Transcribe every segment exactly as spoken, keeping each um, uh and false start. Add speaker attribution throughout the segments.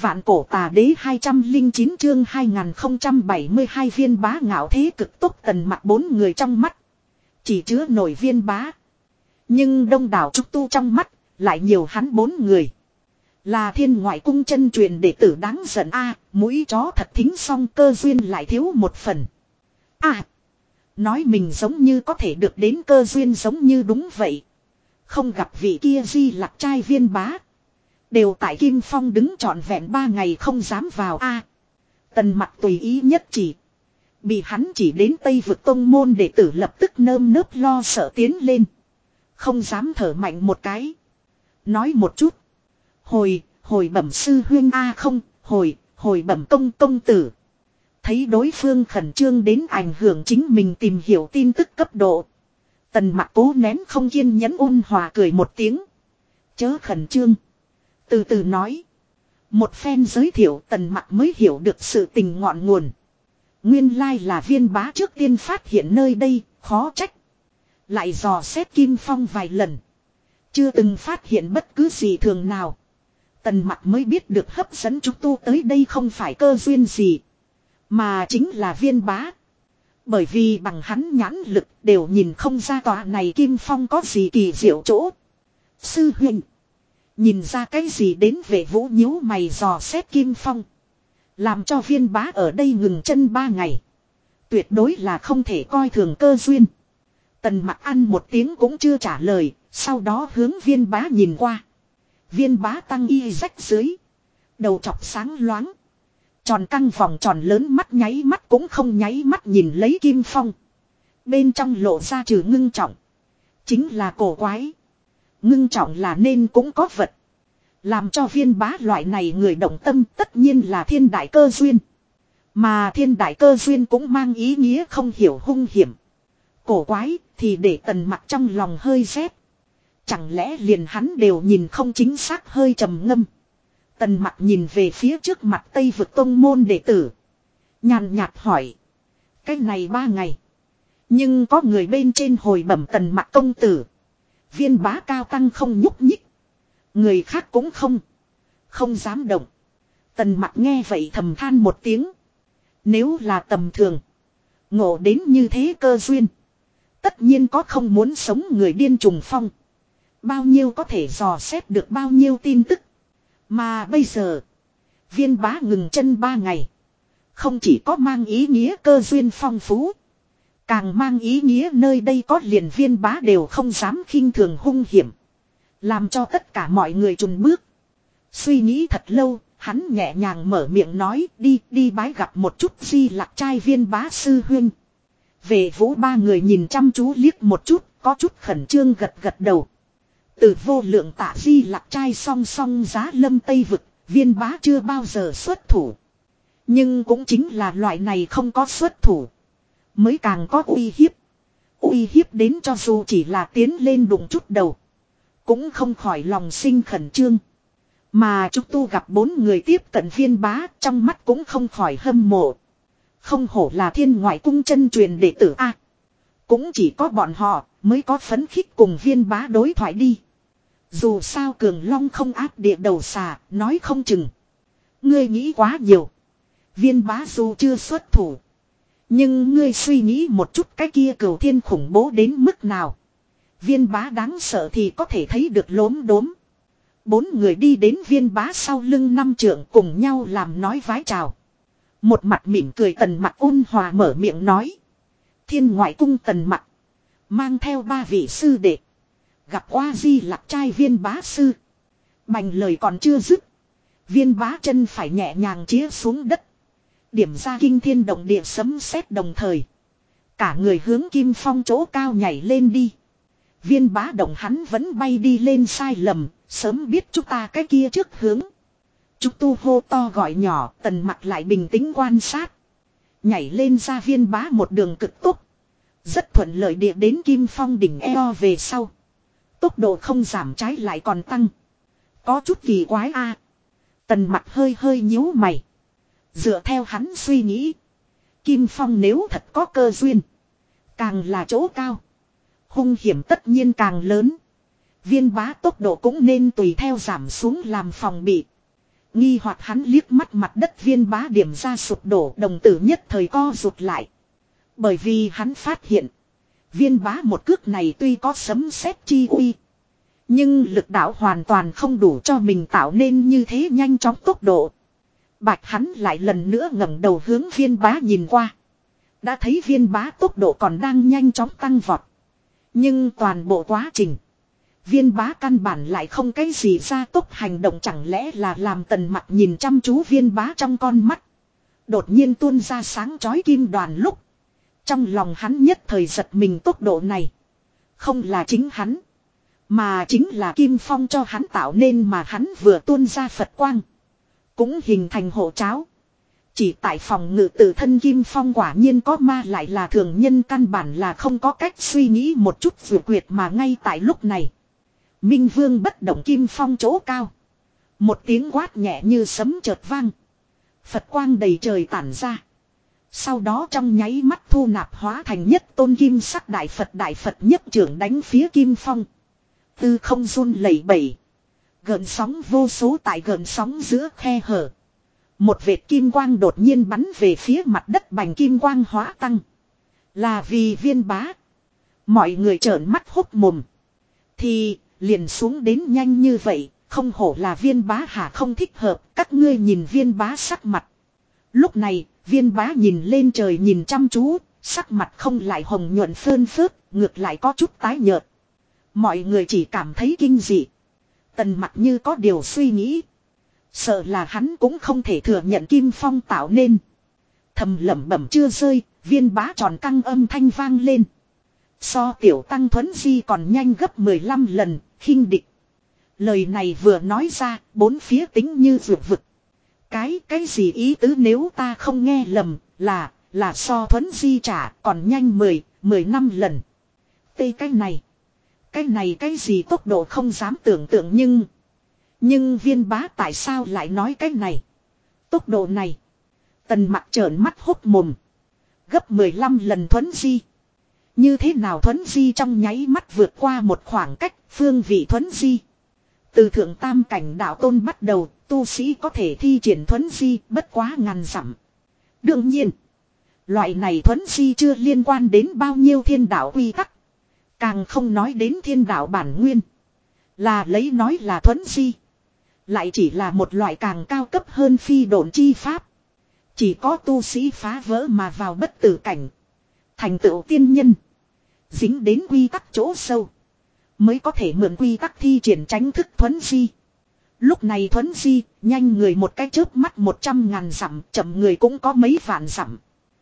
Speaker 1: Vạn cổ tà đế hai trăm linh chín chương hai nghìn không trăm bảy mươi hai viên bá ngạo thế cực tốc Tần Mặc bốn người trong mắt. Chỉ chứa nổi viên bá. Nhưng đông đảo trúc tu trong mắt, lại nhiều hắn bốn người. Là thiên ngoại cung chân truyền đệ tử đáng giận a, mũi chó thật thính xong cơ duyên lại thiếu một phần. À, nói mình giống như có thể được đến cơ duyên giống như đúng vậy. Không gặp vị kia Di Lặc trai viên bá. Đều tại Kim Phong đứng trọn vẹn ba ngày không dám vào a. Tần Mặc tùy ý nhất chỉ. Bị hắn chỉ đến Tây Vực tông môn đệ tử lập tức nơm nớp lo sợ tiến lên. Không dám thở mạnh một cái. Nói một chút. Hồi, hồi bẩm sư huyên a không, hồi, hồi bẩm công công tử. Thấy đối phương khẩn trương đến ảnh hưởng chính mình tìm hiểu tin tức cấp độ. Tần Mặc cố nén không kiên nhẫn ôn hòa cười một tiếng. Chớ khẩn trương. Từ từ nói. Một phen giới thiệu Tần Mặc mới hiểu được sự tình ngọn nguồn. Nguyên lai là viên bá trước tiên phát hiện nơi đây, khó trách. Lại dò xét Kim Phong vài lần. Chưa từng phát hiện bất cứ gì thường nào. Tần Mặc mới biết được hấp dẫn chúng tu tới đây không phải cơ duyên gì. Mà chính là viên bá. Bởi vì bằng hắn nhãn lực đều nhìn không ra tòa này Kim Phong có gì kỳ diệu chỗ. Sư huynh. Nhìn ra cái gì đến vệ vũ nhíu mày dò xét Kim Phong. Làm cho viên bá ở đây ngừng chân ba ngày. Tuyệt đối là không thể coi thường cơ duyên. Tần Mặc ăn một tiếng cũng chưa trả lời. Sau đó hướng viên bá nhìn qua. Viên bá tăng y rách dưới. Đầu chọc sáng loáng. Tròn căng vòng tròn lớn mắt nháy mắt cũng không nháy mắt nhìn lấy Kim Phong. Bên trong lộ ra trừ ngưng trọng. Chính là cổ quái. Ngưng trọng là nên cũng có vật. Làm cho viên bá loại này người động tâm tất nhiên là thiên đại cơ duyên. Mà thiên đại cơ duyên cũng mang ý nghĩa không hiểu hung hiểm. Cổ quái thì để Tần Mặc trong lòng hơi rét. Chẳng lẽ liền hắn đều nhìn không chính xác hơi trầm ngâm. Tần Mặc nhìn về phía trước mặt Tây Vực tông môn đệ tử. Nhàn nhạt hỏi. Cái này ba ngày. Nhưng có người bên trên hồi bẩm Tần Mặc công tử. Viên bá cao tăng không nhúc nhích. Người khác cũng không. Không dám động. Tần Mặc nghe vậy thầm than một tiếng. Nếu là tầm thường. Ngộ đến như thế cơ duyên. Tất nhiên có không muốn sống người điên trùng phong. Bao nhiêu có thể dò xét được bao nhiêu tin tức. Mà bây giờ. Viên bá ngừng chân ba ngày. Không chỉ có mang ý nghĩa cơ duyên phong phú. Càng mang ý nghĩa nơi đây có liền viên bá đều không dám khinh thường hung hiểm. Làm cho tất cả mọi người chùn bước. Suy nghĩ thật lâu, hắn nhẹ nhàng mở miệng nói đi đi bái gặp một chút Di Lặc trai viên bá sư huynh. Về vũ ba người nhìn chăm chú liếc một chút, có chút khẩn trương gật gật đầu. Từ vô lượng tạ Di Lặc trai song song giá lâm Tây Vực, viên bá chưa bao giờ xuất thủ. Nhưng cũng chính là loại này không có xuất thủ. Mới càng có uy hiếp. Uy hiếp đến cho dù chỉ là tiến lên đụng chút đầu. Cũng không khỏi lòng sinh khẩn trương. Mà chúng tu gặp bốn người tiếp cận viên bá trong mắt cũng không khỏi hâm mộ. Không hổ là thiên ngoại cung chân truyền đệ tử A. Cũng chỉ có bọn họ mới có phấn khích cùng viên bá đối thoại đi. Dù sao cường long không áp địa đầu xà, nói không chừng. Ngươi nghĩ quá nhiều. Viên bá dù chưa xuất thủ. Nhưng ngươi suy nghĩ một chút cái kia cửu thiên khủng bố đến mức nào. Viên bá đáng sợ thì có thể thấy được lốm đốm. Bốn người đi đến viên bá sau lưng năm trượng cùng nhau làm nói vái chào. Một mặt mỉm cười Tần Mặc ôn hòa mở miệng nói. Thiên ngoại cung Tần Mặc. Mang theo ba vị sư đệ. Gặp qua Di Lặc trai viên bá sư. Bành lời còn chưa dứt. Viên bá chân phải nhẹ nhàng chĩa xuống đất. Điểm ra kinh thiên động địa sấm sét đồng thời. Cả người hướng Kim Phong chỗ cao nhảy lên đi. Viên bá động hắn vẫn bay đi lên sai lầm. Sớm biết chúng ta cái kia trước hướng. Trúc tu hô to gọi nhỏ. Tần Mặc lại bình tĩnh quan sát. Nhảy lên ra viên bá một đường cực tốc. Rất thuận lợi địa đến Kim Phong đỉnh eo về sau. Tốc độ không giảm trái lại còn tăng. Có chút kỳ quái a. Tần Mặc hơi hơi nhíu mày. Dựa theo hắn suy nghĩ. Kim Phong nếu thật có cơ duyên. Càng là chỗ cao. Hung hiểm tất nhiên càng lớn. Viên bá tốc độ cũng nên tùy theo giảm xuống làm phòng bị. Nghi hoặc hắn liếc mắt mặt đất viên bá điểm ra sụp đổ, đồng tử nhất thời co rụt lại. Bởi vì hắn phát hiện. Viên bá một cước này tuy có sấm sét chi uy. Nhưng lực đạo hoàn toàn không đủ cho mình tạo nên như thế nhanh chóng tốc độ. Bạch hắn lại lần nữa ngẩng đầu hướng viên bá nhìn qua. Đã thấy viên bá tốc độ còn đang nhanh chóng tăng vọt. Nhưng toàn bộ quá trình. Viên bá căn bản lại không cái gì ra tốc hành động, chẳng lẽ là làm Tần Mặc nhìn chăm chú viên bá trong con mắt. Đột nhiên tuôn ra sáng chói kim đoàn lúc. Trong lòng hắn nhất thời giật mình, tốc độ này. Không là chính hắn. Mà chính là Kim Phong cho hắn tạo nên, mà hắn vừa tuôn ra Phật quang. Cũng hình thành hộ cháo. Chỉ tại phòng ngự tự thân Kim Phong quả nhiên có ma, lại là thường nhân căn bản là không có cách suy nghĩ một chút vừa quyệt, mà ngay tại lúc này. Minh Vương bất động Kim Phong chỗ cao. Một tiếng quát nhẹ như sấm chợt vang. Phật quang đầy trời tản ra. Sau đó trong nháy mắt thu nạp hóa thành nhất tôn kim sắc đại Phật, đại Phật nhất trưởng đánh phía Kim Phong. Tư không run lẩy bẩy. Gợn sóng vô số, tại gợn sóng giữa khe hở. Một vệt kim quang đột nhiên bắn về phía mặt đất, bành kim quang hóa tăng. Là vì viên bá. Mọi người trợn mắt hốt mồm. Thì liền xuống đến nhanh như vậy, không hổ là viên bá hả, không thích hợp, các ngươi nhìn viên bá sắc mặt. Lúc này, viên bá nhìn lên trời nhìn chăm chú, sắc mặt không lại hồng nhuận phơn phớt, ngược lại có chút tái nhợt. Mọi người chỉ cảm thấy kinh dị. Tần Mặc như có điều suy nghĩ. Sợ là hắn cũng không thể thừa nhận Kim Phong tạo nên. Thầm lẩm bẩm chưa rơi, viên bá tròn căng âm thanh vang lên. So tiểu tăng thuấn di còn nhanh gấp mười lăm lần, khinh địch. Lời này vừa nói ra, bốn phía tính như vượt vực. Cái, cái gì ý tứ, nếu ta không nghe lầm, là, là so thuấn di trả còn nhanh mười, mười năm lần. Tê cái này. Cái này cái gì tốc độ không dám tưởng tượng, nhưng. Nhưng viên bá tại sao lại nói cái này? Tốc độ này. Tần Mặc trợn mắt hốt mồm. Gấp mười lăm lần thuấn di. Như thế nào thuấn di trong nháy mắt vượt qua một khoảng cách, phương vị thuấn di. Từ thượng tam cảnh đạo tôn bắt đầu, tu sĩ có thể thi triển thuấn di bất quá ngàn dặm. Đương nhiên, loại này thuấn di chưa liên quan đến bao nhiêu thiên đạo quy tắc. Càng không nói đến thiên đạo bản nguyên. Là lấy nói là thuấn di. Lại chỉ là một loại càng cao cấp hơn phi độn chi pháp. Chỉ có tu sĩ phá vỡ mà vào bất tử cảnh. Thành tựu tiên nhân. Dính đến quy tắc chỗ sâu. Mới có thể mượn quy tắc thi triển tránh thức thuấn di. Lúc này thuấn di, nhanh người một cái chớp mắt một trăm ngàn dặm, chậm người cũng có mấy vạn dặm.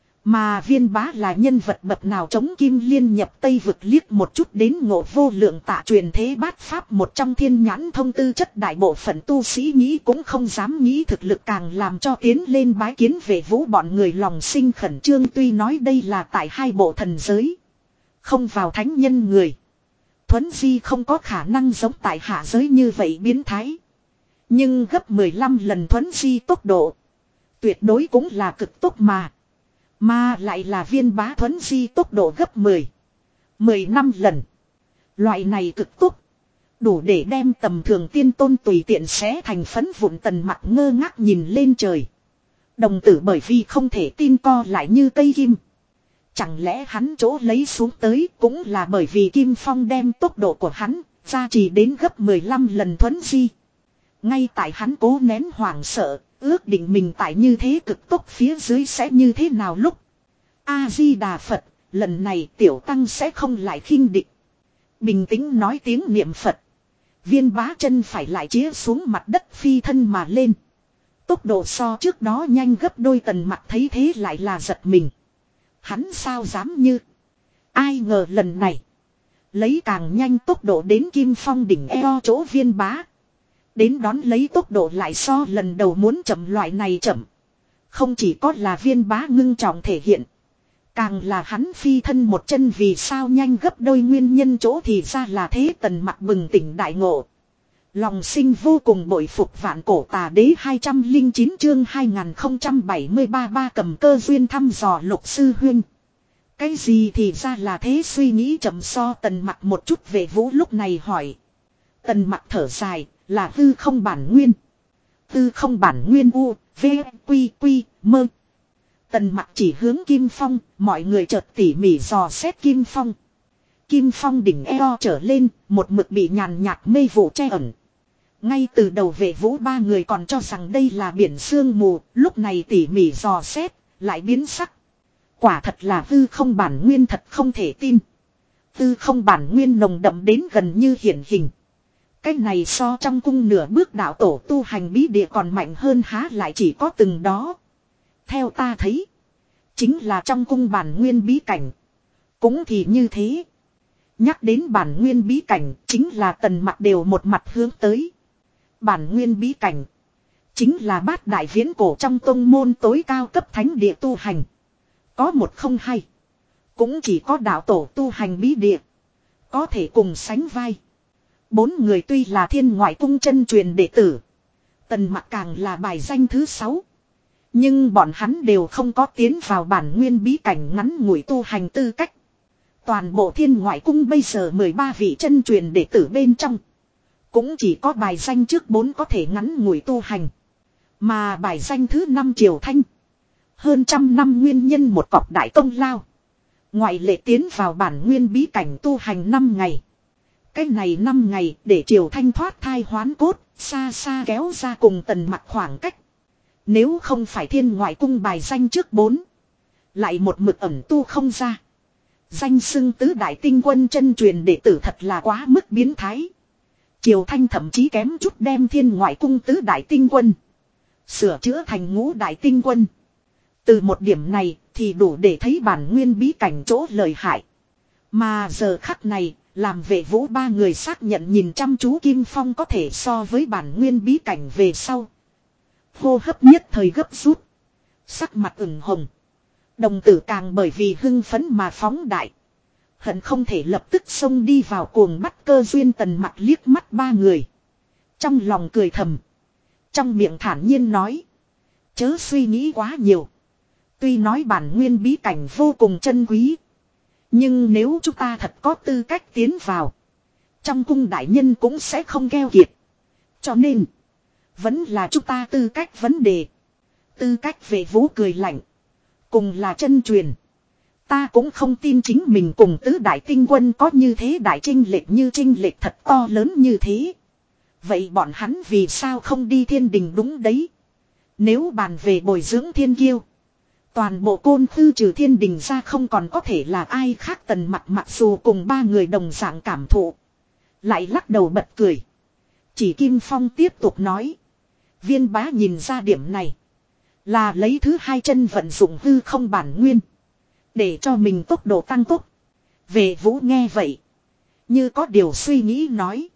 Speaker 1: Mà viên bá là nhân vật bậc nào, chống kim liên nhập Tây vực liếc một chút đến ngộ vô lượng tạ truyền thế bát pháp một trong thiên nhãn thông tư chất, đại bộ phận tu sĩ nghĩ cũng không dám nghĩ, thực lực càng làm cho tiến lên bái kiến về vũ bọn người lòng sinh khẩn trương. Tuy nói đây là tại hai bộ thần giới, không vào thánh nhân người. Thuấn di không có khả năng giống tại hạ giới như vậy biến thái. Nhưng gấp mười lăm lần thuấn di tốc độ. Tuyệt đối cũng là cực tốc mà. Mà lại là viên bá thuấn di tốc độ gấp mười. mười năm lần. Loại này cực tốc. Đủ để đem tầm thường tiên tôn tùy tiện xé thành phấn vụn. Tần Mặc ngơ ngác nhìn lên trời. Đồng tử bởi vì không thể tin co lại như cây kim. Chẳng lẽ hắn chỗ lấy xuống tới cũng là bởi vì Kim Phong đem tốc độ của hắn gia trì đến gấp mười lăm lần thuấn di. Ngay tại hắn cố nén hoảng sợ, ước định mình tại như thế cực tốc phía dưới sẽ như thế nào lúc. A-di-đà Phật, lần này tiểu tăng sẽ không lại khinh địch. Bình tĩnh nói tiếng niệm Phật. Viên bá chân phải lại chĩa xuống mặt đất phi thân mà lên. Tốc độ so trước đó nhanh gấp đôi. Tần Mặc thấy thế lại là giật mình. Hắn sao dám như. Ai ngờ lần này. Lấy càng nhanh tốc độ đến Kim Phong đỉnh eo chỗ viên bá. Đến đón lấy tốc độ lại so lần đầu muốn chậm, loại này chậm. Không chỉ có là viên bá ngưng trọng thể hiện. Càng là hắn phi thân một chân vì sao nhanh gấp đôi nguyên nhân chỗ thì ra là thế. Tần Mặc bừng tỉnh đại ngộ. Lòng sinh vô cùng bội phục. Vạn cổ tà đế hai trăm lẻ chín chương hai nghìn không trăm bảy mươi ba ba cầm cơ duyên thăm dò Lục sư huynh. Cái gì thì ra là thế, suy nghĩ chậm so Tần Mặc một chút về vũ lúc này hỏi. Tần Mặc thở dài, là hư không bản nguyên. Tư không bản nguyên u, v, quy quy, mơ. Tần Mặc chỉ hướng Kim Phong, mọi người chợt tỉ mỉ dò xét Kim Phong. Kim Phong đỉnh eo trở lên, một mực bị nhàn nhạt mây vụ che ẩn. Ngay từ đầu Vệ Vũ ba người còn cho rằng đây là biển sương mù, lúc này tỉ mỉ dò xét, lại biến sắc. Quả thật là tư không bản nguyên, thật không thể tin. Tư không bản nguyên nồng đậm đến gần như hiển hình. Cái này so trong cung nửa bước đạo tổ tu hành bí địa còn mạnh hơn, há lại chỉ có từng đó. Theo ta thấy, chính là trong cung bản nguyên bí cảnh. Cũng thì như thế. Nhắc đến bản nguyên bí cảnh, chính là Tần Mặc đều một mặt hướng tới. Bản nguyên bí cảnh chính là bát đại viễn cổ trong tông môn tối cao cấp thánh địa tu hành. Có một không hai. Cũng chỉ có đạo tổ tu hành bí địa có thể cùng sánh vai. Bốn người tuy là thiên ngoại cung chân truyền đệ tử, Tần Mặc càng là bài danh thứ sáu. Nhưng bọn hắn đều không có tiến vào bản nguyên bí cảnh ngắn ngủi tu hành tư cách. Toàn bộ thiên ngoại cung bây giờ mười ba vị chân truyền đệ tử bên trong, cũng chỉ có bài danh trước bốn có thể ngắn ngủi tu hành. Mà bài danh thứ năm Triều Thanh, hơn trăm năm nguyên nhân một cọc đại công lao, ngoại lệ tiến vào bản nguyên bí cảnh tu hành năm ngày. Cái này năm ngày để Triều Thanh thoát thai hoán cốt, xa xa kéo ra cùng Tần Mặc khoảng cách. Nếu không phải thiên ngoại cung bài danh trước bốn, lại một mực ẩn tu không ra. Danh xưng tứ đại tinh quân chân truyền đệ tử thật là quá mức biến thái. Triều Thanh thậm chí kém chút đem thiên ngoại cung tứ đại tinh quân sửa chữa thành ngũ đại tinh quân. Từ một điểm này thì đủ để thấy bản nguyên bí cảnh chỗ lợi hại. Mà giờ khắc này, làm Vệ Vũ ba người xác nhận nhìn chăm chú Kim Phong có thể so với bản nguyên bí cảnh về sau. Hô hấp nhất thời gấp rút, sắc mặt ửng hồng, đồng tử càng bởi vì hưng phấn mà phóng đại. Hận không thể lập tức xông đi vào cuồng bắt cơ duyên. Tần Mặc liếc mắt ba người, trong lòng cười thầm, trong miệng thản nhiên nói: chớ suy nghĩ quá nhiều. Tuy nói bản nguyên bí cảnh vô cùng chân quý, nhưng nếu chúng ta thật có tư cách tiến vào, trong cung đại nhân cũng sẽ không keo kiệt. Cho nên vẫn là chúng ta tư cách vấn đề. Tư cách. Vệ Vũ cười lạnh: cùng là chân truyền, ta cũng không tin chính mình cùng tứ đại tinh quân có như thế đại chênh lệch, như chênh lệch thật to lớn như thế. Vậy bọn hắn vì sao không đi thiên đình? Đúng đấy, nếu bàn về bồi dưỡng thiên kiêu, toàn bộ Côn Khư trừ thiên đình ra không còn có thể là ai khác. Tần Mặc mặc dù cùng ba người đồng dạng cảm thụ, lại lắc đầu bật cười. Chỉ Kim Phong tiếp tục nói: Viên bá nhìn ra điểm này, là lấy thứ hai chân vận dụng hư không bản nguyên, để cho mình tốc độ tăng tốc. Vệ Vũ nghe vậy, như có điều suy nghĩ nói: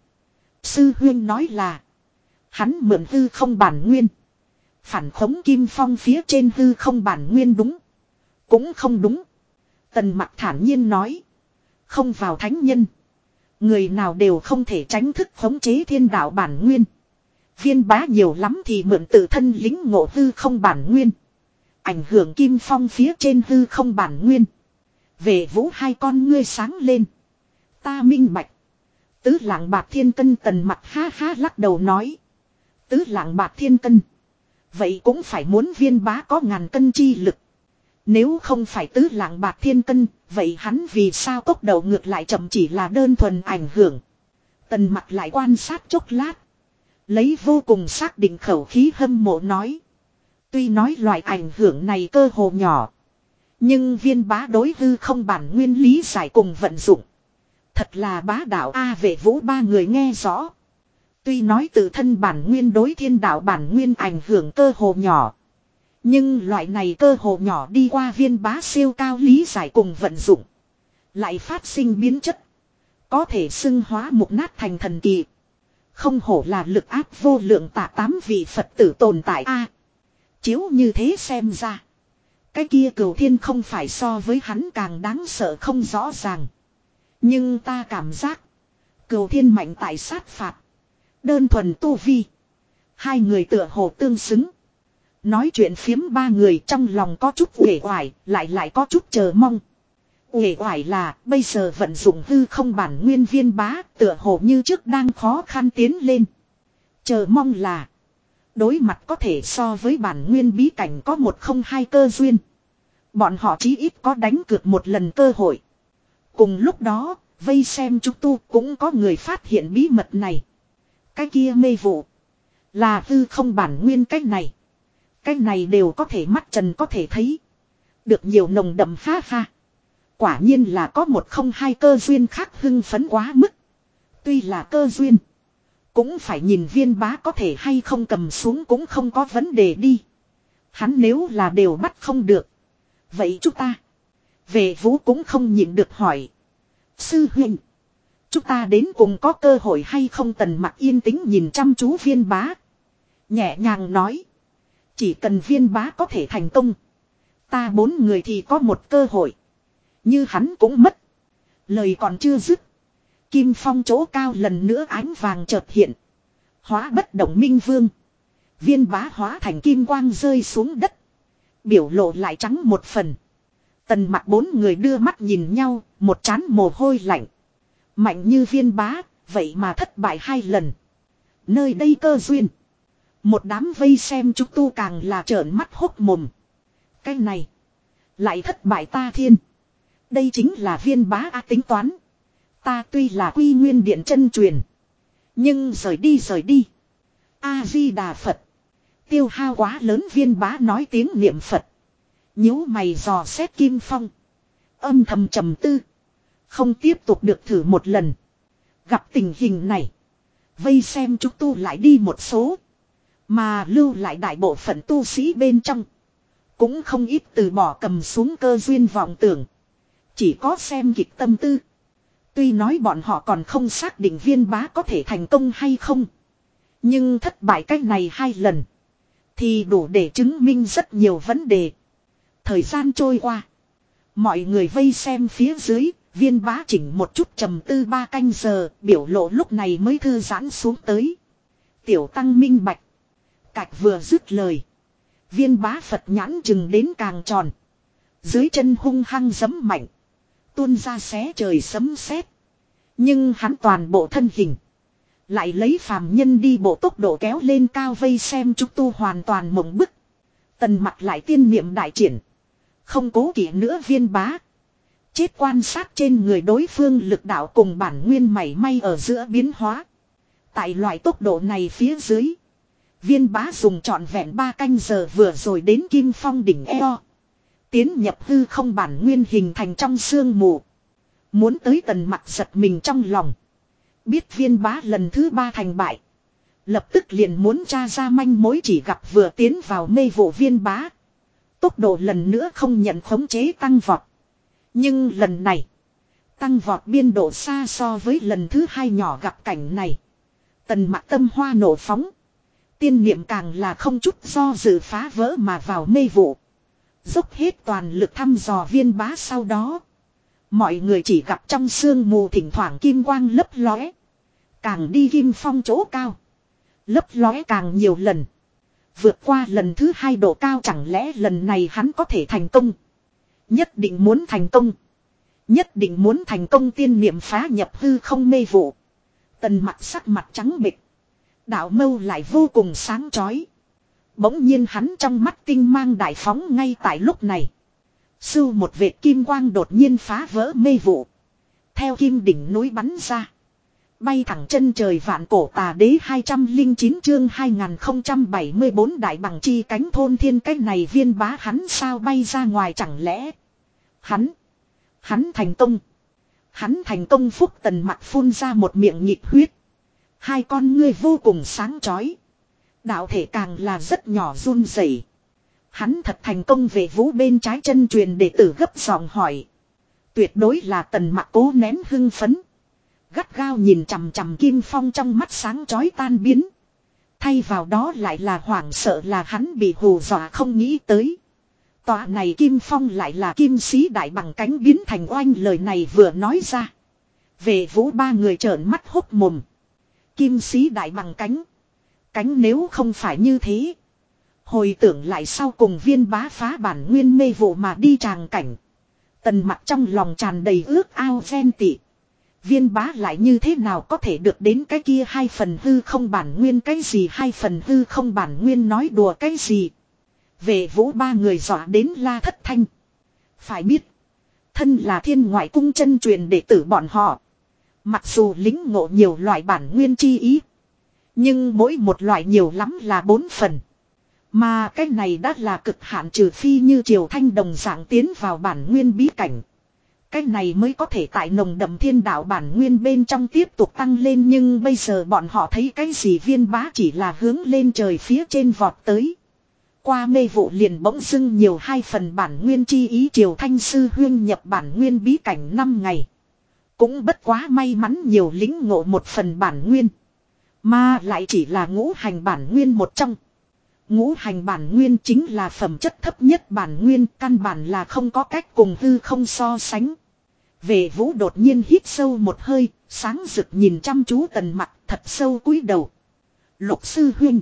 Speaker 1: sư huyên nói là hắn mượn hư không bản nguyên phản khống Kim Phong phía trên hư không bản nguyên, đúng cũng không đúng? Tần Mặc thản nhiên nói: không vào thánh nhân, người nào đều không thể tránh thức khống chế thiên đạo bản nguyên. Viên bá nhiều lắm thì mượn tự thân lính ngộ hư không bản nguyên, ảnh hưởng Kim Phong phía trên hư không bản nguyên. Vệ Vũ hai con ngươi sáng lên: ta minh bạch. Tứ lạng bạc thiên cân. Tần Mặc ha ha lắc đầu nói: tứ lạng bạc thiên cân, vậy cũng phải muốn viên bá có ngàn cân chi lực. Nếu không phải tứ lạng bạc thiên cân, vậy hắn vì sao tốc độ ngược lại chậm? Chỉ là đơn thuần ảnh hưởng. Tần Mặc lại quan sát chốc lát, lấy vô cùng xác định khẩu khí hâm mộ nói: tuy nói loại ảnh hưởng này cơ hồ nhỏ, nhưng viên bá đối hư không bản nguyên lý giải cùng vận dụng thật là bá đạo a. Vệ Vũ ba người nghe rõ. Tuy nói tự thân bản nguyên đối thiên đạo bản nguyên ảnh hưởng cơ hồ nhỏ, nhưng loại này cơ hồ nhỏ đi qua viên bá siêu cao lý giải cùng vận dụng, lại phát sinh biến chất, có thể xưng hóa mục nát thành thần kỳ. Không hổ là lực áp vô lượng tạ tám vị Phật tử tồn tại a. Chiếu như thế xem ra, cái kia Cửu Thiên không phải so với hắn càng đáng sợ không rõ ràng. Nhưng ta cảm giác Cửu Thiên mạnh tại sát phạt, đơn thuần tu vi, hai người tựa hồ tương xứng. Nói chuyện phiếm ba người trong lòng có chút uể oải, lại lại có chút chờ mong. Uể oải là bây giờ vận dụng hư không bản nguyên viên bá tựa hồ như trước đang khó khăn tiến lên. Chờ mong là Đối mặt có thể so với bản nguyên bí cảnh có một không hai cơ duyên. Bọn họ chí ít có đánh cược một lần cơ hội. Cùng lúc đó, vây xem chúng tu cũng có người phát hiện bí mật này. Cái kia mê vụ. Là hư không bản nguyên cách này. Cái này đều có thể mắt trần có thể thấy. Được nhiều nồng đậm ha ha. Quả nhiên là có một không hai cơ duyên khác hưng phấn quá mức. Tuy là cơ duyên. Cũng phải nhìn viên bá có thể hay không cầm xuống cũng không có vấn đề đi. Hắn nếu là đều bắt không được. Vậy chúng ta. Về Vũ cũng không nhịn được hỏi. Sư huynh. Chúng ta đến cùng có cơ hội hay không? Tần Mặc yên tĩnh nhìn chăm chú viên bá. Nhẹ nhàng nói. Chỉ cần viên bá có thể thành công. Ta bốn người thì có một cơ hội. Như hắn cũng mất. Lời còn chưa dứt. Kim phong chỗ cao lần nữa ánh vàng chợt hiện. Hóa bất động minh vương. Viên bá hóa thành kim quang rơi xuống đất. Biểu lộ lại trắng một phần. Tần Mặc bốn người đưa mắt nhìn nhau. Một trán mồ hôi lạnh. Mạnh như viên bá. Vậy mà thất bại hai lần. Nơi đây cơ duyên. Một đám vây xem chúng tu càng là trợn mắt hốc mồm. Cái này. Lại thất bại ta thiên. Đây chính là viên bá a tính toán. Ta tuy là quy nguyên điện chân truyền. Nhưng rời đi rời đi. A-di-đà Phật. Tiêu hao quá lớn viên bá nói tiếng niệm Phật. Nhíu mày dò xét Kim Phong. Âm thầm trầm tư. Không tiếp tục được thử một lần. Gặp tình hình này. Vây xem chúng tu lại đi một số. Mà lưu lại đại bộ phận tu sĩ bên trong. Cũng không ít từ bỏ cầm xuống cơ duyên vọng tưởng. Chỉ có xem kịch tâm tư. Tuy nói bọn họ còn không xác định viên bá có thể thành công hay không. Nhưng thất bại cách này hai lần. Thì đủ để chứng minh rất nhiều vấn đề. Thời gian trôi qua. Mọi người vây xem phía dưới. Viên bá chỉnh một chút trầm tư ba canh giờ. Biểu lộ lúc này mới thư giãn xuống tới. Tiểu tăng minh bạch. Cạch vừa dứt lời. Viên bá Phật nhãn chừng đến càng tròn. Dưới chân hung hăng giấm mạnh. Tuôn ra xé trời sấm sét. Nhưng hắn toàn bộ thân hình. Lại lấy phàm nhân đi bộ tốc độ kéo lên cao vây xem chúng tu hoàn toàn mộng bức. Tần Mặc lại tiên niệm đại triển. Không cố kỵ nữa viên bá. Chết quan sát trên người đối phương lực đạo cùng bản nguyên mảy may ở giữa biến hóa. Tại loại tốc độ này phía dưới. Viên bá dùng trọn vẹn ba canh giờ vừa rồi đến Kim Phong đỉnh eo. Tiến nhập hư không bản nguyên hình thành trong sương mù. Muốn tới Tần Mặc giật mình trong lòng. Biết viên bá lần thứ ba thành bại. Lập tức liền muốn tra ra manh mối chỉ gặp vừa tiến vào mê vụ viên bá. Tốc độ lần nữa không nhận khống chế tăng vọt. Nhưng lần này. Tăng vọt biên độ xa so với lần thứ hai nhỏ gặp cảnh này. Tần Mặc tâm hoa nổ phóng. Tiên niệm càng là không chút do dự phá vỡ mà vào mê vụ. Dốc hết toàn lực thăm dò viên bá sau đó. Mọi người chỉ gặp trong sương mù thỉnh thoảng kim quang lấp lóe. Càng đi Kim Phong chỗ cao. Lấp lóe càng nhiều lần. Vượt qua lần thứ hai độ cao chẳng lẽ lần này hắn có thể thành công. Nhất định muốn thành công. Nhất định muốn thành công tiên niệm phá nhập hư không mê vụ. Tần Mặc sắc mặt trắng bệch. Đạo mâu lại vô cùng sáng chói. Bỗng nhiên hắn trong mắt tinh mang đại phóng ngay tại lúc này. Sưu một vệt kim quang đột nhiên phá vỡ mê vụ. Theo kim đỉnh núi bắn ra. Bay thẳng chân trời vạn cổ tà đế hai trăm lẻ chín chương hai nghìn không trăm bảy mươi bốn đại bằng chi cánh thôn thiên cái này viên bá hắn sao bay ra ngoài chẳng lẽ. Hắn. Hắn thành công. Hắn thành công phúc Tần Mặc phun ra một miệng nhịp huyết. Hai con ngươi vô cùng sáng chói. Đạo thể càng là rất nhỏ run rẩy. Hắn thật thành công về Vũ bên trái chân truyền đệ tử gấp giọng hỏi. Tuyệt đối là Tần Mặc cố nén hưng phấn. Gắt gao nhìn chằm chằm Kim Phong trong mắt sáng chói tan biến. Thay vào đó lại là hoảng sợ là hắn bị hù dọa không nghĩ tới. Tòa này Kim Phong lại là kim sĩ đại bằng cánh biến thành oanh lời này vừa nói ra. Về Vũ ba người trợn mắt hốc mồm. Kim sĩ đại bằng cánh. Cánh nếu không phải như thế. Hồi tưởng lại sau cùng viên bá phá bản nguyên mê vụ mà đi tràng cảnh. Tần Mặc trong lòng tràn đầy ước ao ghen tị. Viên bá lại như thế nào có thể được đến cái kia hai phần hư không bản nguyên cái gì hai phần hư không bản nguyên nói đùa cái gì. Về vũ ba người dọa đến la thất thanh. Phải biết. Thân là thiên ngoại cung chân truyền đệ tử bọn họ. Mặc dù lính ngộ nhiều loại bản nguyên chi ý. Nhưng mỗi một loại nhiều lắm là bốn phần. Mà cái này đã là cực hạn trừ phi như Triều Thanh đồng dạng tiến vào bản nguyên bí cảnh. Cái này mới có thể tại nồng đậm thiên đạo bản nguyên bên trong tiếp tục tăng lên. Nhưng bây giờ bọn họ thấy cái gì viên bá chỉ là hướng lên trời phía trên vọt tới. Qua mê vụ liền bỗng dưng nhiều hai phần bản nguyên chi ý. Triều Thanh sư huyên nhập bản nguyên bí cảnh năm ngày. Cũng bất quá may mắn nhiều lính ngộ một phần bản nguyên. Mà lại chỉ là ngũ hành bản nguyên một trong. Ngũ hành bản nguyên chính là phẩm chất thấp nhất bản nguyên, căn bản là không có cách cùng hư không so sánh. Vệ vũ đột nhiên hít sâu một hơi, sáng rực nhìn chăm chú Tần Mặc thật sâu cúi đầu. Lục sư huynh.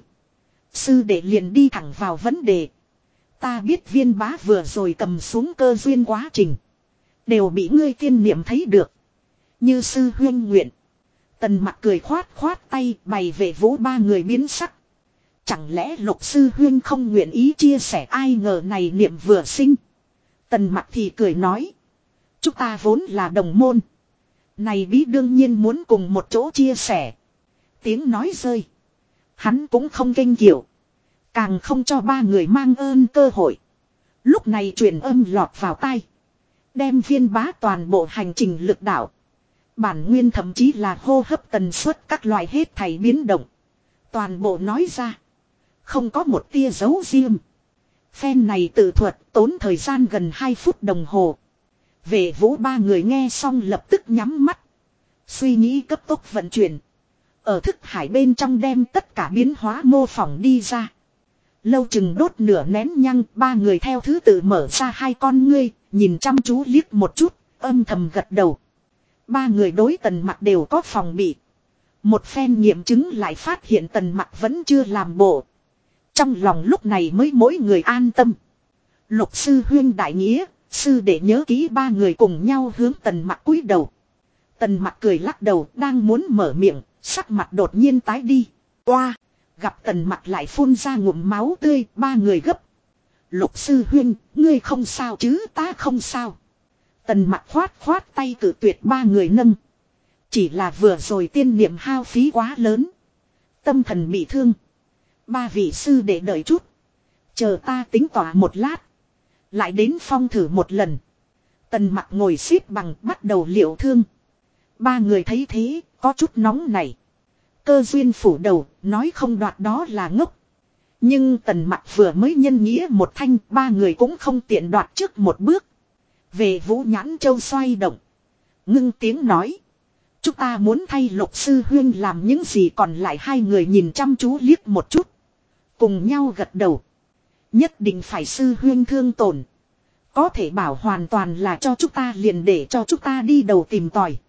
Speaker 1: Sư đệ liền đi thẳng vào vấn đề. Ta biết viên bá vừa rồi cầm xuống cơ duyên quá trình. Đều bị ngươi tiên niệm thấy được. Như sư huynh nguyện. Tần Mặc cười khoát khoát tay bày vệ vũ ba người biến sắc. Chẳng lẽ lục sư huyên không nguyện ý chia sẻ ai ngờ này niệm vừa sinh. Tần Mặc thì cười nói. Chúng ta vốn là đồng môn. Này bí đương nhiên muốn cùng một chỗ chia sẻ. Tiếng nói rơi. Hắn cũng không kênh kiệu. Càng không cho ba người mang ơn cơ hội. Lúc này truyền âm lọt vào tai. Đem viên bá toàn bộ hành trình lực đạo. Bản nguyên thậm chí là hô hấp tần suất các loại hết thảy biến động. Toàn bộ nói ra. Không có một tia giấu riêng. Phen này tự thuật tốn thời gian gần hai phút đồng hồ. Vệ vũ ba người nghe xong lập tức nhắm mắt. Suy nghĩ cấp tốc vận chuyển. Ở thức hải bên trong đem tất cả biến hóa mô phỏng đi ra. Lâu chừng đốt nửa nén nhăng, ba người theo thứ tự mở ra hai con ngươi, nhìn chăm chú liếc một chút, âm thầm gật đầu. Ba người đối Tần Mặc đều có phòng bị. Một phen nghiệm chứng lại phát hiện Tần Mặc vẫn chưa làm bộ. Trong lòng lúc này mới mỗi người an tâm. Lục sư huyên đại nghĩa, sư để nhớ kỹ ba người cùng nhau hướng Tần Mặc cúi đầu. Tần Mặc cười lắc đầu đang muốn mở miệng, sắc mặt đột nhiên tái đi. Oa, gặp Tần Mặc lại phun ra ngụm máu tươi, ba người gấp. Lục sư huyên, ngươi không sao chứ, ta không sao. Tần Mặc khoát khoát tay cự tuyệt ba người nâng. Chỉ là vừa rồi tiên niệm hao phí quá lớn. Tâm thần bị thương. Ba vị sư để đợi chút. Chờ ta tính tỏa một lát. Lại đến phong thử một lần. Tần Mặc ngồi xếp bằng bắt đầu liệu thương. Ba người thấy thế, có chút nóng này. Cơ duyên phủ đầu, nói không đoạt đó là ngốc. Nhưng Tần Mặc vừa mới nhân nghĩa một thanh, ba người cũng không tiện đoạt trước một bước. Về Vũ Nhãn Châu xoay động. Ngưng tiếng nói. Chúng ta muốn thay Lục sư huyên làm những gì còn lại hai người nhìn chăm chú liếc một chút. Cùng nhau gật đầu. Nhất định phải sư huyên thương tổn. Có thể bảo hoàn toàn là cho chúng ta liền để cho chúng ta đi đầu tìm tòi.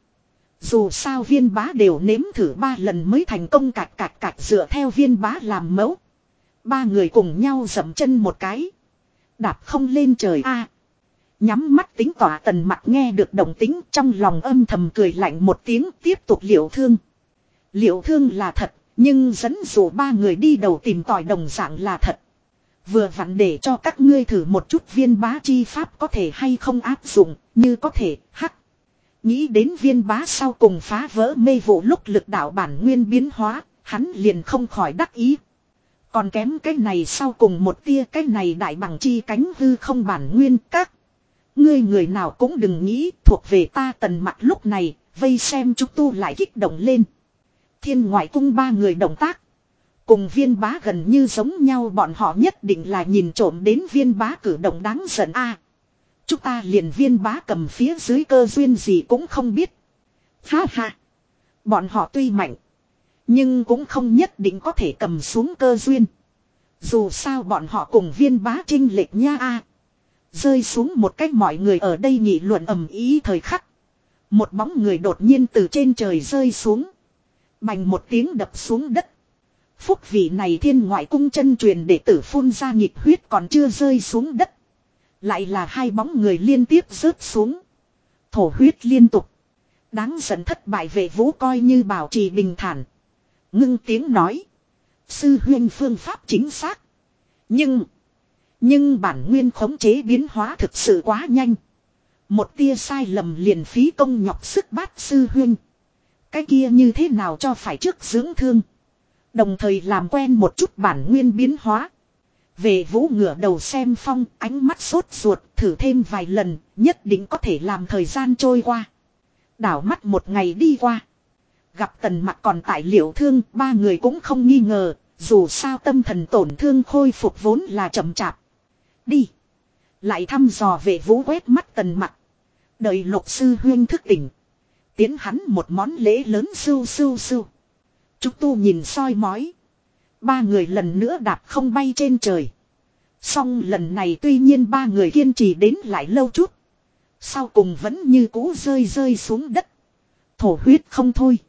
Speaker 1: Dù sao viên bá đều nếm thử ba lần mới thành công cạch cạch cạch dựa theo viên bá làm mẫu. Ba người cùng nhau dậm chân một cái. Đạp không lên trời a. Nhắm mắt tính tỏa Tần Mặc nghe được động tính trong lòng âm thầm cười lạnh một tiếng tiếp tục liệu thương. Liệu thương là thật, nhưng dẫn dụ ba người đi đầu tìm tòi đồng dạng là thật. Vừa vặn để cho các ngươi thử một chút viên bá chi pháp có thể hay không áp dụng, như có thể, hắc. Nghĩ đến viên bá sau cùng phá vỡ mê vụ lúc lực đạo bản nguyên biến hóa, hắn liền không khỏi đắc ý. Còn kém cái này sau cùng một tia cái này đại bằng chi cánh hư không bản nguyên các. Ngươi người nào cũng đừng nghĩ thuộc về ta Tần Mặc lúc này, vây xem chúng tu lại kích động lên. Thiên ngoại cung ba người động tác. Cùng viên bá gần như giống nhau bọn họ nhất định là nhìn trộm đến viên bá cử động đáng giận a. Chúng ta liền viên bá cầm phía dưới cơ duyên gì cũng không biết. Ha ha. Bọn họ tuy mạnh. Nhưng cũng không nhất định có thể cầm xuống cơ duyên. Dù sao bọn họ cùng viên bá chênh lệch nha a. Rơi xuống một cách mọi người ở đây nghị luận ầm ý thời khắc. Một bóng người đột nhiên từ trên trời rơi xuống. Bành một tiếng đập xuống đất. Phúc vị này thiên ngoại cung chân truyền đệ tử phun ra nghịch huyết còn chưa rơi xuống đất. Lại là hai bóng người liên tiếp rớt xuống. Thổ huyết liên tục. Đáng giận thất bại Vệ Vũ coi như bảo trì bình thản. Ngưng tiếng nói. Sư huynh phương pháp chính xác. Nhưng. Nhưng bản nguyên khống chế biến hóa thực sự quá nhanh. Một tia sai lầm liền phí công nhọc sức bát sư huynh. Cái kia như thế nào cho phải trước dưỡng thương. Đồng thời làm quen một chút bản nguyên biến hóa. Vệ Vũ ngửa đầu xem Phong, ánh mắt sốt ruột, thử thêm vài lần, nhất định có thể làm thời gian trôi qua. Đảo mắt một ngày đi qua. Gặp Tần Mặc còn tại liệu thương, ba người cũng không nghi ngờ, dù sao tâm thần tổn thương khôi phục vốn là chậm chạp. Đi. Lại thăm dò Vệ Vũ quét mắt Tần Mặc. Đợi Lục sư huynh thức tỉnh. Tiến hắn một món lễ lớn sưu sưu sưu. Trúc Tu nhìn soi mói. Ba người lần nữa đạp không bay trên trời. Song lần này tuy nhiên ba người kiên trì đến lại lâu chút. Sau cùng vẫn như cũ rơi rơi xuống đất. Thổ huyết không thôi.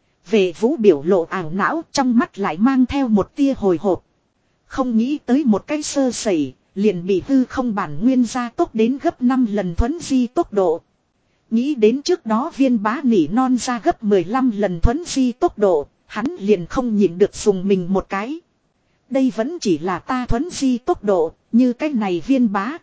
Speaker 1: Vệ Vũ biểu lộ ảo não, trong mắt lại mang theo một tia hồi hộp. Không nghĩ tới một cái sơ sẩy, liền bị hư không bản nguyên gia tốc đến gấp năm lần thuấn di tốc độ. Nghĩ đến trước đó viên bá nỉ non ra gấp mười lăm lần thuấn di tốc độ, hắn liền không nhịn được dùng mình một cái. Đây vẫn chỉ là ta thuấn di tốc độ, như cái này viên bá.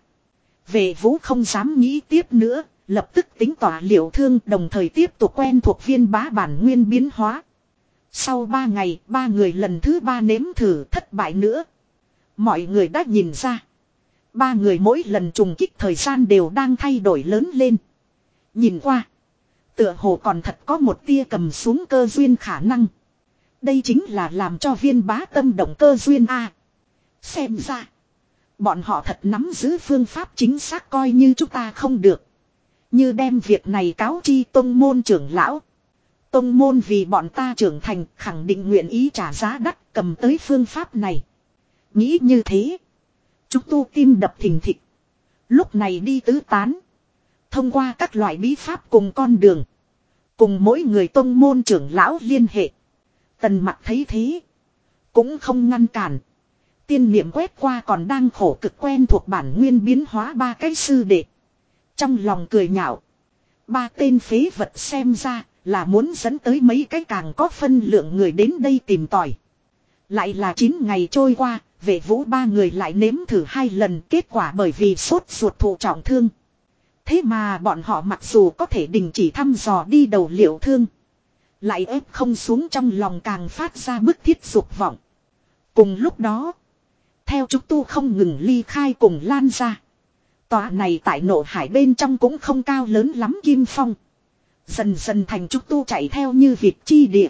Speaker 1: Vệ Vũ không dám nghĩ tiếp nữa, lập tức tính tỏa liệu thương, đồng thời tiếp tục quen thuộc viên bá bản nguyên biến hóa. Sau ba ngày, ba người lần thứ ba nếm thử thất bại nữa. Mọi người đã nhìn ra. Ba người mỗi lần trùng kích thời gian đều đang thay đổi lớn lên. Nhìn qua. Tựa hồ còn thật có một tia cầm xuống cơ duyên khả năng. Đây chính là làm cho viên bá tâm động cơ duyên A. Xem ra. Bọn họ thật nắm giữ phương pháp chính xác coi như chúng ta không được. Như đem việc này cáo chi tông môn trưởng lão. Tông môn vì bọn ta trưởng thành khẳng định nguyện ý trả giá đắt cầm tới phương pháp này. Nghĩ như thế. Chúng tu tim đập thình thịch. Lúc này đi tứ tán. Thông qua các loại bí pháp cùng con đường. Cùng mỗi người tông môn trưởng lão liên hệ. Tần Mặc thấy thế. Cũng không ngăn cản. Tiên niệm quét qua còn đang khổ cực quen thuộc bản nguyên biến hóa ba cái sư đệ. Trong lòng cười nhạo. Ba tên phế vật xem ra là muốn dẫn tới mấy cái càng có phân lượng người đến đây tìm tòi. Lại là chín ngày trôi qua, Vệ Vũ ba người lại nếm thử hai lần, kết quả bởi vì sốt ruột thụ trọng thương. Thế mà bọn họ mặc dù có thể đình chỉ thăm dò đi đầu liệu thương. Lại ép không xuống trong lòng càng phát ra bức thiết dục vọng. Cùng lúc đó. Theo Trúc Tu không ngừng ly khai cùng lan ra. Tòa này tại nộ hải bên trong cũng không cao lớn lắm kim phong. Dần dần thành Trúc Tu chạy theo như vịt chi địa.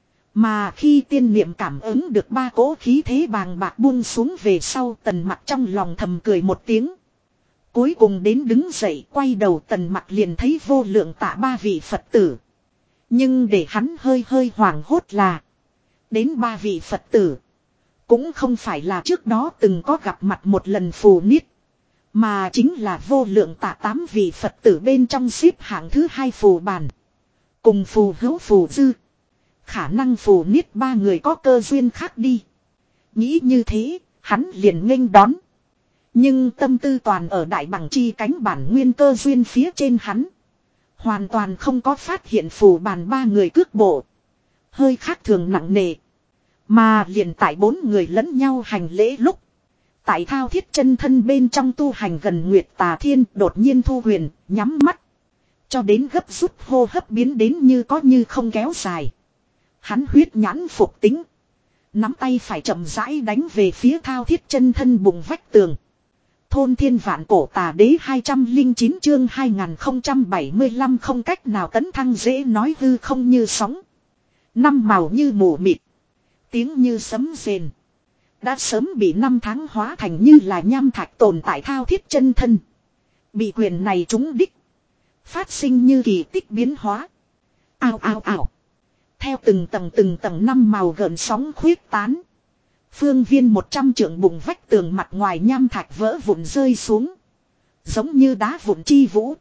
Speaker 1: Mà khi tiên niệm cảm ứng được ba cỗ khí thế bàng bạc buông xuống về sau, Tần Mặc trong lòng thầm cười một tiếng. Cuối cùng đến đứng dậy quay đầu Tần Mặc liền thấy vô lượng tạ ba vị Phật tử. Nhưng để hắn hơi hơi hoảng hốt là. Đến ba vị Phật tử. Cũng không phải là trước đó từng có gặp mặt một lần phù niết. Mà chính là vô lượng tạ tám vị Phật tử bên trong xếp hạng thứ hai phù bàn. Cùng phù hữu phù dư. Khả năng phù niết ba người có cơ duyên khác đi. Nghĩ như thế, hắn liền nghênh đón. Nhưng tâm tư toàn ở đại bằng chi cánh bản nguyên cơ duyên phía trên hắn. Hoàn toàn không có phát hiện phù bàn ba người cước bộ. Hơi khác thường nặng nề. Mà liền tại bốn người lẫn nhau hành lễ lúc. Tại thao thiết chân thân bên trong tu hành gần Nguyệt Tà Thiên đột nhiên thu huyền, nhắm mắt. Cho đến gấp rút hô hấp biến đến như có như không kéo dài. Hắn huyết nhãn phục tính. Nắm tay phải chậm rãi đánh về phía thao thiết chân thân bùng vách tường. Thôn thiên vạn cổ tà đế hai trăm lẻ chín chương hai nghìn không trăm bảy mươi lăm không cách nào tấn thăng dễ nói hư không như sóng. Năm màu như mù mịt. Tiếng như sấm rền. Đã sớm bị năm tháng hóa thành như là nham thạch tồn tại thao thiết chân thân. Bị quyền này trúng đích. Phát sinh như kỳ tích biến hóa. Ao ao ao. Theo từng tầng từng tầng năm màu gợn sóng khuyết tán. Phương viên một trăm trượng bụng vách tường mặt ngoài nham thạch vỡ vụn rơi xuống. Giống như đá vụn chi vũ.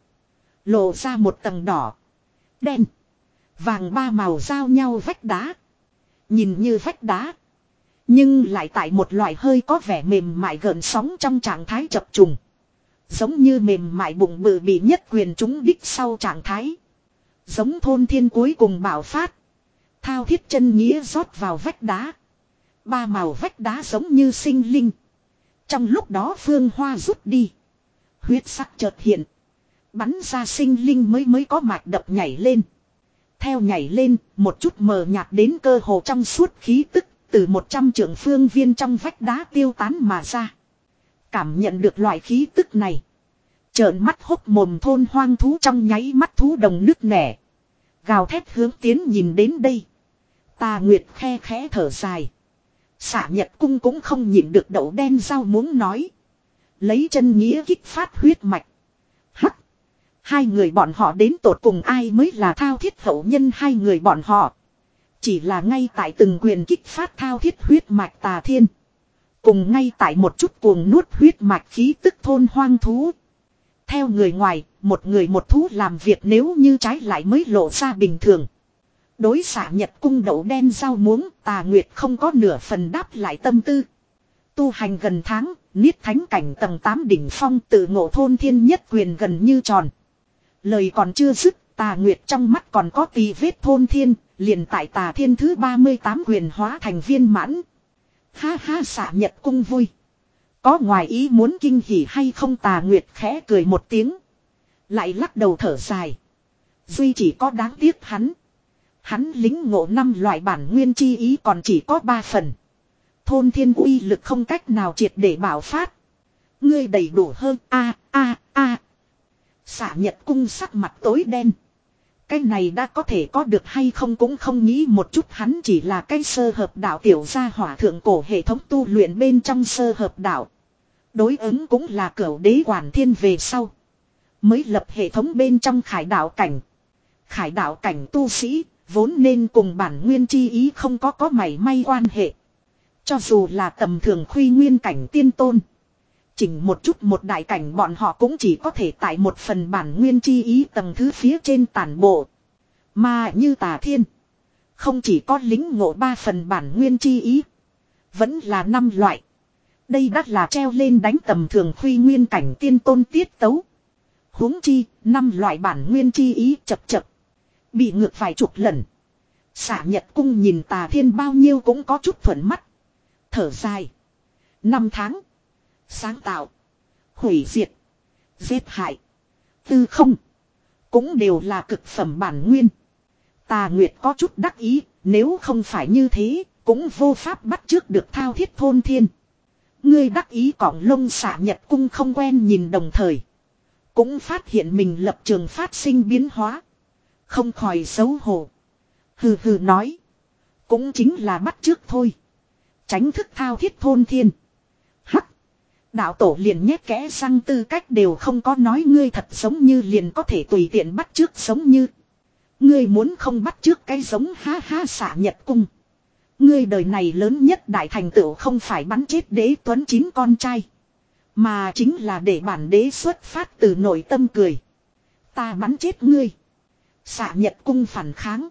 Speaker 1: Lộ ra một tầng đỏ. Đen. Vàng ba màu giao nhau vách đá. Nhìn như vách đá. Nhưng lại tại một loại hơi có vẻ mềm mại gợn sóng trong trạng thái chập trùng. Giống như mềm mại bụng bự bị nhất quyền trúng đích sau trạng thái. Giống thôn thiên cuối cùng bạo phát. Thao thiết chân nghĩa rót vào vách đá. Ba màu vách đá giống như sinh linh. Trong lúc đó phương hoa rút đi. Huyết sắc chợt hiện. Bắn ra sinh linh mới mới có mạch đập nhảy lên. Theo nhảy lên, một chút mờ nhạt đến cơ hồ trong suốt khí tức, từ một trăm trượng phương viên trong vách đá tiêu tán mà ra. Cảm nhận được loại khí tức này. Trợn mắt hốc mồm thôn hoang thú trong nháy mắt thú đồng nứt nẻ. Gào thét hướng tiến nhìn đến đây. Tà Nguyệt khe khẽ thở dài. Xả Nhật Cung cũng không nhịn được đậu đen rau muống nói. Lấy chân nghĩa kích phát huyết mạch. Hắc. Hai người bọn họ đến tột cùng ai mới là thao thiết hậu nhân hai người bọn họ. Chỉ là ngay tại từng quyền kích phát thao thiết huyết mạch Tà Thiên. Cùng ngay tại một chút cuồng nuốt huyết mạch khí tức thôn hoang thú. Theo người ngoài, một người một thú làm việc nếu như trái lại mới lộ ra bình thường. Đối xạ Nhật Cung đậu đen rau muống, Tà Nguyệt không có nửa phần đáp lại tâm tư. Tu hành gần tháng, niết thánh cảnh tầng tám đỉnh phong tự ngộ thôn thiên nhất quyền gần như tròn. Lời còn chưa dứt, Tà Nguyệt trong mắt còn có tì vết thôn thiên, liền tại Tà Thiên thứ ba mươi tám quyền hóa thành viên mãn. Ha ha, xạ Nhật Cung vui. Có ngoài ý muốn kinh hỉ hay không? Tà Nguyệt khẽ cười một tiếng. Lại lắc đầu thở dài. Duy chỉ có đáng tiếc hắn. Hắn lính ngộ năm loại bản nguyên chi ý còn chỉ có ba phần. Thôn thiên uy lực không cách nào triệt để bảo phát. Ngươi đầy đủ hơn a a a. Xạ Nhật Cung sắc mặt tối đen. Cái này đã có thể có được hay không cũng không nghĩ một chút, hắn chỉ là cái sơ hợp đạo tiểu gia hỏa thượng cổ hệ thống tu luyện bên trong sơ hợp đạo. Đối ứng cũng là cửu đế quản thiên về sau. Mới lập hệ thống bên trong khải đạo cảnh. Khải đạo cảnh tu sĩ vốn nên cùng bản nguyên chi ý không có có mảy may quan hệ. Cho dù là tầm thường khuy nguyên cảnh tiên tôn. Chỉnh một chút một đại cảnh bọn họ cũng chỉ có thể tại một phần bản nguyên chi ý tầng thứ phía trên tản bộ. Mà như Tà Thiên. Không chỉ có lính ngộ ba phần bản nguyên chi ý. Vẫn là năm loại. Đây đắt là treo lên đánh tầm thường khuy nguyên cảnh tiên tôn tiết tấu. Huống chi, năm loại bản nguyên chi ý chập chập. Bị ngược vài chục lần. Xạ Nhật Cung nhìn Tà Thiên bao nhiêu cũng có chút thuận mắt. Thở dài. Năm tháng. Sáng tạo. Hủy diệt. Giết hại. Tư không. Cũng đều là cực phẩm bản nguyên. Tà Nguyệt có chút đắc ý. Nếu không phải như thế. Cũng vô pháp bắt trước được thao thiết thôn thiên. Ngươi đắc ý cọng lông. Xạ Nhật Cung không quen nhìn đồng thời. Cũng phát hiện mình lập trường phát sinh biến hóa. Không khỏi xấu hổ. Hừ hừ nói. Cũng chính là bắt trước thôi. Tránh thức thao thiết thôn thiên. Hắc. Đạo tổ liền nhét kẽ răng tư cách đều không có, nói ngươi thật giống như liền có thể tùy tiện bắt trước giống như. Ngươi muốn không bắt trước cái giống ha ha. Xạ Nhật Cung. Ngươi đời này lớn nhất đại thành tựu không phải bắn chết đế tuấn chín con trai. Mà chính là để bản đế xuất phát từ nội tâm cười. Ta bắn chết ngươi. Xạ Nhật Cung phản kháng.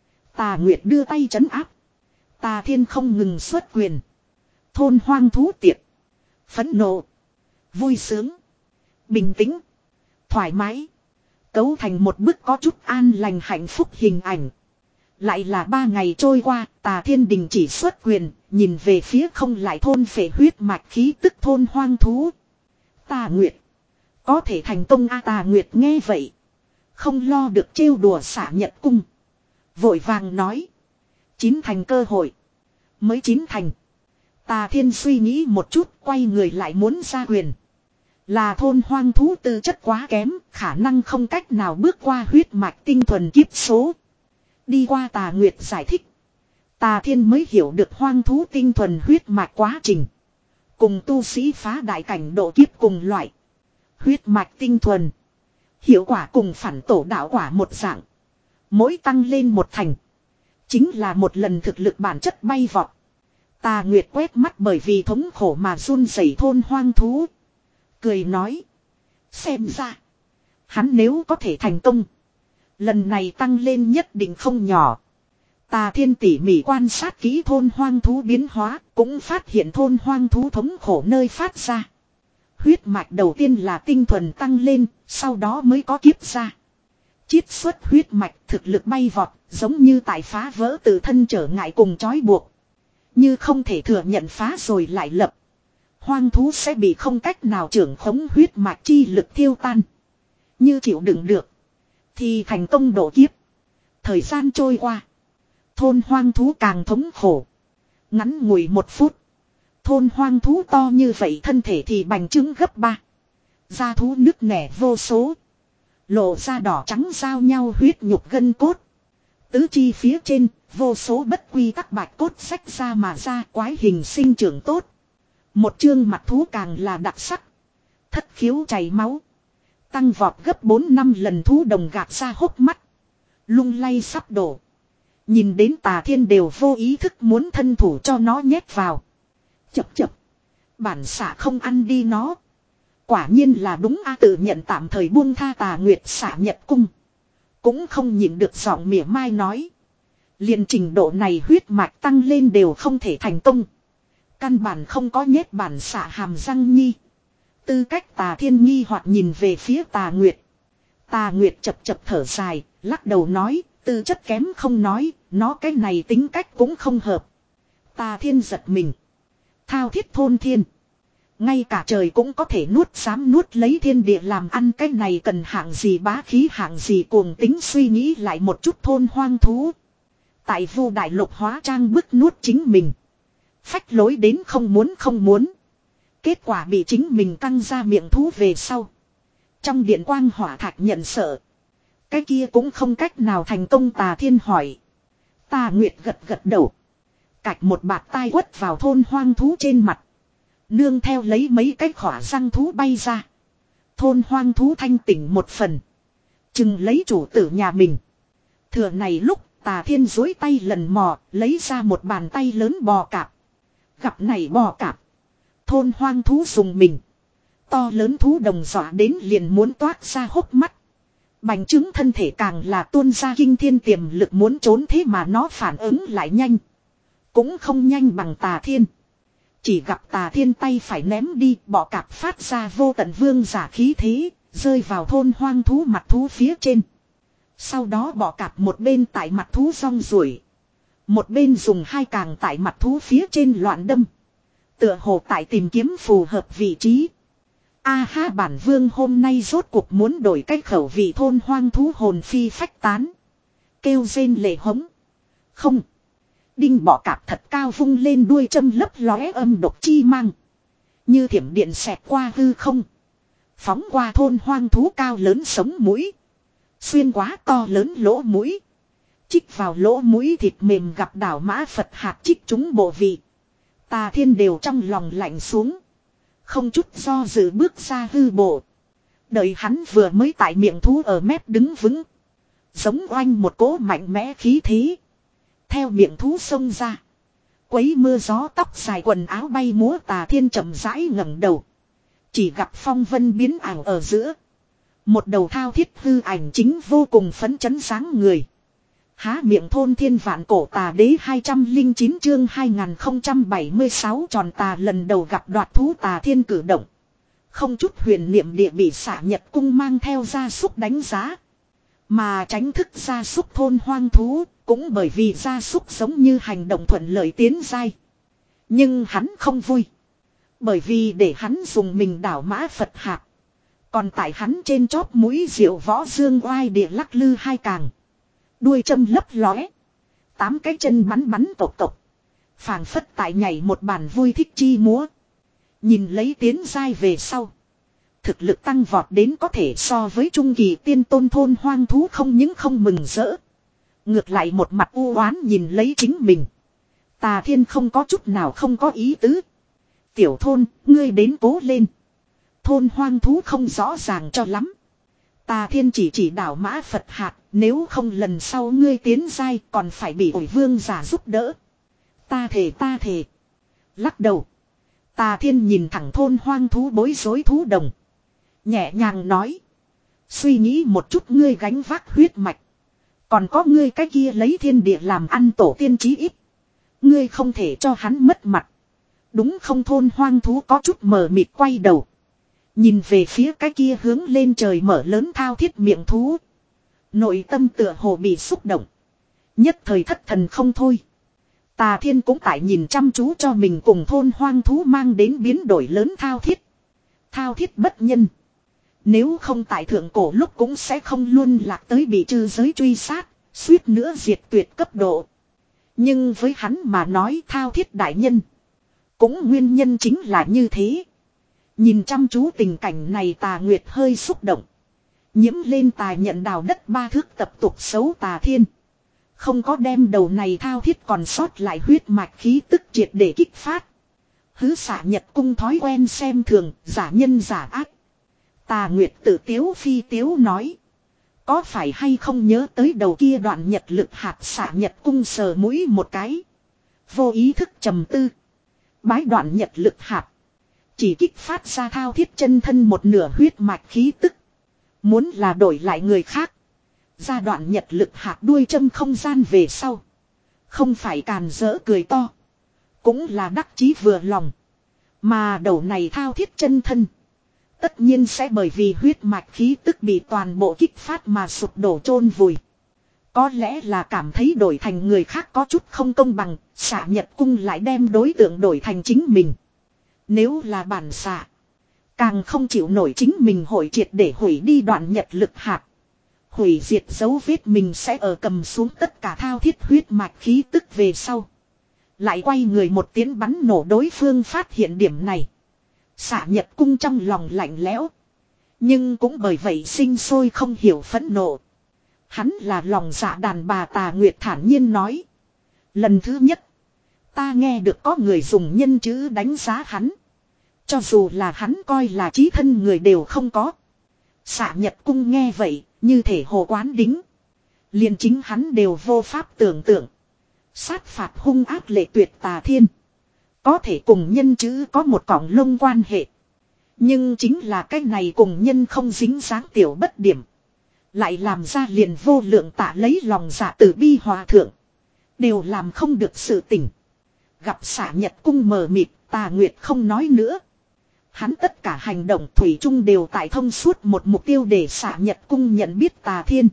Speaker 1: Tà Nguyệt đưa tay trấn áp. Tà Thiên không ngừng xuất quyền. Thôn hoang thú tiệc. Phẫn nộ. Vui sướng. Bình tĩnh. Thoải mái. Cấu thành một bức có chút an lành hạnh phúc hình ảnh. Lại là ba ngày trôi qua, Tà Thiên đình chỉ xuất quyền, nhìn về phía không lại thôn phệ huyết mạch khí tức thôn hoang thú. Tà Nguyệt. Có thể thành công a. Tà Nguyệt nghe vậy. Không lo được trêu đùa Xạ Nhật Cung. Vội vàng nói. Chín thành cơ hội. Mới chín thành. Tà Thiên suy nghĩ một chút, quay người lại muốn ra quyền. Là thôn hoang thú tư chất quá kém, khả năng không cách nào bước qua huyết mạch tinh thuần kiếp số. Đi qua Tà Nguyệt giải thích. Tà Thiên mới hiểu được hoang thú tinh thuần huyết mạch quá trình. Cùng tu sĩ phá đại cảnh độ kiếp cùng loại. Huyết mạch tinh thuần. Hiệu quả cùng phản tổ đạo quả một dạng. Mỗi tăng lên một thành. Chính là một lần thực lực bản chất bay vọt. Tà Nguyệt quét mắt bởi vì thống khổ mà run rẩy thôn hoang thú. Cười nói. Xem ra. Hắn nếu có thể thành công. Lần này tăng lên nhất định không nhỏ. Tà Thiên tỉ mỉ quan sát kỹ thôn hoang thú biến hóa. Cũng phát hiện thôn hoang thú thống khổ nơi phát ra. Huyết mạch đầu tiên là tinh thuần tăng lên. Sau đó mới có kiếp ra. Chiết xuất huyết mạch thực lực bay vọt, giống như tại phá vỡ tự thân trở ngại cùng trói buộc. Như không thể thừa nhận phá rồi lại lập. Hoang thú sẽ bị không cách nào trưởng khống huyết mạch chi lực thiêu tan. Như chịu đựng được. Thì thành công độ kiếp. Thời gian trôi qua. Thôn hoang thú càng thống khổ. Ngắn ngủi một phút. Thôn hoang thú to như vậy thân thể thì bành trướng gấp ba. Da thú nứt nẻ vô số. Lộ ra đỏ trắng giao nhau huyết nhục gân cốt. Tứ chi phía trên, vô số bất quy tắc bạch cốt xách ra mà ra quái hình sinh trưởng tốt. Một chương mặt thú càng là đặc sắc. Thất khiếu chảy máu. Tăng vọt gấp bốn năm lần thú đồng gạt ra hốc mắt. Lung lay sắp đổ. Nhìn đến Tà Thiên đều vô ý thức muốn thân thủ cho nó nhét vào. Chập chập. Bản xạ không ăn đi nó. Quả nhiên là đúng a, tự nhận tạm thời buông tha Tà Nguyệt xạ Nhật cung. Cũng không nhịn được giọng mỉa mai nói. Liền trình độ này huyết mạch tăng lên đều không thể thành công. Căn bản không có nhét bản xạ hàm răng nhi. Tư cách Tà Thiên nghi hoặc nhìn về phía Tà Nguyệt. Tà Nguyệt chập chập thở dài, lắc đầu nói, tư chất kém không nói, nó cái này tính cách cũng không hợp. Tà Thiên giật mình. Thao thiết thôn thiên. Ngay cả trời cũng có thể nuốt dám nuốt lấy thiên địa làm ăn, cái này cần hạng gì bá khí hạng gì cuồng tính, suy nghĩ lại một chút thôn hoang thú. Tại Vu Đại Lục hóa trang bức nuốt chính mình. Phách lối đến không muốn không muốn. Kết quả bị chính mình căng ra miệng thú về sau. Trong điện quang hỏa thạch nhận sợ. Cái kia cũng không cách nào thành công. Tà Thiên hỏi. Tà Nguyệt gật gật đầu. Cạch một bạt tai quất vào thôn hoang thú trên mặt. Nương theo lấy mấy cái khỏa răng thú bay ra. Thôn hoang thú thanh tỉnh một phần. Chừng lấy chủ tử nhà mình. Thừa này lúc Tà Thiên dối tay lần mò, lấy ra một bàn tay lớn bò cạp. Gặp này bò cạp. Thôn hoang thú dùng mình. To lớn thú đồng dọa đến liền muốn toát ra hốc mắt. Bành trướng thân thể càng là tuôn ra kinh thiên tiềm lực muốn trốn, thế mà nó phản ứng lại nhanh. Cũng không nhanh bằng Tà Thiên. Chỉ gặp Tà Thiên tay phải ném đi, bọ cạp phát ra vô tận vương giả khí thế, rơi vào thôn hoang thú mặt thú phía trên. Sau đó bọ cạp một bên tại mặt thú rong ruổi. Một bên dùng hai càng tại mặt thú phía trên loạn đâm. Tựa hồ tại tìm kiếm phù hợp vị trí. A ha, bản vương hôm nay rốt cuộc muốn đổi cách khẩu vị. Thôn hoang thú hồn phi phách tán. Kêu rên lệ hống. Không. Đinh bọ cạp thật cao vung lên đuôi châm lấp lóe âm độc chi mang. Như thiểm điện xẹt qua hư không. Phóng qua thôn hoang thú cao lớn sống mũi. Xuyên quá to lớn lỗ mũi. Chích vào lỗ mũi thịt mềm gặp đảo mã Phật hạt chích chúng bộ vị. Tà Thiên đều trong lòng lạnh xuống. Không chút do dự bước ra hư bộ. Đợi hắn vừa mới tại miệng thú ở mép đứng vững. Giống oanh một cỗ mạnh mẽ khí thế. Theo miệng thú xông ra. Quấy mưa gió tóc dài quần áo bay múa. Tà Thiên chậm rãi ngẩng đầu. Chỉ gặp phong vân biến ảo ở giữa. Một đầu thao thiết hư ảnh chính vô cùng phấn chấn sáng người. Há miệng thôn thiên vạn cổ tà đế hai trăm lẻ chín chương hai nghìn không trăm bảy mươi sáu tròn tà lần đầu gặp đoạt thú. Tà Thiên cử động. Không chút huyền niệm địa bị xạ Nhật cung mang theo gia súc đánh giá. Mà tránh thức gia súc thôn hoang thú cũng bởi vì gia súc giống như hành động thuận lợi tiến giai. Nhưng hắn không vui. Bởi vì để hắn dùng mình đảo mã Phật hạt. Còn tại hắn trên chóp mũi diệu võ dương oai địa lắc lư hai càng. Đuôi châm lấp lóe. Tám cái chân bắn bắn tộc tộc. Phảng phất tại nhảy một bản vui thích chi múa. Nhìn lấy tiến giai về sau. Thực lực tăng vọt đến có thể so với trung kỳ tiên tôn thôn hoang thú không những không mừng rỡ. Ngược lại một mặt u oán nhìn lấy chính mình. Tà Thiên không có chút nào không có ý tứ. Tiểu thôn, ngươi đến cố lên. Thôn hoang thú không rõ ràng cho lắm. Tà Thiên chỉ chỉ đảo mã Phật hạt. Nếu không lần sau ngươi tiến giai còn phải bị ổi vương giả giúp đỡ. Ta thề ta thề. Lắc đầu. Tà Thiên nhìn thẳng thôn hoang thú bối rối thú đồng. Nhẹ nhàng nói. Suy nghĩ một chút, ngươi gánh vác huyết mạch. Còn có ngươi cái kia lấy thiên địa làm ăn tổ tiên chí ít. Ngươi không thể cho hắn mất mặt. Đúng không? Thôn hoang thú có chút mờ mịt quay đầu. Nhìn về phía cái kia hướng lên trời mở lớn thao thiết miệng thú. Nội tâm tựa hồ bị xúc động. Nhất thời thất thần không thôi. Tà Thiên cũng tại nhìn chăm chú cho mình cùng thôn hoang thú mang đến biến đổi lớn thao thiết. Thao thiết bất nhân. Nếu không tại thượng cổ lúc cũng sẽ không luôn lạc tới bị trừ giới truy sát, suýt nữa diệt tuyệt cấp độ. Nhưng với hắn mà nói thao thiết đại nhân. Cũng nguyên nhân chính là như thế. Nhìn chăm chú tình cảnh này Tà Nguyệt hơi xúc động. Nhiễm lên tài nhận đào đất ba thước tập tục xấu Tà Thiên. Không có đem đầu này thao thiết còn sót lại huyết mạch khí tức triệt để kích phát. Hứ xạ nhật cung thói quen xem thường, giả nhân giả ác. Tà Nguyệt tự tiếu phi tiếu nói. Có phải hay không nhớ tới đầu kia đoạn nhật lực hạt xạ nhật cung sờ mũi một cái. Vô ý thức trầm tư. Bái đoạn nhật lực hạt. Chỉ kích phát ra thao thiết chân thân một nửa huyết mạch khí tức. Muốn là đổi lại người khác. Ra đoạn nhật lực hạt đuôi châm không gian về sau. Không phải càn rỡ cười to. Cũng là đắc chí vừa lòng. Mà đầu này thao thiết chân thân. Tất nhiên sẽ bởi vì huyết mạch khí tức bị toàn bộ kích phát mà sụp đổ chôn vùi. Có lẽ là cảm thấy đổi thành người khác có chút không công bằng. Xạ nhật cung lại đem đối tượng đổi thành chính mình. Nếu là bản xạ. Càng không chịu nổi chính mình hội triệt để hủy đi đoạn nhật lực hạt. Hủy diệt dấu vết mình sẽ ở cầm xuống tất cả thao thiết huyết mạch khí tức về sau. Lại quay người một tiếng bắn nổ đối phương phát hiện điểm này. Xạ nhật cung trong lòng lạnh lẽo. Nhưng cũng bởi vậy sinh sôi không hiểu phẫn nộ. Hắn là lòng dạ đàn bà Tà Nguyệt thản nhiên nói. Lần thứ nhất. Ta nghe được có người dùng nhân chữ đánh giá hắn. Cho dù là hắn coi là chí thân người đều không có. Xạ nhật cung nghe vậy. Như thể hồ quán đính. Liền chính hắn đều vô pháp tưởng tượng. Sát phạt hung ác lệ tuyệt Tà Thiên. Có thể cùng nhân chữ có một cọng lông quan hệ. Nhưng chính là cái này cùng nhân không dính dáng tiểu bất điểm. Lại làm ra liền vô lượng tạ lấy lòng dạ từ bi hòa thượng. Đều làm không được sự tình. Gặp xạ nhật cung mờ mịt, Tà Nguyệt không nói nữa. Hắn tất cả hành động thủy chung đều tại thông suốt một mục tiêu để xạ nhật cung nhận biết Tà Thiên.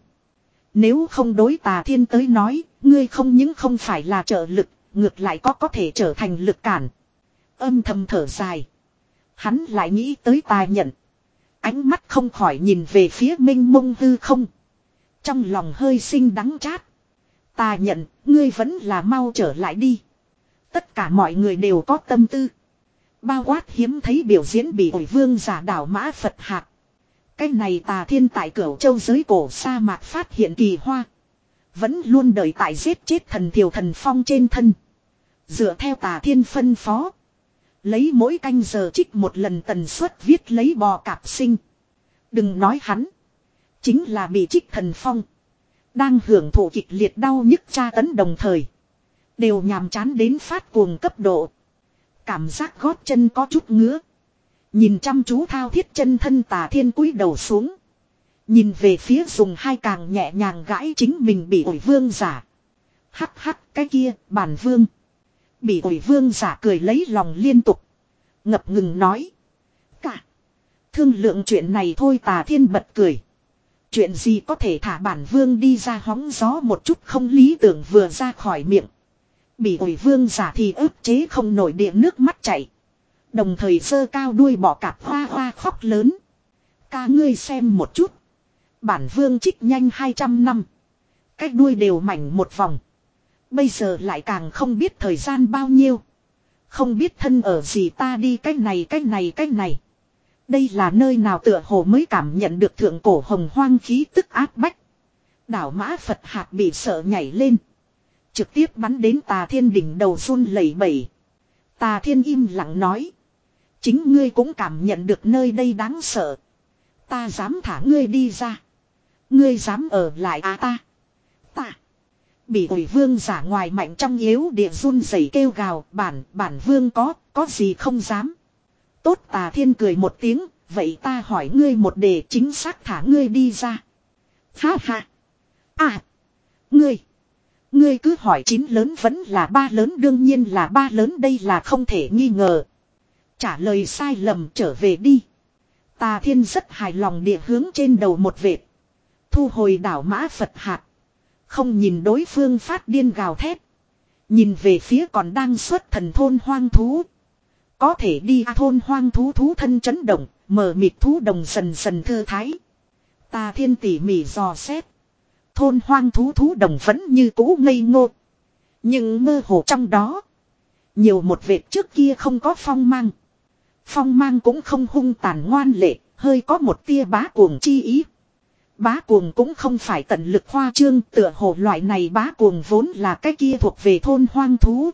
Speaker 1: Nếu không đối Tà Thiên tới nói, ngươi không những không phải là trợ lực, ngược lại có có thể trở thành lực cản. Âm thầm thở dài. Hắn lại nghĩ tới Tà Nhận. Ánh mắt không khỏi nhìn về phía mênh mông hư không. Trong lòng hơi sinh đắng chát. Tà Nhận, ngươi vẫn là mau trở lại đi. Tất cả mọi người đều có tâm tư. Bao quát hiếm thấy biểu diễn bị ổi vương giả đảo mã Phật hạt. Cái này Tà Thiên tại Cửu Châu giới cổ sa mạc phát hiện kỳ hoa. Vẫn luôn đợi tại giết chết thần Thiều Thần Phong trên thân. Dựa theo Tà Thiên phân phó. Lấy mỗi canh giờ trích một lần tần suất viết lấy bò cạp sinh. Đừng nói hắn. Chính là bị trích Thần Phong. Đang hưởng thụ kịch liệt đau nhức tra tấn đồng thời. Đều nhàm chán đến phát cuồng cấp độ. Cảm giác gót chân có chút ngứa. Nhìn chăm chú thao thiết chân thân Tà Thiên cúi đầu xuống. Nhìn về phía dùng hai càng nhẹ nhàng gãi chính mình bị ổi vương giả. Hắc hắc cái kia bản vương. Bị ổi vương giả cười lấy lòng liên tục. Ngập ngừng nói. Cả. Thương lượng chuyện này thôi Tà Thiên bật cười. Chuyện gì có thể thả bản vương đi ra hóng gió một chút không lý tưởng vừa ra khỏi miệng. Bị ổi vương giả thì ức chế không nổi điện nước mắt chảy. Đồng thời giơ cao đuôi bỏ cạp hoa hoa khóc lớn. Ca ngươi xem một chút. Bản vương trích nhanh hai trăm năm. Cách đuôi đều mảnh một vòng. Bây giờ lại càng không biết thời gian bao nhiêu. Không biết thân ở gì ta đi cách này cách này cách này. Đây là nơi nào tựa hồ mới cảm nhận được thượng cổ hồng hoang khí tức áp bách. Đảo mã Phật hạt bị sợ nhảy lên. Trực tiếp bắn đến Tà Thiên đỉnh đầu run lẩy bẩy. Tà Thiên im lặng nói. Chính ngươi cũng cảm nhận được nơi đây đáng sợ. Ta dám thả ngươi đi ra. Ngươi dám ở lại à ta. Ta. Bị ổi vương giả ngoài mạnh trong yếu địa run rẩy kêu gào. Bản, bản vương có, có gì không dám. Tốt Tà Thiên cười một tiếng. Vậy ta hỏi ngươi một đề chính xác thả ngươi đi ra. Ha ha. À. Ngươi. Ngươi cứ hỏi chín lớn vẫn là ba lớn đương nhiên là ba lớn đây là không thể nghi ngờ. Trả lời sai lầm trở về đi. Tà Thiên rất hài lòng địa hướng trên đầu một vệt. Thu hồi đảo mã Phật hạt. Không nhìn đối phương phát điên gào thét. Nhìn về phía còn đang xuất thần thôn hoang thú. Có thể đi à, thôn hoang thú thú thân chấn động, mờ mịt thú đồng dần dần thư thái. Tà Thiên tỉ mỉ dò xét. Thôn hoang thú thú đồng vẫn như cũ ngây ngô. Nhưng mơ hồ trong đó. Nhiều một vệt trước kia không có phong mang. Phong mang cũng không hung tàn ngoan lệ, hơi có một tia bá cuồng chi ý. Bá cuồng cũng không phải tận lực khoa trương, tựa hồ loại này bá cuồng vốn là cái kia thuộc về thôn hoang thú.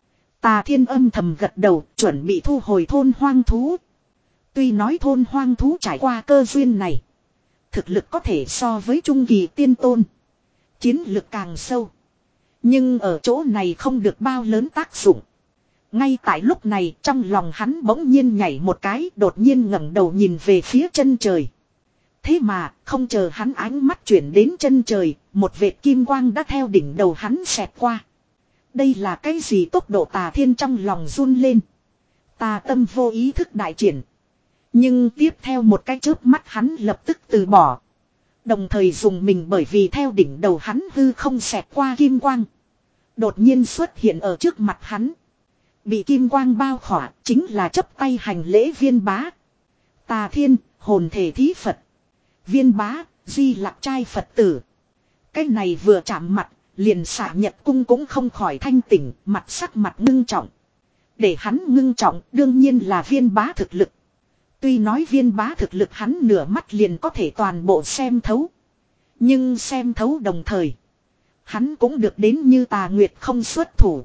Speaker 1: Tà Thiên âm thầm gật đầu, chuẩn bị thu hồi thôn hoang thú. Tuy nói thôn hoang thú trải qua cơ duyên này, thực lực có thể so với trung kỳ tiên tôn. Chiến lực càng sâu. Nhưng ở chỗ này không được bao lớn tác dụng. Ngay tại lúc này trong lòng hắn bỗng nhiên nhảy một cái, đột nhiên ngẩng đầu nhìn về phía chân trời. Thế mà không chờ hắn ánh mắt chuyển đến chân trời, một vệt kim quang đã theo đỉnh đầu hắn xẹt qua. Đây là cái gì? Tốc độ Tà Thiên trong lòng run lên. Tà tâm vô ý thức đại triển. Nhưng tiếp theo một cái chớp mắt hắn lập tức từ bỏ. Đồng thời dùng mình bởi vì theo đỉnh đầu hắn hư không xẹt qua kim quang. Đột nhiên xuất hiện ở trước mặt hắn. Bị kim quang bao khỏa chính là chấp tay hành lễ Viên Bá. Tà Thiên, hồn thể thí Phật. Viên Bá, Di Lặc trai Phật tử. Cái này vừa chạm mặt, liền xạ Nhật cung cũng không khỏi thanh tỉnh, mặt sắc mặt ngưng trọng. Để hắn ngưng trọng đương nhiên là Viên Bá thực lực. Tuy nói Viên Bá thực lực hắn nửa mắt liền có thể toàn bộ xem thấu. Nhưng xem thấu đồng thời, hắn cũng được đến như Tà Nguyệt không xuất thủ.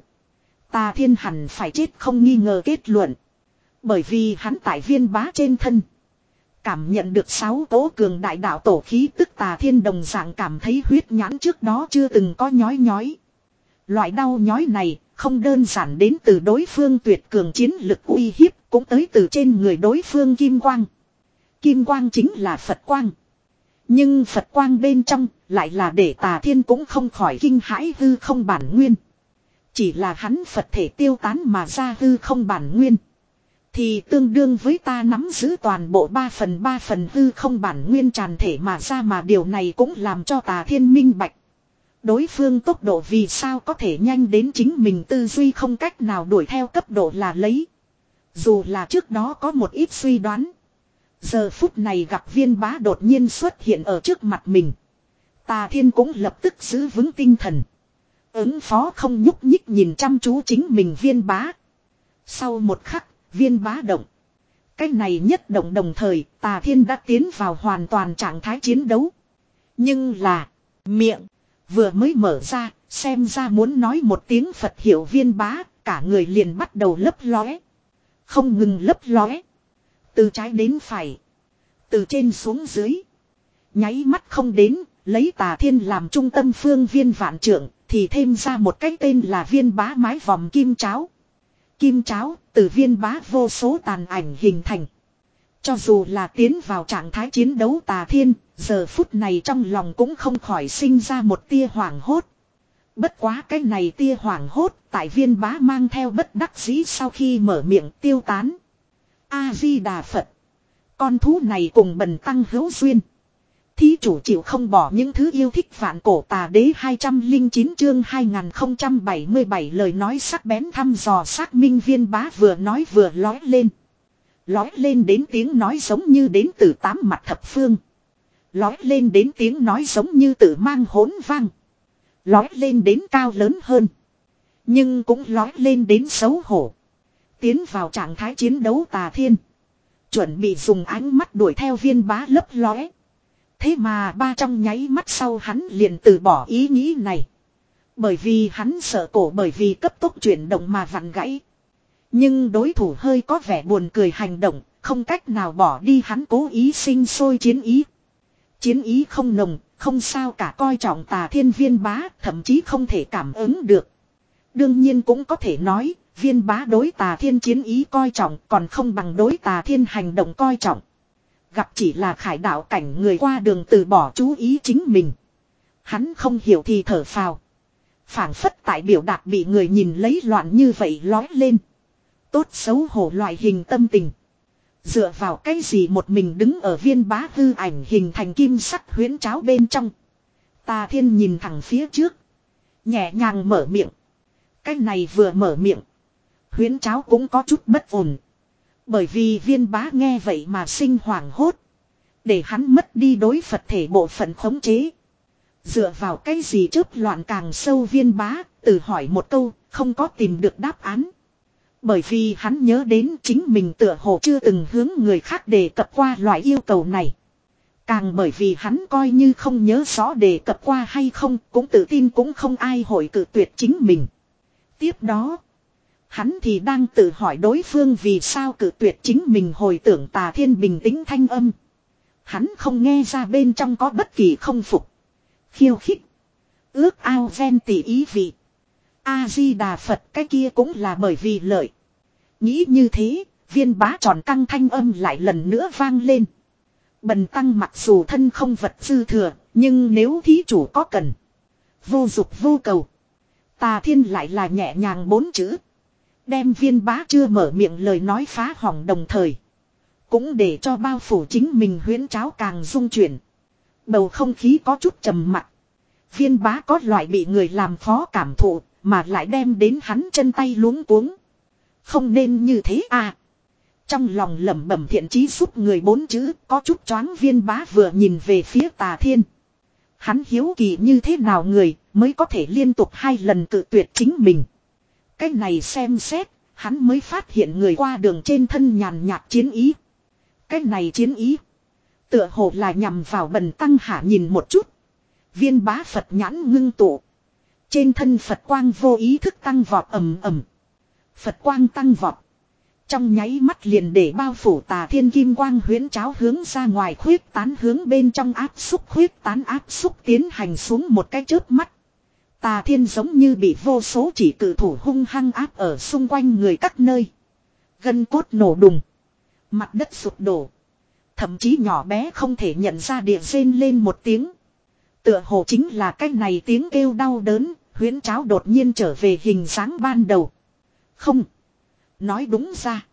Speaker 1: Tà Thiên hẳn phải chết không nghi ngờ kết luận. Bởi vì hắn tại Viên Bá trên thân cảm nhận được sáu tố cường đại đạo tổ khí tức. Tà Thiên đồng dạng cảm thấy huyết nhãn trước đó chưa từng có nhói nhói. Loại đau nhói này không đơn giản đến từ đối phương tuyệt cường chiến lực uy hiếp, cũng tới từ trên người đối phương kim quang. Kim quang chính là Phật quang. Nhưng Phật quang bên trong lại là để Tà Thiên cũng không khỏi kinh hãi hư không bản nguyên. Chỉ là hắn Phật thể tiêu tán mà ra hư không bản nguyên, thì tương đương với ta nắm giữ toàn bộ ba phần ba phần hư không bản nguyên tràn thể mà ra, mà điều này cũng làm cho Tà Thiên minh bạch. Đối phương tốc độ vì sao có thể nhanh đến chính mình tư duy không cách nào đuổi theo cấp độ là lấy. Dù là trước đó có một ít suy đoán. Giờ phút này gặp Viên Bá đột nhiên xuất hiện ở trước mặt mình. Tà Thiên cũng lập tức giữ vững tinh thần. Ứng phó không nhúc nhích nhìn chăm chú chính mình Viên Bá. Sau một khắc, Viên Bá động. Cái này nhất động đồng thời, Tà Thiên đã tiến vào hoàn toàn trạng thái chiến đấu. Nhưng là, miệng vừa mới mở ra, xem ra muốn nói một tiếng Phật hiệu Viên Bá, cả người liền bắt đầu lấp lóe. Không ngừng lấp lóe. Từ trái đến phải. Từ trên xuống dưới. Nháy mắt không đến, lấy Tà Thiên làm trung tâm phương viên vạn trượng, thì thêm ra một cái tên là Viên Bá mái vòm kim cháo. Kim cháo, từ Viên Bá vô số tàn ảnh hình thành. Cho dù là tiến vào trạng thái chiến đấu Tà Thiên, giờ phút này trong lòng cũng không khỏi sinh ra một tia hoảng hốt. Bất quá cái này tia hoảng hốt, tại Viên Bá mang theo bất đắc dĩ sau khi mở miệng tiêu tán. A-di-đà Phật. Con thú này cùng bần tăng hữu duyên. Thí chủ chịu không bỏ những thứ yêu thích vạn cổ tà đế hai trăm lẻ chín chương hai nghìn không trăm bảy mươi bảy lời nói sắc bén thăm dò xác minh. Viên Bá vừa nói vừa lói lên. Lói lên đến tiếng nói giống như đến từ tám mặt thập phương. Lói lên đến tiếng nói giống như tự mang hỗn vang. Lói lên đến cao lớn hơn. Nhưng cũng lói lên đến xấu hổ. Tiến vào trạng thái chiến đấu Tà Thiên chuẩn bị dùng ánh mắt đuổi theo Viên Bá lấp lóe. Thế mà ba trong nháy mắt sau hắn liền từ bỏ ý nghĩ này. Bởi vì hắn sợ cổ bởi vì cấp tốc chuyển động mà vặn gãy. Nhưng đối thủ hơi có vẻ buồn cười hành động, không cách nào bỏ đi hắn cố ý sinh sôi chiến ý. Chiến ý không nồng, không sao cả coi trọng Tà Thiên Viên Bá, thậm chí không thể cảm ứng được. Đương nhiên cũng có thể nói, Viên Bá đối Tà Thiên chiến ý coi trọng còn không bằng đối Tà Thiên hành động coi trọng. Gặp chỉ là khải đạo cảnh người qua đường từ bỏ chú ý chính mình. Hắn không hiểu thì thở phào. Phảng phất tại biểu đạt bị người nhìn lấy loạn như vậy lói lên. Tốt xấu hổ loại hình tâm tình. Dựa vào cái gì một mình đứng ở viên bá hư ảnh hình thành kim sắc huyễn cháo bên trong. Tà Thiên nhìn thẳng phía trước. Nhẹ nhàng mở miệng. Cái này vừa mở miệng. Huyễn cháo cũng có chút bất ổn. Bởi vì viên bá nghe vậy mà sinh hoảng hốt. Để hắn mất đi đối Phật thể bộ phận khống chế. Dựa vào cái gì chớp loạn càng sâu viên bá, tự hỏi một câu, không có tìm được đáp án. Bởi vì hắn nhớ đến chính mình tựa hồ chưa từng hướng người khác đề cập qua loại yêu cầu này. Càng bởi vì hắn coi như không nhớ rõ đề cập qua hay không, cũng tự tin cũng không ai hội cự tuyệt chính mình. Tiếp đó, hắn thì đang tự hỏi đối phương vì sao cự tuyệt chính mình. Hồi tưởng Tà Thiên bình tĩnh thanh âm. Hắn không nghe ra bên trong có bất kỳ không phục, khiêu khích, ước ao ven tỉ ý vị. A-di-đà Phật, cái kia cũng là bởi vì lợi. Nghĩ như thế, viên bá tròn căng thanh âm lại lần nữa vang lên. Bần tăng mặc dù thân không vật dư thừa, nhưng nếu thí chủ có cần, vô dục vô cầu. Tà Thiên lại là nhẹ nhàng bốn chữ. Đem viên bá chưa mở miệng lời nói phá hỏng, đồng thời cũng để cho bao phủ chính mình huyễn cháo càng rung chuyển. Bầu không khí có chút trầm mặc. Viên bá có loại bị người làm phó cảm thụ, mà lại đem đến hắn chân tay luống cuống. Không nên như thế à. Trong lòng lẩm bẩm thiện chí giúp người bốn chữ, có chút choáng. Viên bá vừa nhìn về phía Tà Thiên. Hắn hiếu kỳ như thế nào người mới có thể liên tục hai lần cự tuyệt chính mình. Cái này xem xét, hắn mới phát hiện người qua đường trên thân nhàn nhạt chiến ý. Cái này chiến ý, tựa hồ là nhằm vào bần tăng hả. Nhìn một chút. Viên bá Phật nhãn ngưng tụ. Trên thân Phật quang vô ý thức tăng vọt ầm ầm. Phật quang tăng vọt. Trong nháy mắt liền để bao phủ Tà Thiên kim quang huyễn cháo hướng ra ngoài khuyết tán, hướng bên trong áp xúc khuyết tán áp xúc tiến hành xuống một cái chớp mắt. Tà Thiên giống như bị vô số chỉ cự thủ hung hăng áp ở xung quanh người các nơi. Gân cốt nổ đùng. Mặt đất sụp đổ. Thậm chí nhỏ bé không thể nhận ra địa rên lên một tiếng. Tựa hồ chính là cái này tiếng kêu đau đớn, huyễn cháo đột nhiên trở về hình dáng ban đầu. Không. Nói đúng ra,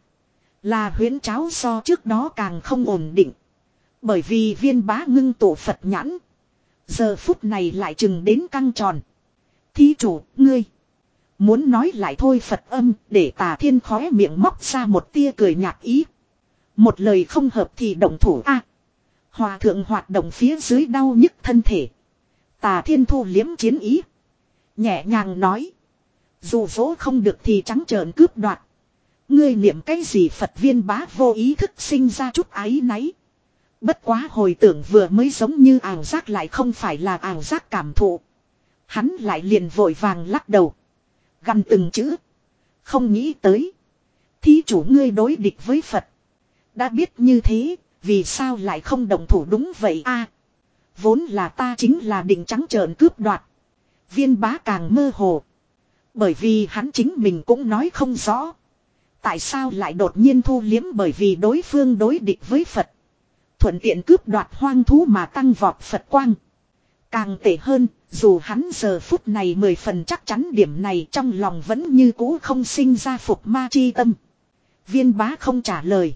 Speaker 1: là huyễn cháo so trước đó càng không ổn định. Bởi vì viên bá ngưng tụ Phật nhãn. Giờ phút này lại chừng đến căng tròn. Thí chủ, ngươi. Muốn nói lại thôi Phật âm, để Tà Thiên khóe miệng móc ra một tia cười nhạt ý. Một lời không hợp thì động thủ a. À, hòa thượng hoạt động phía dưới đau nhức thân thể. Tà Thiên thu liếm chiến ý. Nhẹ nhàng nói. Dù dỗ không được thì trắng trợn cướp đoạt. Ngươi niệm cái gì Phật. Viên bá vô ý thức sinh ra chút áy náy. Bất quá hồi tưởng vừa mới giống như ảo giác lại không phải là ảo giác cảm thụ. Hắn lại liền vội vàng lắc đầu. Gằn từng chữ. Không nghĩ tới. Thí chủ ngươi đối địch với Phật. Đã biết như thế, vì sao lại không đồng thủ. Đúng vậy a. Vốn là ta chính là định trắng trợn cướp đoạt. Viên bá càng mơ hồ. Bởi vì hắn chính mình cũng nói không rõ. Tại sao lại đột nhiên thu liếm, bởi vì đối phương đối địch với Phật. Thuận tiện cướp đoạt hoang thú mà tăng vọt Phật quang. Càng tệ hơn, dù hắn giờ phút này mười phần chắc chắn điểm này, trong lòng vẫn như cũ không sinh ra phục ma chi tâm. Viên bá không trả lời.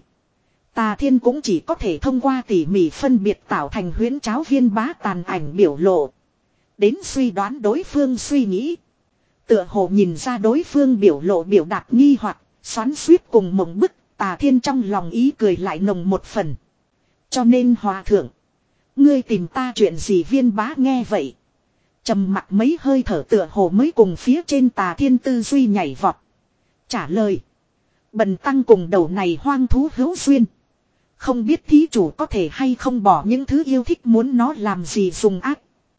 Speaker 1: Tà Thiên cũng chỉ có thể thông qua tỉ mỉ phân biệt tạo thành huyễn cháo viên bá tàn ảnh biểu lộ. Đến suy đoán đối phương suy nghĩ. Tựa hồ nhìn ra đối phương biểu lộ biểu đạt nghi hoặc, xoắn suýt cùng mộng bức, Tà Thiên trong lòng ý cười lại nồng một phần. Cho nên hòa thượng, ngươi tìm ta chuyện gì? Viên bá nghe vậy, trầm mặc mấy hơi thở, tựa hồ mới cùng phía trên Tà Thiên tư duy nhảy vọt. Trả lời, bần tăng cùng đầu này hoang thú hữu duyên. Không biết thí chủ có thể hay không bỏ những thứ yêu thích, muốn nó làm gì dùng ác.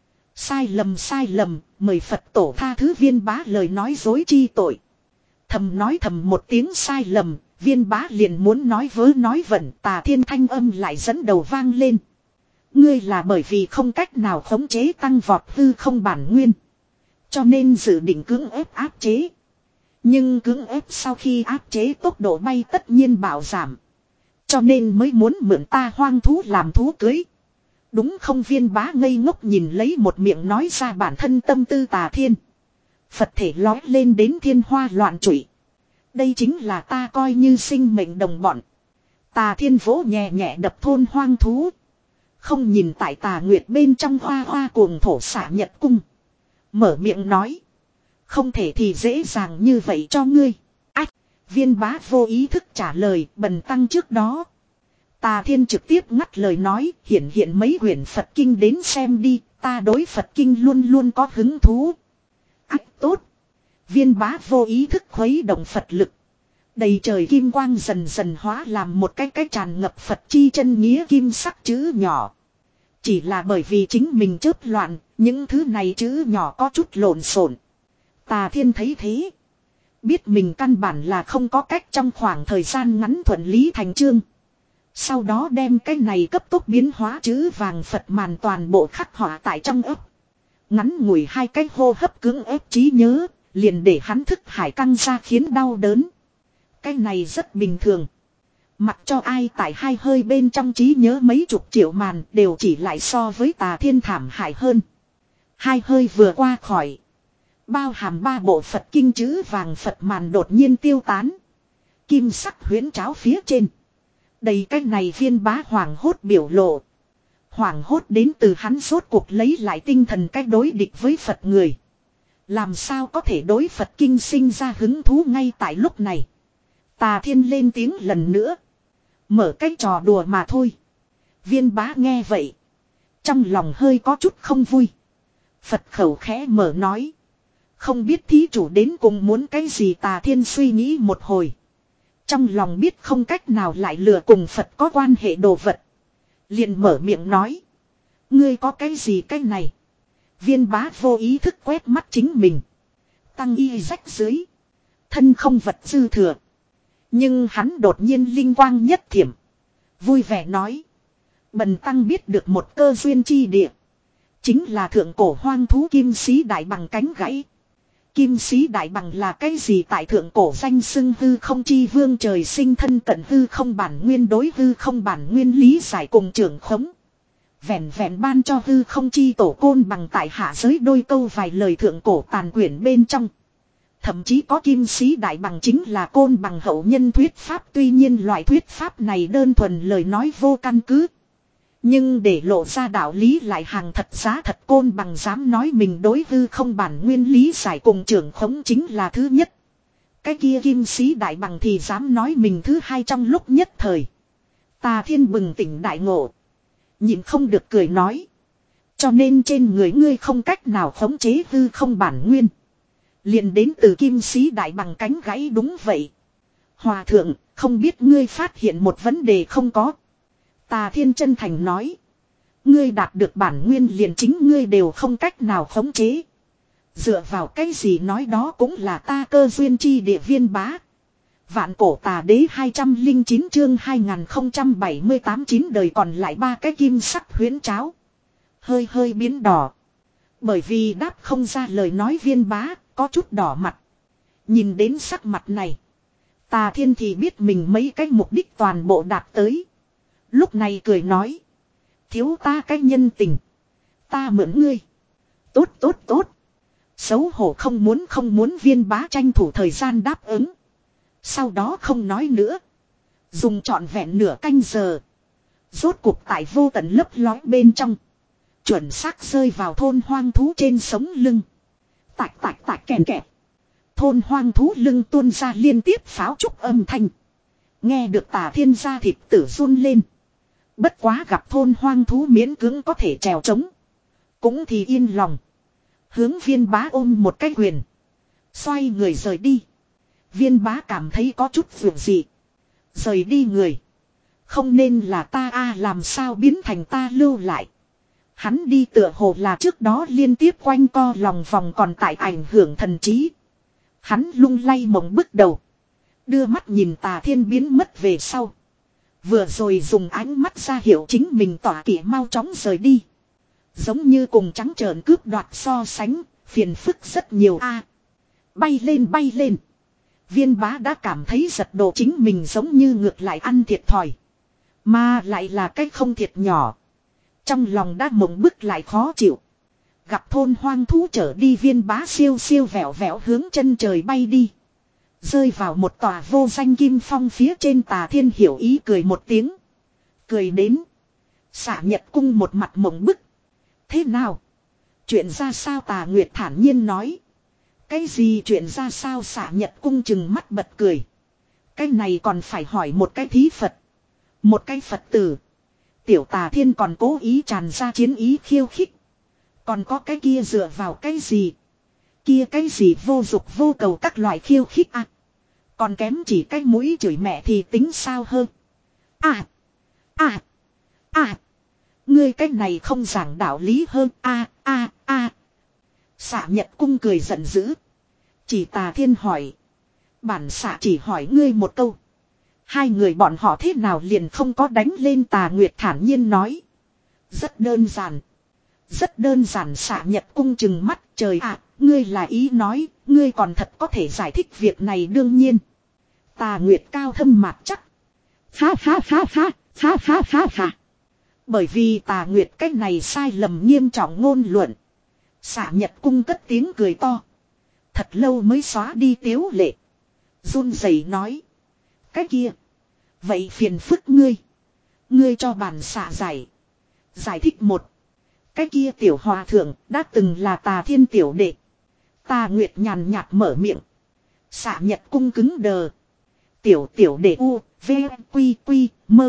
Speaker 1: Sai lầm sai lầm, mời Phật tổ tha thứ. Viên bá lời nói dối chi tội. Thầm nói thầm một tiếng sai lầm, viên bá liền muốn nói vớ nói vẩn. Tà Thiên thanh âm lại dẫn đầu vang lên. Ngươi là bởi vì không cách nào khống chế tăng vọt hư không bản nguyên, cho nên dự định cưỡng ép áp chế. Nhưng cưỡng ép sau khi áp chế tốc độ bay tất nhiên bạo giảm. Cho nên mới muốn mượn ta hoang thú làm thú cưới. Đúng không? Viên bá ngây ngốc nhìn lấy một miệng nói ra bản thân tâm tư Tà Thiên. Phật thể lói lên đến thiên hoa loạn trụy. Đây chính là ta coi như sinh mệnh đồng bọn. Tà Thiên vỗ nhẹ nhẹ đập thôn hoang thú. Không nhìn tại Tà Nguyệt bên trong hoa hoa cuồng thổ xả nhật cung. Mở miệng nói. Không thể thì dễ dàng như vậy cho ngươi. Ách, Viên Bá vô ý thức trả lời bần tăng trước đó. Tà Thiên trực tiếp ngắt lời nói, hiện hiện mấy quyển Phật Kinh đến xem đi, ta đối Phật Kinh luôn luôn có hứng thú. Ách tốt. Viên Bá vô ý thức khuấy động Phật lực. Đầy trời kim quang dần dần hóa làm một cái cái tràn ngập Phật chi chân nghĩa kim sắc chữ nhỏ. Chỉ là bởi vì chính mình chớp loạn, những thứ này chữ nhỏ có chút lộn xộn. Tà Thiên thấy thế. Biết mình căn bản là không có cách trong khoảng thời gian ngắn thuận lý thành chương. Sau đó đem cái này cấp tốc biến hóa chữ vàng Phật màn toàn bộ khắc họa tại trong ấp. Ngắn ngủi hai cái hô hấp cưỡng ép trí nhớ, liền để hắn thức hải căng ra khiến đau đớn. Cái này rất bình thường. Mặc cho ai tại hai hơi bên trong trí nhớ mấy chục triệu màn đều chỉ lại so với Tà Thiên thảm hại hơn. Hai hơi vừa qua khỏi. Bao hàm ba bộ Phật kinh chữ vàng Phật màn đột nhiên tiêu tán. Kim sắc huyễn tráo phía trên. Đầy cái này Viên Bá hoảng hốt biểu lộ. Hoảng hốt đến từ hắn rốt cuộc lấy lại tinh thần cách đối địch với Phật người. Làm sao có thể đối Phật kinh sinh ra hứng thú ngay tại lúc này. Tà Thiên lên tiếng lần nữa. Mở cái trò đùa mà thôi. Viên Bá nghe vậy. Trong lòng hơi có chút không vui. Phật khẩu khẽ mở nói. Không biết thí chủ đến cùng muốn cái gì. Tà Thiên suy nghĩ một hồi. Trong lòng biết không cách nào lại lừa cùng Phật có quan hệ đồ vật. Liền mở miệng nói. Ngươi có cái gì cái này. Viên Bá vô ý thức quét mắt chính mình. Tăng y rách dưới. Thân không vật dư thừa. Nhưng hắn đột nhiên linh quang nhất thiểm. Vui vẻ nói. Bần tăng biết được một cơ duyên chi địa. Chính là thượng cổ hoang thú kim sĩ đại bằng cánh gãy. Kim sĩ đại bằng là cái gì tại thượng cổ danh xưng hư không chi vương trời sinh thân cận hư không bản nguyên đối hư không bản nguyên lý giải cùng trưởng khống. Vẹn vẹn ban cho hư không chi tổ côn bằng tại hạ giới đôi câu vài lời thượng cổ tàn quyển bên trong. Thậm chí có kim sĩ đại bằng chính là côn bằng hậu nhân thuyết pháp, tuy nhiên loại thuyết pháp này đơn thuần lời nói vô căn cứ. Nhưng để lộ ra đạo lý lại hàng thật giá thật, côn bằng dám nói mình đối hư không bản nguyên lý giải cùng trưởng khống chính là thứ nhất. Cái kia kim sĩ đại bằng thì dám nói mình thứ hai trong lúc nhất thời. Tà Thiên bừng tỉnh đại ngộ. Nhịn không được cười nói. Cho nên trên người ngươi không cách nào khống chế hư không bản nguyên. Liền đến từ kim sĩ đại bằng cánh gãy đúng vậy. Hòa thượng, không biết ngươi phát hiện một vấn đề không có. Tà Thiên chân thành nói. Ngươi đạt được bản nguyên liền chính ngươi đều không cách nào khống chế. Dựa vào cái gì nói đó cũng là ta cơ duyên chi địa. Viên Bá. Vạn cổ tà đế hai trăm lẻ chín chương hai nghìn không trăm bảy mươi tám chín đời còn lại ba cái kim sắc huyễn tráo. Hơi hơi biến đỏ. Bởi vì đáp không ra lời nói Viên Bá có chút đỏ mặt. Nhìn đến sắc mặt này. Tà Thiên thì biết mình mấy cái mục đích toàn bộ đạt tới. Lúc này cười nói. Thiếu ta cái nhân tình. Ta mượn ngươi. Tốt tốt tốt. Xấu hổ không muốn không muốn. Viên Bá tranh thủ thời gian đáp ứng. Sau đó không nói nữa. Dùng trọn vẹn nửa canh giờ. Rốt cuộc tại vô tận lấp lói bên trong. Chuẩn xác rơi vào thôn hoang thú trên sống lưng. Tạch tạch tạch kèn kẹt. Thôn hoang thú lưng tuôn ra liên tiếp pháo trúc âm thanh. Nghe được Tà Thiên gia thịt tử run lên. Bất quá gặp thôn hoang thú miễn cưỡng có thể trèo trống. Cũng thì yên lòng. Hướng Viên Bá ôm một cái quyền. Xoay người rời đi. Viên Bá cảm thấy có chút vượng dị. Rời đi người. Không nên là ta a, làm sao biến thành ta lưu lại. Hắn đi tựa hồ là trước đó liên tiếp quanh co lòng vòng còn tại ảnh hưởng thần trí. Hắn lung lay mộng bước đầu. Đưa mắt nhìn Tà Thiên biến mất về sau. Vừa rồi dùng ánh mắt ra hiệu chính mình tỏa kỵ mau chóng rời đi. Giống như cùng trắng trợn cướp đoạt so sánh, phiền phức rất nhiều a. Bay lên bay lên. Viên Bá đã cảm thấy giật đồ chính mình giống như ngược lại ăn thiệt thòi. Mà lại là cái không thiệt nhỏ. Trong lòng đã mộng bức lại khó chịu. Gặp thôn hoang thú trở đi. Viên Bá siêu siêu vẹo vẹo hướng chân trời bay đi. Rơi vào một tòa vô danh kim phong phía trên Tà Thiên hiểu ý cười một tiếng. Cười đến. Xạ Nhật Cung một mặt mộng bức. Thế nào? Chuyện ra sao Tà Nguyệt thản nhiên nói. Cái gì chuyện ra sao Xạ Nhật Cung chừng mắt bật cười. Cái này còn phải hỏi một cái thí Phật. Một cái Phật tử. Tiểu Tà Thiên còn cố ý tràn ra chiến ý khiêu khích. Còn có cái kia dựa vào cái gì? Kia cái gì vô dục vô cầu các loại khiêu khích à? Còn kém chỉ cái mũi chửi mẹ thì tính sao hơn? À! À! À! Ngươi cái này không giảng đạo lý hơn a a a. Xạ Nhật Cung cười giận dữ. Chỉ Tà Thiên hỏi. Bản xạ chỉ hỏi ngươi một câu. Hai người bọn họ thế nào liền không có đánh lên Tà Nguyệt thản nhiên nói. Rất đơn giản. Rất đơn giản Xạ Nhật Cung chừng mắt trời ạ, ngươi là ý nói, ngươi còn thật có thể giải thích việc này đương nhiên. Tà Nguyệt cao thâm mạt chắc. Ha ha ha ha, ha ha ha ha. Bởi vì Tà Nguyệt cái này sai lầm nghiêm trọng ngôn luận. Xạ Nhật Cung cất tiếng cười to. Thật lâu mới xóa đi tiếu lệ. Run rẩy nói. Cái kia. Vậy phiền phức ngươi. Ngươi cho bản xạ giải. Giải thích một. Cái kia tiểu hòa thượng đã từng là Tà Thiên tiểu đệ. Tà Nguyệt nhàn nhạt mở miệng. Xạ Nhật Cung cứng đờ. Tiểu tiểu đệ u, v, quy quy, mơ.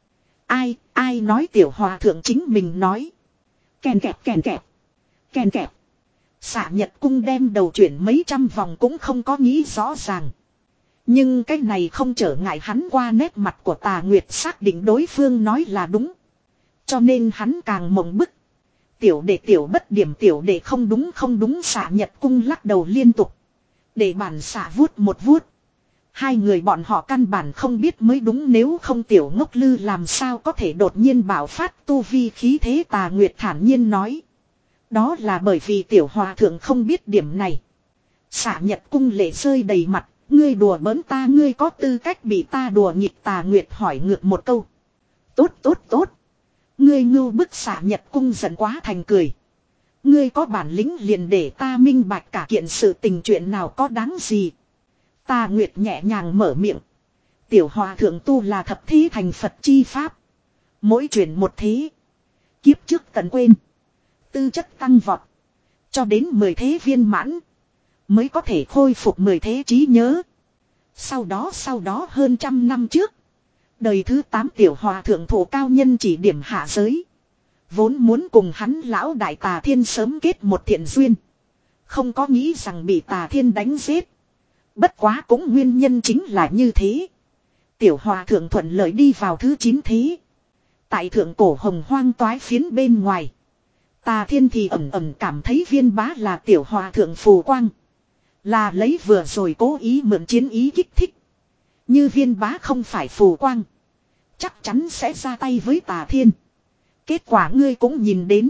Speaker 1: Ai, ai nói tiểu hòa thượng chính mình nói. Kèn kẹp kèn kẹp. Kèn kẹp. Xạ Nhật Cung đem đầu chuyển mấy trăm vòng cũng không có nghĩ rõ ràng. Nhưng cái này không trở ngại hắn qua nét mặt của Tà Nguyệt xác định đối phương nói là đúng. Cho nên hắn càng mộng bức. Tiểu đệ tiểu bất điểm tiểu đệ không đúng không đúng Xạ Nhật Cung lắc đầu liên tục. Để bản xạ vuốt một vuốt. Hai người bọn họ căn bản không biết mới đúng nếu không tiểu ngốc lư làm sao có thể đột nhiên bảo phát tu vi khí thế Tà Nguyệt thản nhiên nói. Đó là bởi vì tiểu hòa thượng không biết điểm này. Xạ Nhật Cung lệ rơi đầy mặt, ngươi đùa bỡn ta ngươi có tư cách bị ta đùa nghịch Tà Nguyệt hỏi ngược một câu. Tốt tốt tốt. Ngươi ngưu bức Xạ Nhật Cung giận quá thành cười. Ngươi có bản lĩnh liền để ta minh bạch cả kiện sự tình chuyện nào có đáng gì. Tà Nguyệt nhẹ nhàng mở miệng. Tiểu hòa thượng tu là thập thí thành Phật chi pháp. Mỗi chuyển một thế. Kiếp trước tận quên. Tư chất tăng vọt. Cho đến mười thế viên mãn. Mới có thể khôi phục mười thế trí nhớ. Sau đó sau đó hơn trăm năm trước. Đời thứ tám tiểu hòa thượng thủ cao nhân chỉ điểm hạ giới. Vốn muốn cùng hắn lão đại Tà Thiên sớm kết một thiện duyên. Không có nghĩ rằng bị Tà Thiên đánh giết. Bất quá cũng nguyên nhân chính là như thế. Tiểu hòa thượng thuận lợi đi vào thứ chín thế. Tại thượng cổ hồng hoang toái phiến bên ngoài. Tà Thiên thì ẩm ẩm cảm thấy viên bá là tiểu hòa thượng phù quang. Là lấy vừa rồi cố ý mượn chiến ý kích thích. Như viên bá không phải phù quang. Chắc chắn sẽ ra tay với Tà Thiên. Kết quả ngươi cũng nhìn đến.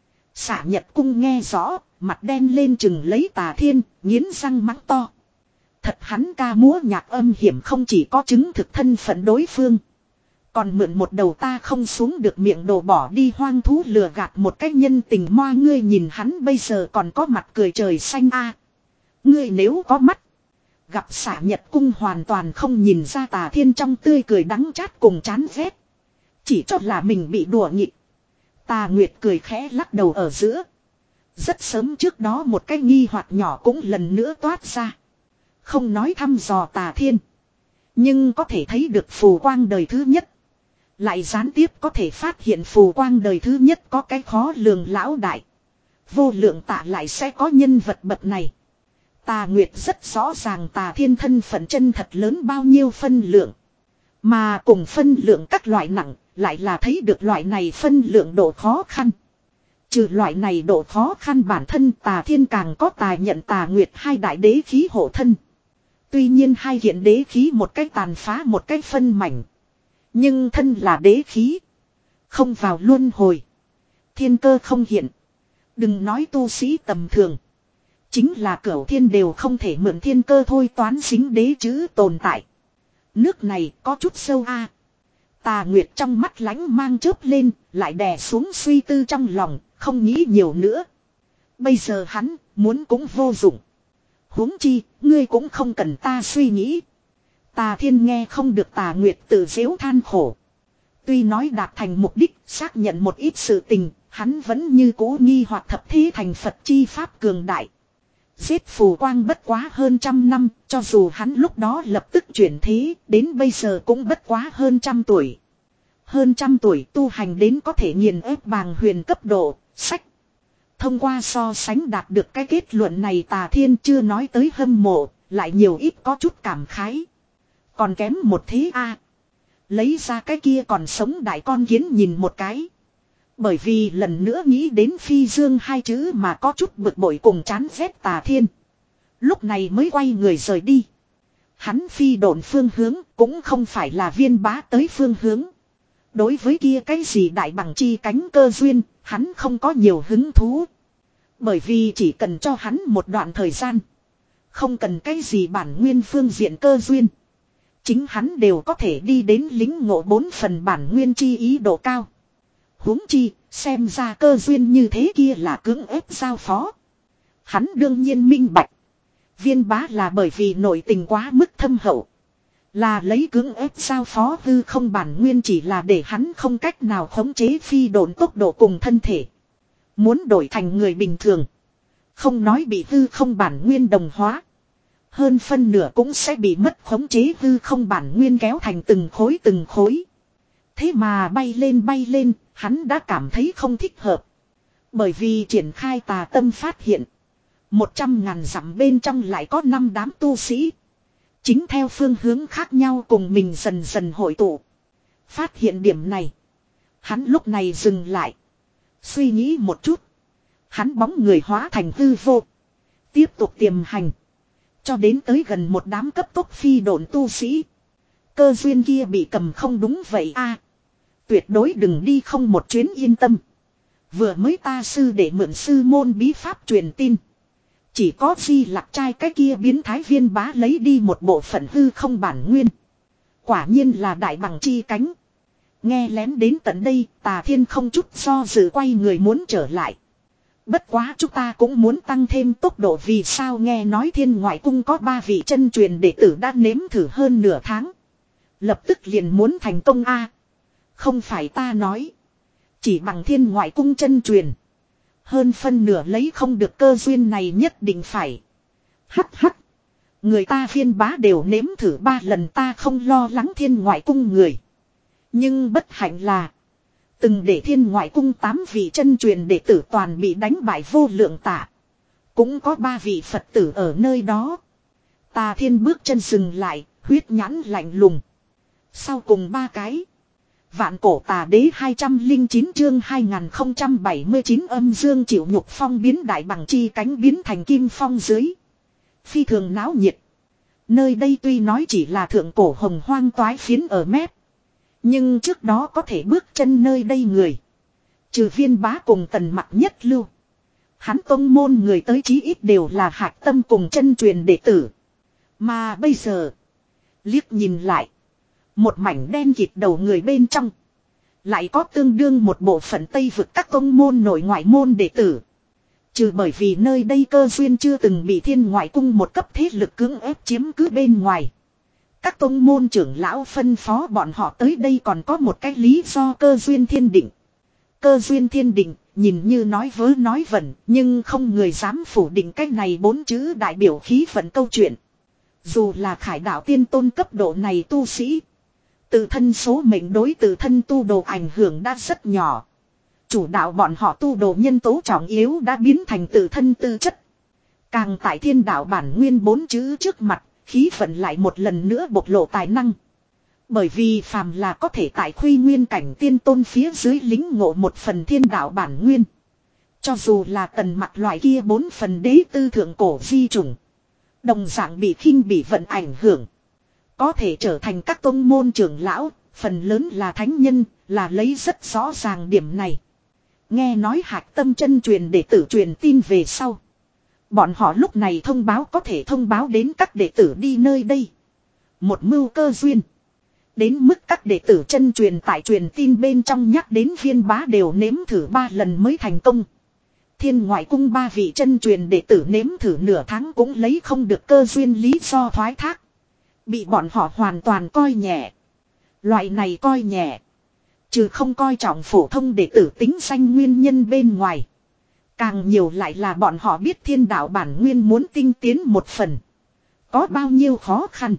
Speaker 1: Xạ Nhật Cung nghe rõ, mặt đen lên chừng lấy Tà Thiên, nghiến răng mắng to. Thật hắn ca múa nhạc âm hiểm không chỉ có chứng thực thân phận đối phương. Còn mượn một đầu ta không xuống được miệng đồ bỏ đi hoang thú lừa gạt một cách nhân tình moa ngươi nhìn hắn bây giờ còn có mặt cười trời xanh a. Ngươi nếu có mắt. Gặp Xạ Nhật Cung hoàn toàn không nhìn ra Tà Thiên trong tươi cười đắng chát cùng chán ghét. Chỉ cho là mình bị đùa nghịch. Tà Nguyệt cười khẽ lắc đầu ở giữa. Rất sớm trước đó một cái nghi hoặc nhỏ cũng lần nữa toát ra. Không nói thăm dò Tà Thiên. Nhưng có thể thấy được phù quang đời thứ nhất. Lại gián tiếp có thể phát hiện phù quang đời thứ nhất có cái khó lường lão đại. Vô lượng tạ lại sẽ có nhân vật bậc này. Tà Nguyệt rất rõ ràng Tà Thiên thân phận chân thật lớn bao nhiêu phân lượng. Mà cùng phân lượng các loại nặng, lại là thấy được loại này phân lượng độ khó khăn. Trừ loại này độ khó khăn bản thân Tà Thiên càng có tài nhận Tà Nguyệt hai đại đế khí hộ thân. Tuy nhiên hai hiện đế khí một cách tàn phá một cách phân mảnh. Nhưng thân là đế khí. Không vào luân hồi. Thiên cơ không hiện. Đừng nói tu sĩ tầm thường. Chính là cửu thiên đều không thể mượn thiên cơ thôi toán dính đế chữ tồn tại. Nước này có chút sâu a. Tà Nguyệt trong mắt lánh mang chớp lên, lại đè xuống suy tư trong lòng, không nghĩ nhiều nữa. Bây giờ hắn, muốn cũng vô dụng. Huống chi, ngươi cũng không cần ta suy nghĩ. Tà Thiên nghe không được Tà Nguyệt tự giễu than khổ. Tuy nói đạt thành mục đích, xác nhận một ít sự tình, hắn vẫn như cố nghi hoặc thập thế thành Phật chi pháp cường đại. Giết phù quang bất quá hơn trăm năm, cho dù hắn lúc đó lập tức chuyển thế, đến bây giờ cũng bất quá hơn trăm tuổi. Hơn trăm tuổi tu hành đến có thể nghiền ép bàng huyền cấp độ, sách. Thông qua so sánh đạt được cái kết luận này Tà Thiên chưa nói tới hâm mộ, lại nhiều ít có chút cảm khái. Còn kém một thế a. Lấy ra cái kia còn sống đại con kiến nhìn một cái. Bởi vì lần nữa nghĩ đến phi dương hai chữ mà có chút bực bội cùng chán ghét Tà Thiên. Lúc này mới quay người rời đi. Hắn phi độn phương hướng cũng không phải là viên bá tới phương hướng. Đối với kia cái gì đại bằng chi cánh cơ duyên, hắn không có nhiều hứng thú. Bởi vì chỉ cần cho hắn một đoạn thời gian. Không cần cái gì bản nguyên phương diện cơ duyên. Chính hắn đều có thể đi đến lính ngộ bốn phần bản nguyên chi ý độ cao. Huống chi, xem ra cơ duyên như thế kia là cưỡng ép giao phó. Hắn đương nhiên minh bạch. Viên bá là bởi vì nội tình quá mức thâm hậu. Là lấy cưỡng ép giao phó hư không bản nguyên chỉ là để hắn không cách nào khống chế phi độn tốc độ cùng thân thể. Muốn đổi thành người bình thường. Không nói bị hư không bản nguyên đồng hóa. Hơn phân nửa cũng sẽ bị mất khống chế hư không bản nguyên kéo thành từng khối từng khối. Thế mà bay lên bay lên, hắn đã cảm thấy không thích hợp. Bởi vì triển khai tà tâm phát hiện. Một trăm ngàn dặm bên trong lại có năm đám tu sĩ. Chính theo phương hướng khác nhau cùng mình dần dần hội tụ. Phát hiện điểm này. Hắn lúc này dừng lại. Suy nghĩ một chút. Hắn bóng người hóa thành hư vô. Tiếp tục tiềm hành. Cho đến tới gần một đám cấp tốc phi độn tu sĩ. Cơ duyên kia bị cầm không đúng vậy a. Tuyệt đối đừng đi không một chuyến yên tâm. Vừa mới ta sư để mượn sư môn bí pháp truyền tin. Chỉ có Di Lặc trai cái kia biến thái viên bá lấy đi một bộ phận hư không bản nguyên. Quả nhiên là đại bằng chi cánh. Nghe lén đến tận đây, Tà Thiên không chút do dự quay người muốn trở lại. Bất quá chúng ta cũng muốn tăng thêm tốc độ vì sao nghe nói Thiên Ngoại Cung có ba vị chân truyền đệ tử đã nếm thử hơn nửa tháng. Lập tức liền muốn thành công a. Không phải ta nói. Chỉ bằng Thiên Ngoại Cung chân truyền. Hơn phân nửa lấy không được cơ duyên này nhất định phải. Hắc hắc. Người ta viên bá đều nếm thử ba lần ta không lo lắng Thiên Ngoại Cung người. Nhưng bất hạnh là. Từng để Thiên Ngoại Cung tám vị chân truyền đệ tử toàn bị đánh bại vô lượng tả. Cũng có ba vị Phật tử ở nơi đó. Tà Thiên bước chân dừng lại, huyết nhãn lạnh lùng. Sau cùng ba cái. Vạn cổ tà đế hai trăm lẻ chín chương hai nghìn không trăm bảy mươi chín âm dương chịu nhục phong biến đại bằng chi cánh biến thành kim phong dưới. Phi thường náo nhiệt. Nơi đây tuy nói chỉ là thượng cổ hồng hoang toái phiến ở mép. Nhưng trước đó có thể bước chân nơi đây người. Trừ viên bá cùng tần mặc nhất lưu. Hắn tông môn người tới chí ít đều là hạc tâm cùng chân truyền đệ tử. Mà bây giờ. Liếc nhìn lại. Một mảnh đen kịt đầu người bên trong. Lại có tương đương một bộ phận Tây vực các tông môn nội ngoại môn đệ tử. Trừ bởi vì nơi đây cơ duyên chưa từng bị Thiên Ngoại Cung một cấp thế lực cưỡng ép chiếm cứ bên ngoài. Các tông môn trưởng lão phân phó bọn họ tới đây còn có một cái lý do cơ duyên thiên định. Cơ duyên thiên định, nhìn như nói vớ nói vẩn, nhưng không người dám phủ định cái này bốn chữ đại biểu khí vận câu chuyện. Dù là khải đạo tiên tôn cấp độ này tu sĩ. Tự thân số mệnh đối tự thân tu đồ ảnh hưởng đã rất nhỏ. Chủ đạo bọn họ tu đồ nhân tố trọng yếu đã biến thành tự thân tư chất. Càng tại thiên đạo bản nguyên bốn chữ trước mặt. Khí vận lại một lần nữa bộc lộ tài năng. Bởi vì phàm là có thể tại khuy nguyên cảnh tiên tôn phía dưới lính ngộ một phần thiên đạo bản nguyên. Cho dù là tần mặt loại kia bốn phần đế tư thượng cổ di chủng. Đồng dạng bị khinh bị vận ảnh hưởng. Có thể trở thành các tôn môn trưởng lão, phần lớn là thánh nhân, là lấy rất rõ ràng điểm này. Nghe nói hạc tâm chân truyền đệ tử truyền tin về sau. Bọn họ lúc này thông báo có thể thông báo đến các đệ tử đi nơi đây. Một mưu cơ duyên. Đến mức các đệ tử chân truyền tại truyền tin bên trong nhắc đến viên bá đều nếm thử ba lần mới thành công. Thiên Ngoại Cung ba vị chân truyền đệ tử nếm thử nửa tháng cũng lấy không được cơ duyên lý do thoái thác. Bị bọn họ hoàn toàn coi nhẹ. Loại này coi nhẹ. Trừ không coi trọng phổ thông đệ tử tính danh nguyên nhân bên ngoài. Càng nhiều lại là bọn họ biết thiên đạo bản nguyên muốn tinh tiến một phần. Có bao nhiêu khó khăn.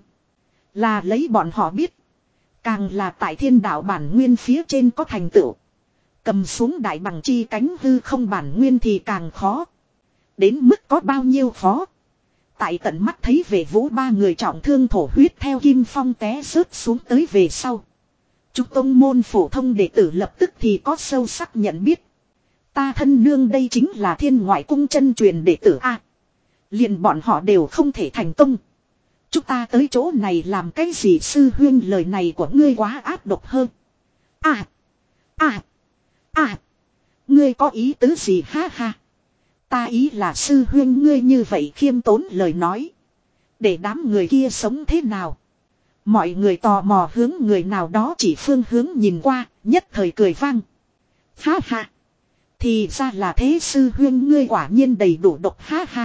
Speaker 1: Là lấy bọn họ biết. Càng là tại thiên đạo bản nguyên phía trên có thành tựu. Cầm xuống đại bằng chi cánh hư không bản nguyên thì càng khó. Đến mức có bao nhiêu khó. Tại tận mắt thấy về vũ ba người trọng thương thổ huyết theo kim phong té rớt xuống tới về sau. Chúng tông môn phổ thông đệ tử lập tức thì có sâu sắc nhận biết. Ta thân nương đây chính là Thiên Ngoại Cung chân truyền đệ tử A. Liền bọn họ đều không thể thành công. Chúng ta tới chỗ này làm cái gì sư huyên, lời này của ngươi quá ác độc hơn. À. À. À. Ngươi có ý tứ gì ha ha. Ta ý là sư huyên ngươi như vậy khiêm tốn lời nói. Để đám người kia sống thế nào. Mọi người tò mò hướng người nào đó chỉ phương hướng nhìn qua, nhất thời cười vang. Ha ha. Thì ra là thế, sư huyên ngươi quả nhiên đầy đủ độc ha ha.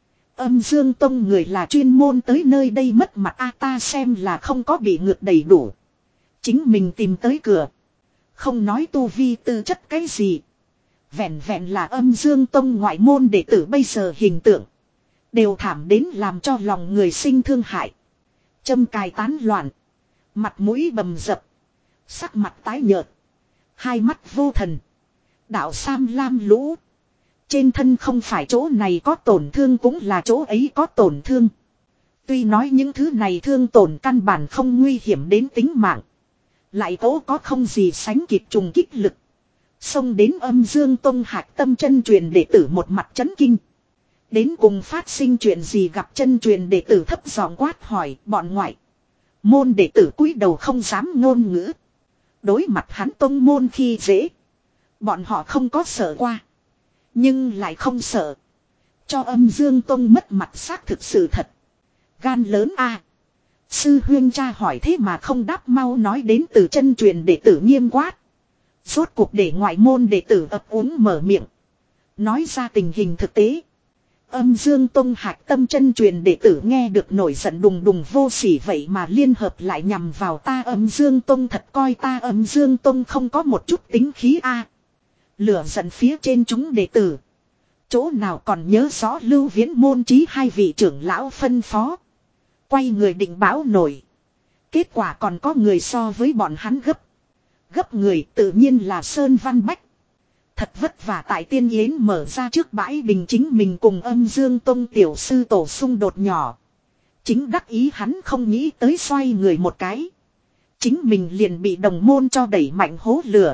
Speaker 1: Âm Dương Tông người là chuyên môn tới nơi đây mất mặt a, ta xem là không có bị ngược đầy đủ. Chính mình tìm tới cửa. Không nói tu vi tư chất cái gì. Vẹn vẹn là Âm Dương Tông ngoại môn đệ tử bây giờ hình tượng. Đều thảm đến làm cho lòng người sinh thương hại. Châm cài tán loạn. Mặt mũi bầm dập. Sắc mặt tái nhợt. Hai mắt vô thần. Đạo sam lam lũ. Trên thân không phải chỗ này có tổn thương cũng là chỗ ấy có tổn thương. Tuy nói những thứ này thương tổn căn bản không nguy hiểm đến tính mạng. Lại cố có không gì sánh kịp trùng kích lực. Xông đến Âm Dương Tông hạc tâm chân truyền đệ tử một mặt chấn kinh. Đến cùng phát sinh chuyện gì, gặp chân truyền đệ tử thấp giọng quát hỏi bọn ngoại. Môn đệ tử cúi đầu không dám ngôn ngữ. Đối mặt hắn tông môn khi dễ. Bọn họ không có sợ qua. Nhưng lại không sợ. Cho Âm Dương Tông mất mặt xác thực sự thật. Gan lớn a. À. Sư huyên cha hỏi thế mà không đáp, mau nói đến từ chân truyền đệ tử nghiêm quát. Rốt cuộc để ngoại môn đệ tử ấp úng mở miệng. Nói ra tình hình thực tế. Âm Dương Tông hạc tâm chân truyền đệ tử nghe được nổi giận đùng đùng vô sỉ, vậy mà liên hợp lại nhằm vào ta Âm Dương Tông, thật coi ta Âm Dương Tông không có một chút tính khí a. À. Lửa giận phía trên chúng đệ tử. Chỗ nào còn nhớ rõ Lưu Viễn môn chí hai vị trưởng lão phân phó. Quay người định báo nổi. Kết quả còn có người so với bọn hắn gấp. Gấp người tự nhiên là Sơn Văn Bách. Thật vất vả tại Tiên Yến mở ra trước bãi bình chính mình cùng Âm Dương Tông tiểu sư tổ xung đột nhỏ. Chính đắc ý hắn không nghĩ tới xoay người một cái. Chính mình liền bị đồng môn cho đẩy mạnh hố lửa.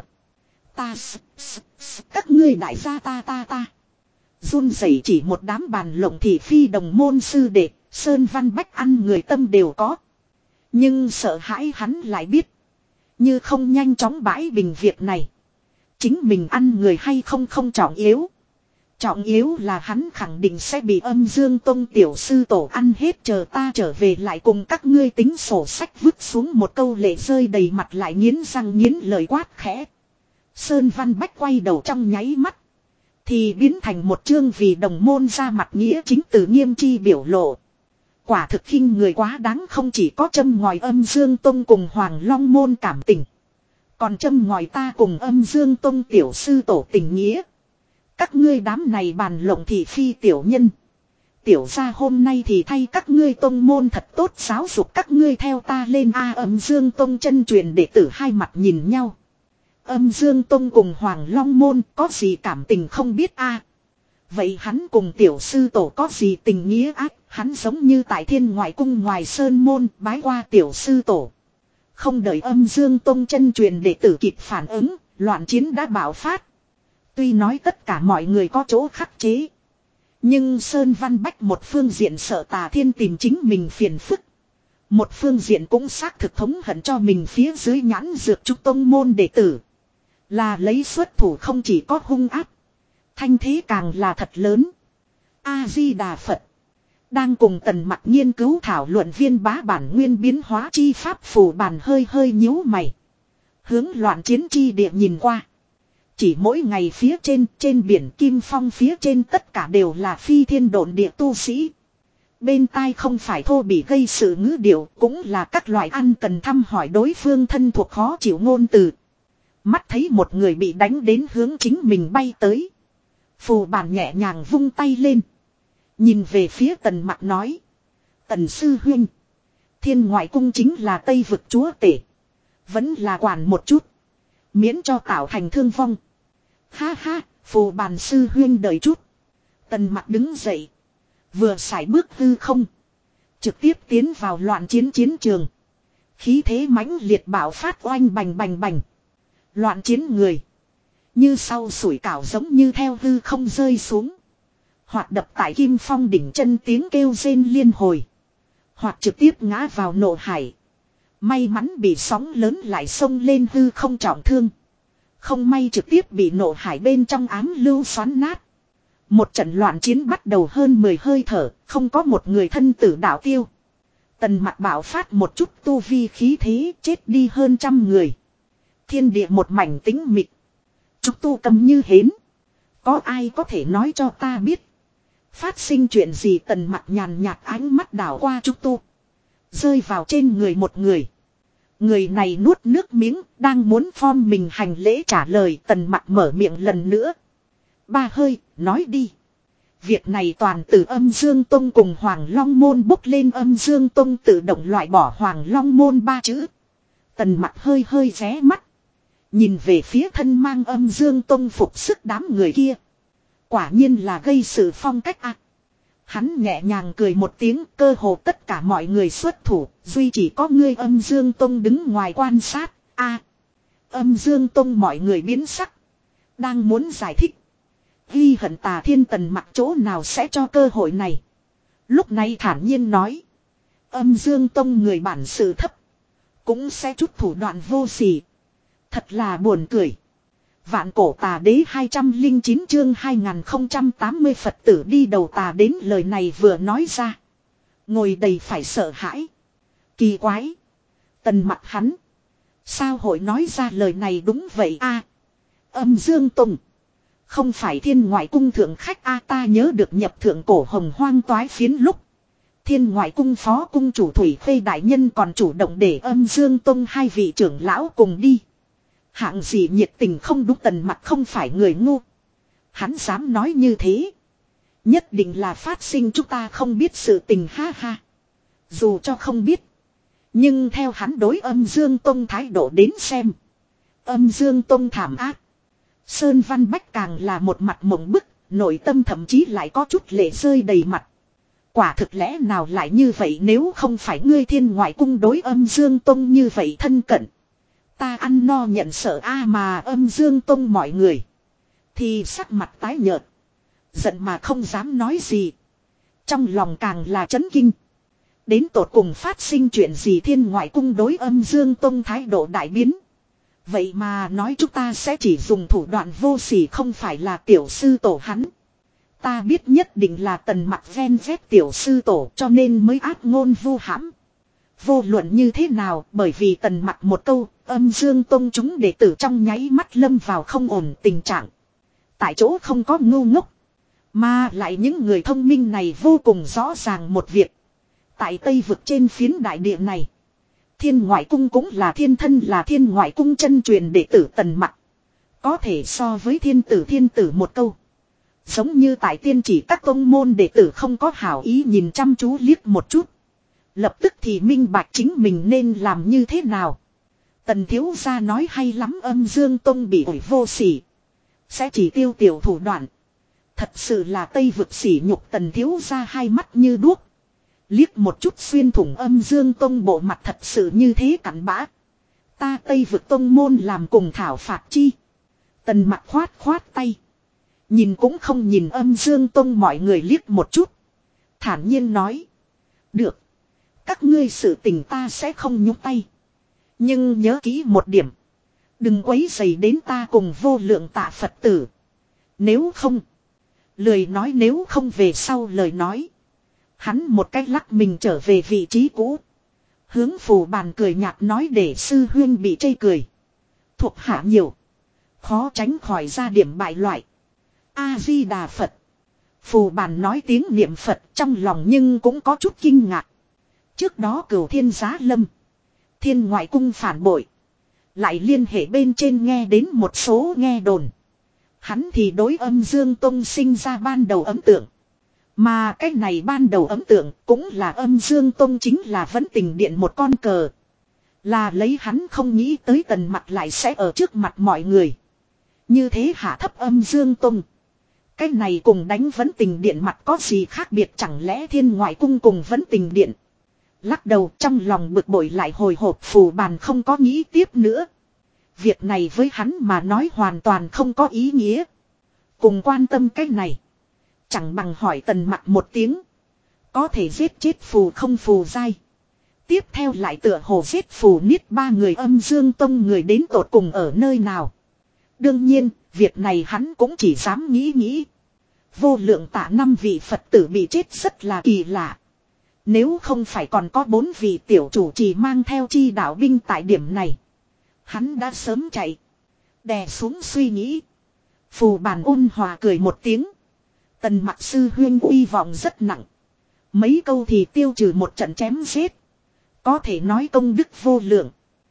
Speaker 1: Ta s, s, s, các ngươi đại gia ta ta ta. Run rẩy chỉ một đám bàn lộng thị phi đồng môn sư đệ, Sơn Văn Bách ăn người tâm đều có. Nhưng sợ hãi hắn lại biết. Như không nhanh chóng bãi bình việc này. Chính mình ăn người hay không không trọng yếu. Trọng yếu là hắn khẳng định sẽ bị Âm Dương Tông tiểu sư tổ ăn hết, chờ ta trở về lại cùng các ngươi tính sổ sách, vứt xuống một câu lệ rơi đầy mặt lại nghiến răng nghiến lời quát khẽ. Sơn Văn Bách quay đầu trong nháy mắt. Thì biến thành một chương vì đồng môn ra mặt nghĩa chính từ nghiêm chi biểu lộ. Quả thực khinh người quá đáng, không chỉ có châm ngòi Âm Dương Tông cùng Hoàng Long môn cảm tình. Còn châm ngòi ta cùng Âm Dương Tông tiểu sư tổ tình nghĩa. Các ngươi đám này bàn lộng thị phi tiểu nhân. Tiểu gia hôm nay thì thay các ngươi tông môn thật tốt giáo dục các ngươi theo ta lên a. Âm Dương Tông chân truyền đệ tử hai mặt nhìn nhau. Âm Dương Tông cùng Hoàng Long môn có gì cảm tình không biết a. Vậy hắn cùng tiểu sư tổ có gì tình nghĩa ác, hắn giống như tại Thiên Ngoại Cung ngoài sơn môn bái qua tiểu sư tổ. Không đợi Âm Dương Tông chân truyền đệ tử kịp phản ứng, loạn chiến đã bạo phát. Tuy nói tất cả mọi người có chỗ khắc chế. Nhưng Sơn Văn Bách một phương diện sợ Tà Thiên tìm chính mình phiền phức. Một phương diện cũng xác thực thống hận cho mình phía dưới nhãn dược trúc tông môn đệ tử. Là lấy xuất thủ không chỉ có hung áp. Thanh thế càng là thật lớn. A-di-đà Phật. Đang cùng Tần Mặc nghiên cứu thảo luận viên bá bản nguyên biến hóa chi pháp phù bản hơi hơi nhíu mày. Hướng loạn chiến chi địa nhìn qua. Chỉ mỗi ngày phía trên, trên biển Kim Phong phía trên tất cả đều là phi thiên độn địa tu sĩ. Bên tai không phải thô bị gây sự ngữ điệu, cũng là các loại ăn cần thăm hỏi đối phương thân thuộc khó chịu ngôn từ. Mắt thấy một người bị đánh đến hướng chính mình bay tới. Phù bản nhẹ nhàng vung tay lên. Nhìn về phía Tần Mặc nói. Tần sư huynh. Thiên ngoại cung chính là Tây vực chúa tể. Vẫn là quản một chút. Miễn cho tạo thành thương vong. Ha ha, phù bản sư huynh đợi chút. Tần Mặc đứng dậy. Vừa sải bước hư không. Trực tiếp tiến vào loạn chiến chiến trường. Khí thế mãnh liệt bạo phát oanh bành bành bành. Loạn chiến người. Như sau sủi cảo giống như theo hư không rơi xuống. Hoặc đập tại Kim Phong đỉnh chân tiếng kêu rên liên hồi. Hoặc trực tiếp ngã vào nộ hải. May mắn bị sóng lớn lại xông lên hư không trọng thương. Không may trực tiếp bị nộ hải bên trong ám lưu xoắn nát. Một trận loạn chiến bắt đầu hơn mười hơi thở, không có một người thân tử đạo tiêu. Tần Mặc bạo phát một chút tu vi khí thế, chết đi hơn trăm người. Thiên địa một mảnh tĩnh mịch. Trúc tu cầm như hến. Có ai có thể nói cho ta biết. Phát sinh chuyện gì? Tần Mặc nhàn nhạt ánh mắt đảo qua Trúc tu. Rơi vào trên người một người. Người này nuốt nước miếng, đang muốn form mình hành lễ trả lời. Tần Mặc mở miệng lần nữa. Ba hơi, nói đi. Việc này toàn từ Âm Dương Tông cùng Hoàng Long Môn bốc lên. Âm Dương Tông tự động loại bỏ Hoàng Long Môn ba chữ. Tần Mặc hơi hơi ré mắt. Nhìn về phía thân mang Âm Dương Tông phục sức đám người kia. Quả nhiên là gây sự phong cách ạ. À. Hắn nhẹ nhàng cười một tiếng, cơ hồ tất cả mọi người xuất thủ, duy chỉ có ngươi Âm Dương Tông đứng ngoài quan sát. A, à, Âm Dương Tông mọi người biến sắc. Đang muốn giải thích. Ghi hận Tà Thiên. Tần Mặc chỗ nào sẽ cho cơ hội này. Lúc này thản nhiên nói. Âm Dương Tông người bản sự thấp. Cũng sẽ chút thủ đoạn vô sỉ. Thật là buồn cười. Vạn cổ tà đế hai trăm lẻ chín chương hai nghìn không trăm tám mươi Phật tử đi đầu tà đến. Lời này vừa nói ra. Ngồi đầy phải sợ hãi. Kỳ quái. Tần Mặc hắn. Sao hội nói ra lời này? Đúng vậy a. À, Âm Dương Tông. Không phải Thiên Ngoại Cung thượng khách a. À, ta nhớ được nhập thượng cổ hồng hoang toái phiến lúc. Thiên Ngoại Cung phó cung chủ Thủy Khê đại nhân còn chủ động để Âm Dương Tông hai vị trưởng lão cùng đi. Hạng gì nhiệt tình không đúng. Tần Mặc không phải người ngu. Hắn dám nói như thế. Nhất định là phát sinh chúng ta không biết sự tình ha ha. Dù cho không biết. Nhưng theo hắn đối Âm Dương Tông thái độ đến xem. Âm Dương Tông thảm ác. Sơn Văn Bách càng là một mặt mộng bức. Nội tâm thậm chí lại có chút lệ rơi đầy mặt. Quả thực lẽ nào lại như vậy? Nếu không phải ngươi Thiên Ngoại Cung đối Âm Dương Tông như vậy thân cận. Ta ăn no nhận sợ a. À, mà Âm Dương Tông mọi người. Thì sắc mặt tái nhợt. Giận mà không dám nói gì. Trong lòng càng là chấn kinh. Đến tột cùng phát sinh chuyện gì? Thiên Ngoại Cung đối Âm Dương Tông thái độ đại biến. Vậy mà nói chúng ta sẽ chỉ dùng thủ đoạn vô sỉ. Không phải là tiểu sư tổ hắn. Ta biết nhất định là Tần Mặc ven vét tiểu sư tổ, cho nên mới ác ngôn vu hãm. Vô luận như thế nào, bởi vì Tần Mặc một câu, Âm Dương Tông chúng đệ tử trong nháy mắt lâm vào không ổn tình trạng. Tại chỗ không có ngu ngốc. Mà lại những người thông minh này vô cùng rõ ràng một việc. Tại Tây vực trên phiến đại địa này. Thiên Ngoại Cung cũng là thiên thân là Thiên Ngoại Cung chân truyền đệ tử Tần Mặc. Có thể so với thiên tử thiên tử một câu. Giống như tại tiên chỉ các tông môn đệ tử không có hảo ý nhìn chăm chú liếc một chút. Lập tức thì minh bạch chính mình nên làm như thế nào. Tần thiếu gia nói hay lắm. Âm Dương Tông bị ủi vô sỉ. Sẽ chỉ tiêu tiểu thủ đoạn. Thật sự là Tây vực sỉ nhục. Tần thiếu gia hai mắt như đuốc. Liếc một chút xuyên thủng Âm Dương Tông bộ mặt thật sự như thế cặn bã. Ta Tây vực tông môn làm cùng thảo phạt chi. Tần Mặc khoát khoát tay. Nhìn cũng không nhìn Âm Dương Tông mọi người liếc một chút. Thản nhiên nói. Được. Các ngươi sự tình ta sẽ không nhúc tay. Nhưng nhớ kỹ một điểm. Đừng quấy rầy đến ta cùng vô lượng tạ Phật tử. Nếu không. Lời nói nếu không về sau lời nói. Hắn một cách lắc mình trở về vị trí cũ. Hướng phù bàn cười nhạt nói để sư huyên bị chây cười. Thuộc hạ nhiều. Khó tránh khỏi ra điểm bại loại. A-di-đà Phật. Phù bàn nói tiếng niệm Phật trong lòng nhưng cũng có chút kinh ngạc. Trước đó Cửu Thiên Giá Lâm. Thiên Ngoại Cung phản bội. Lại liên hệ bên trên nghe đến một số nghe đồn. Hắn thì đối Âm Dương Tông sinh ra ban đầu ấn tượng. Mà cái này ban đầu ấn tượng cũng là Âm Dương Tông chính là Vấn Tình Điện một con cờ. Là lấy hắn không nghĩ tới Tần Mặc lại sẽ ở trước mặt mọi người. Như thế hạ thấp Âm Dương Tông. Cái này cùng đánh Vấn Tình Điện mặt có gì khác biệt, chẳng lẽ Thiên Ngoại Cung cùng Vấn Tình Điện. Lắc đầu trong lòng bực bội lại hồi hộp, phù bàn không có nghĩ tiếp nữa. Việc này với hắn mà nói hoàn toàn không có ý nghĩa. Cùng quan tâm cái này. Chẳng bằng hỏi Tần Mặc một tiếng. Có thể giết chết phù không phù dai. Tiếp theo lại tựa hồ giết phù niết ba người Âm Dương Tông người đến tột cùng ở nơi nào. Đương nhiên, việc này hắn cũng chỉ dám nghĩ nghĩ. Vô lượng tạ năm vị Phật tử bị chết rất là kỳ lạ. Nếu không phải còn có bốn vị tiểu chủ trì mang theo chi đạo binh tại điểm này. Hắn đã sớm chạy. Đè xuống suy nghĩ. Phù bàn ôn hòa cười một tiếng. Tần Mặc sư huyên uy vọng rất nặng. Mấy câu thì tiêu trừ một trận chém giết. Có thể nói công đức vô lượng.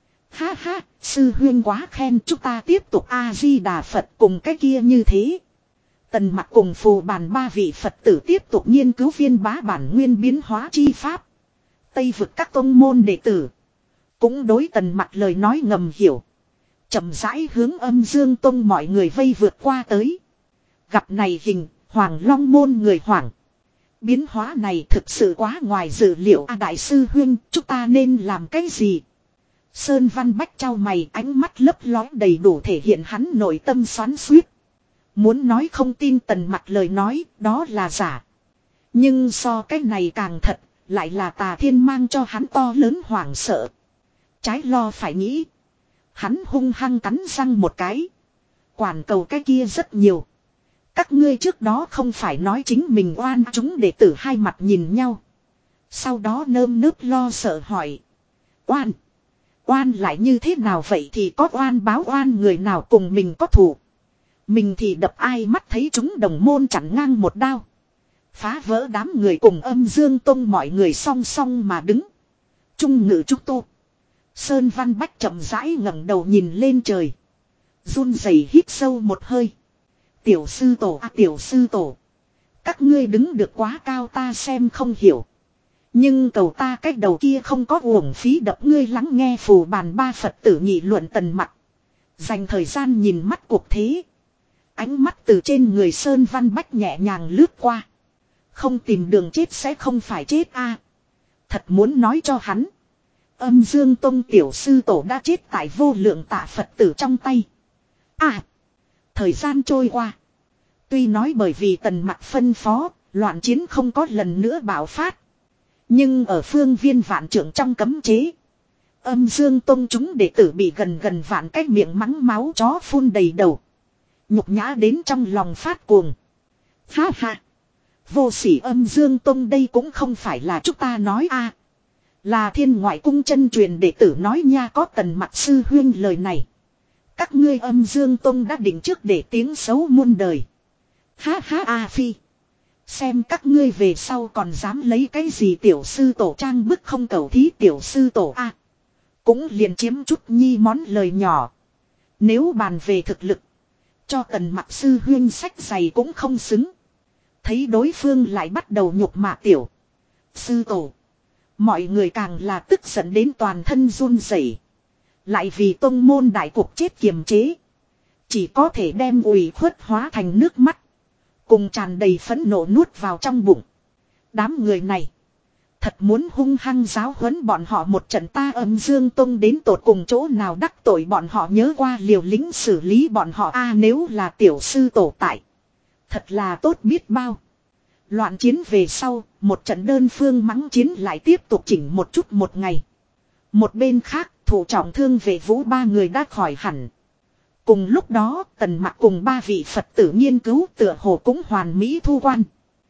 Speaker 1: Ha ha, sư huyên quá khen, chúng ta tiếp tục A-di-đà Phật cùng cái kia như thế. Tần Mặc cùng phù bàn ba vị Phật tử tiếp tục nghiên cứu viên bá bản nguyên biến hóa chi pháp. Tây vực các tông môn đệ tử. Cũng đối Tần Mặc lời nói ngầm hiểu. Chậm rãi hướng Âm Dương Tông mọi người vây vượt qua tới. Gặp này hình, Hoàng Long môn người hoảng. Biến hóa này thực sự quá ngoài dự liệu. A đại sư huyên, chúng ta nên làm cái gì? Sơn Văn Bách trao mày, ánh mắt lấp lóe đầy đủ thể hiện hắn nội tâm xoắn xuýt. Muốn nói không tin Tần Mặc lời nói, đó là giả. Nhưng so cái này càng thật, lại là Tà Thiên mang cho hắn to lớn hoảng sợ. Trái lo phải nghĩ. Hắn hung hăng cắn răng một cái. Quản cầu cái kia rất nhiều. Các ngươi trước đó không phải nói chính mình oan chúng đệ tử hai mặt nhìn nhau. Sau đó nơm nớp lo sợ hỏi. Oan. Oan lại như thế nào vậy, thì có oan báo oan người nào cùng mình có thù. Mình thì đập ai mắt thấy chúng đồng môn chặn ngang một đao. Phá vỡ đám người cùng Âm Dương Tông mọi người song song mà đứng. Trung ngự trúc tô. Sơn Văn Bách chậm rãi ngẩng đầu nhìn lên trời. Run rẩy hít sâu một hơi. Tiểu sư tổ à, tiểu sư tổ. Các ngươi đứng được quá cao ta xem không hiểu. Nhưng cầu ta cách đầu kia không có uổng phí đập ngươi lắng nghe phù bàn ba Phật tử nghị luận Tần Mặc. Dành thời gian nhìn mắt cuộc thế. Ánh mắt từ trên người Sơn Văn Bách nhẹ nhàng lướt qua. Không tìm đường chết sẽ không phải chết a. Thật muốn nói cho hắn. Âm Dương Tông tiểu sư tổ đã chết tại vô lượng tạ Phật tử trong tay. À. Thời gian trôi qua. Tuy nói bởi vì Tần Mặc phân phó, loạn chiến không có lần nữa bạo phát. Nhưng ở phương viên vạn trưởng trong cấm chế. Âm Dương Tông chúng đệ tử bị gần gần vạn cái miệng mắng máu chó phun đầy đầu. Nhục nhã đến trong lòng phát cuồng. Ha ha. Vô sỉ Âm Dương Tông đây cũng không phải là chúng ta nói a, à. Là Thiên Ngoại Cung chân truyền đệ tử nói nha, có Tần Mặc sư huyên lời này. Các ngươi Âm Dương Tông đã định trước để tiếng xấu muôn đời. Ha ha a phi. Xem các ngươi về sau còn dám lấy cái gì tiểu sư tổ trang bức không cầu thí tiểu sư tổ a. À, cũng liền chiếm chút nhi món lời nhỏ. Nếu bàn về thực lực. Cho Tần Mặc sư huyên sách giày cũng không xứng. Thấy đối phương lại bắt đầu nhục mạ tiểu sư tổ. Mọi người càng là tức giận đến toàn thân run rẩy. Lại vì tông môn đại cục chết kiềm chế. Chỉ có thể đem ủy khuất hóa thành nước mắt. Cùng tràn đầy phẫn nộ nuốt vào trong bụng. Đám người này. Thật muốn hung hăng giáo huấn bọn họ một trận, ta Âm Dương Tông đến tột cùng chỗ nào đắc tội bọn họ nhớ qua liều lĩnh xử lý bọn họ a. À, nếu là tiểu sư tổ tại. Thật là tốt biết bao. Loạn chiến về sau, một trận đơn phương mắng chiến lại tiếp tục chỉnh một chút một ngày. Một bên khác, thủ trọng thương về vũ ba người đã khỏi hẳn. Cùng lúc đó, Tần Mặc cùng ba vị Phật tử nghiên cứu tựa hồ cũng hoàn mỹ thu quan.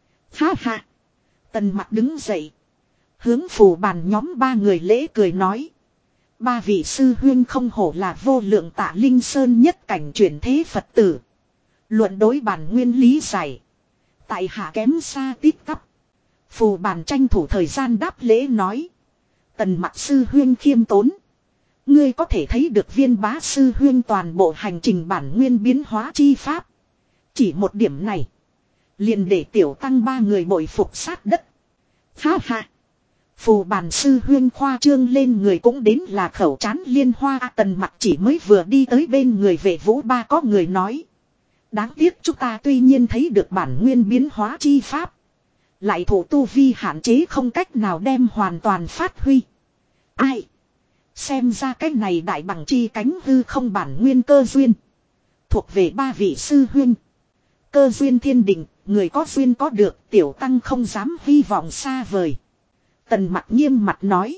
Speaker 1: Ha ha. Tần Mặc đứng dậy. Hướng phù bàn nhóm ba người lễ cười nói. Ba vị sư huyên không hổ là vô lượng Tạ Linh Sơn nhất cảnh chuyển thế Phật tử. Luận đối bản nguyên lý giải. Tại hạ kém xa tít tắp. Phù bản tranh thủ thời gian đáp lễ nói. Tần mặc sư huyên khiêm tốn. Ngươi có thể thấy được viên bá sư huyên toàn bộ hành trình bản nguyên biến hóa chi pháp. Chỉ một điểm này. Liền để tiểu tăng ba người bội phục sát đất. Ha ha. Phù bản sư huyên khoa trương lên người cũng đến là khẩu chán liên hoa. Tần mặc chỉ mới vừa đi tới bên người vệ vũ ba có người nói. Đáng tiếc chúng ta tuy nhiên thấy được bản nguyên biến hóa chi pháp. Lại thủ tu vi hạn chế không cách nào đem hoàn toàn phát huy. Ai? Xem ra cái này đại bằng chi cánh hư không bản nguyên cơ duyên. Thuộc về ba vị sư huyên. Cơ duyên thiên định, người có duyên có được, tiểu tăng không dám hy vọng xa vời. Tần mặc nghiêm mặt nói.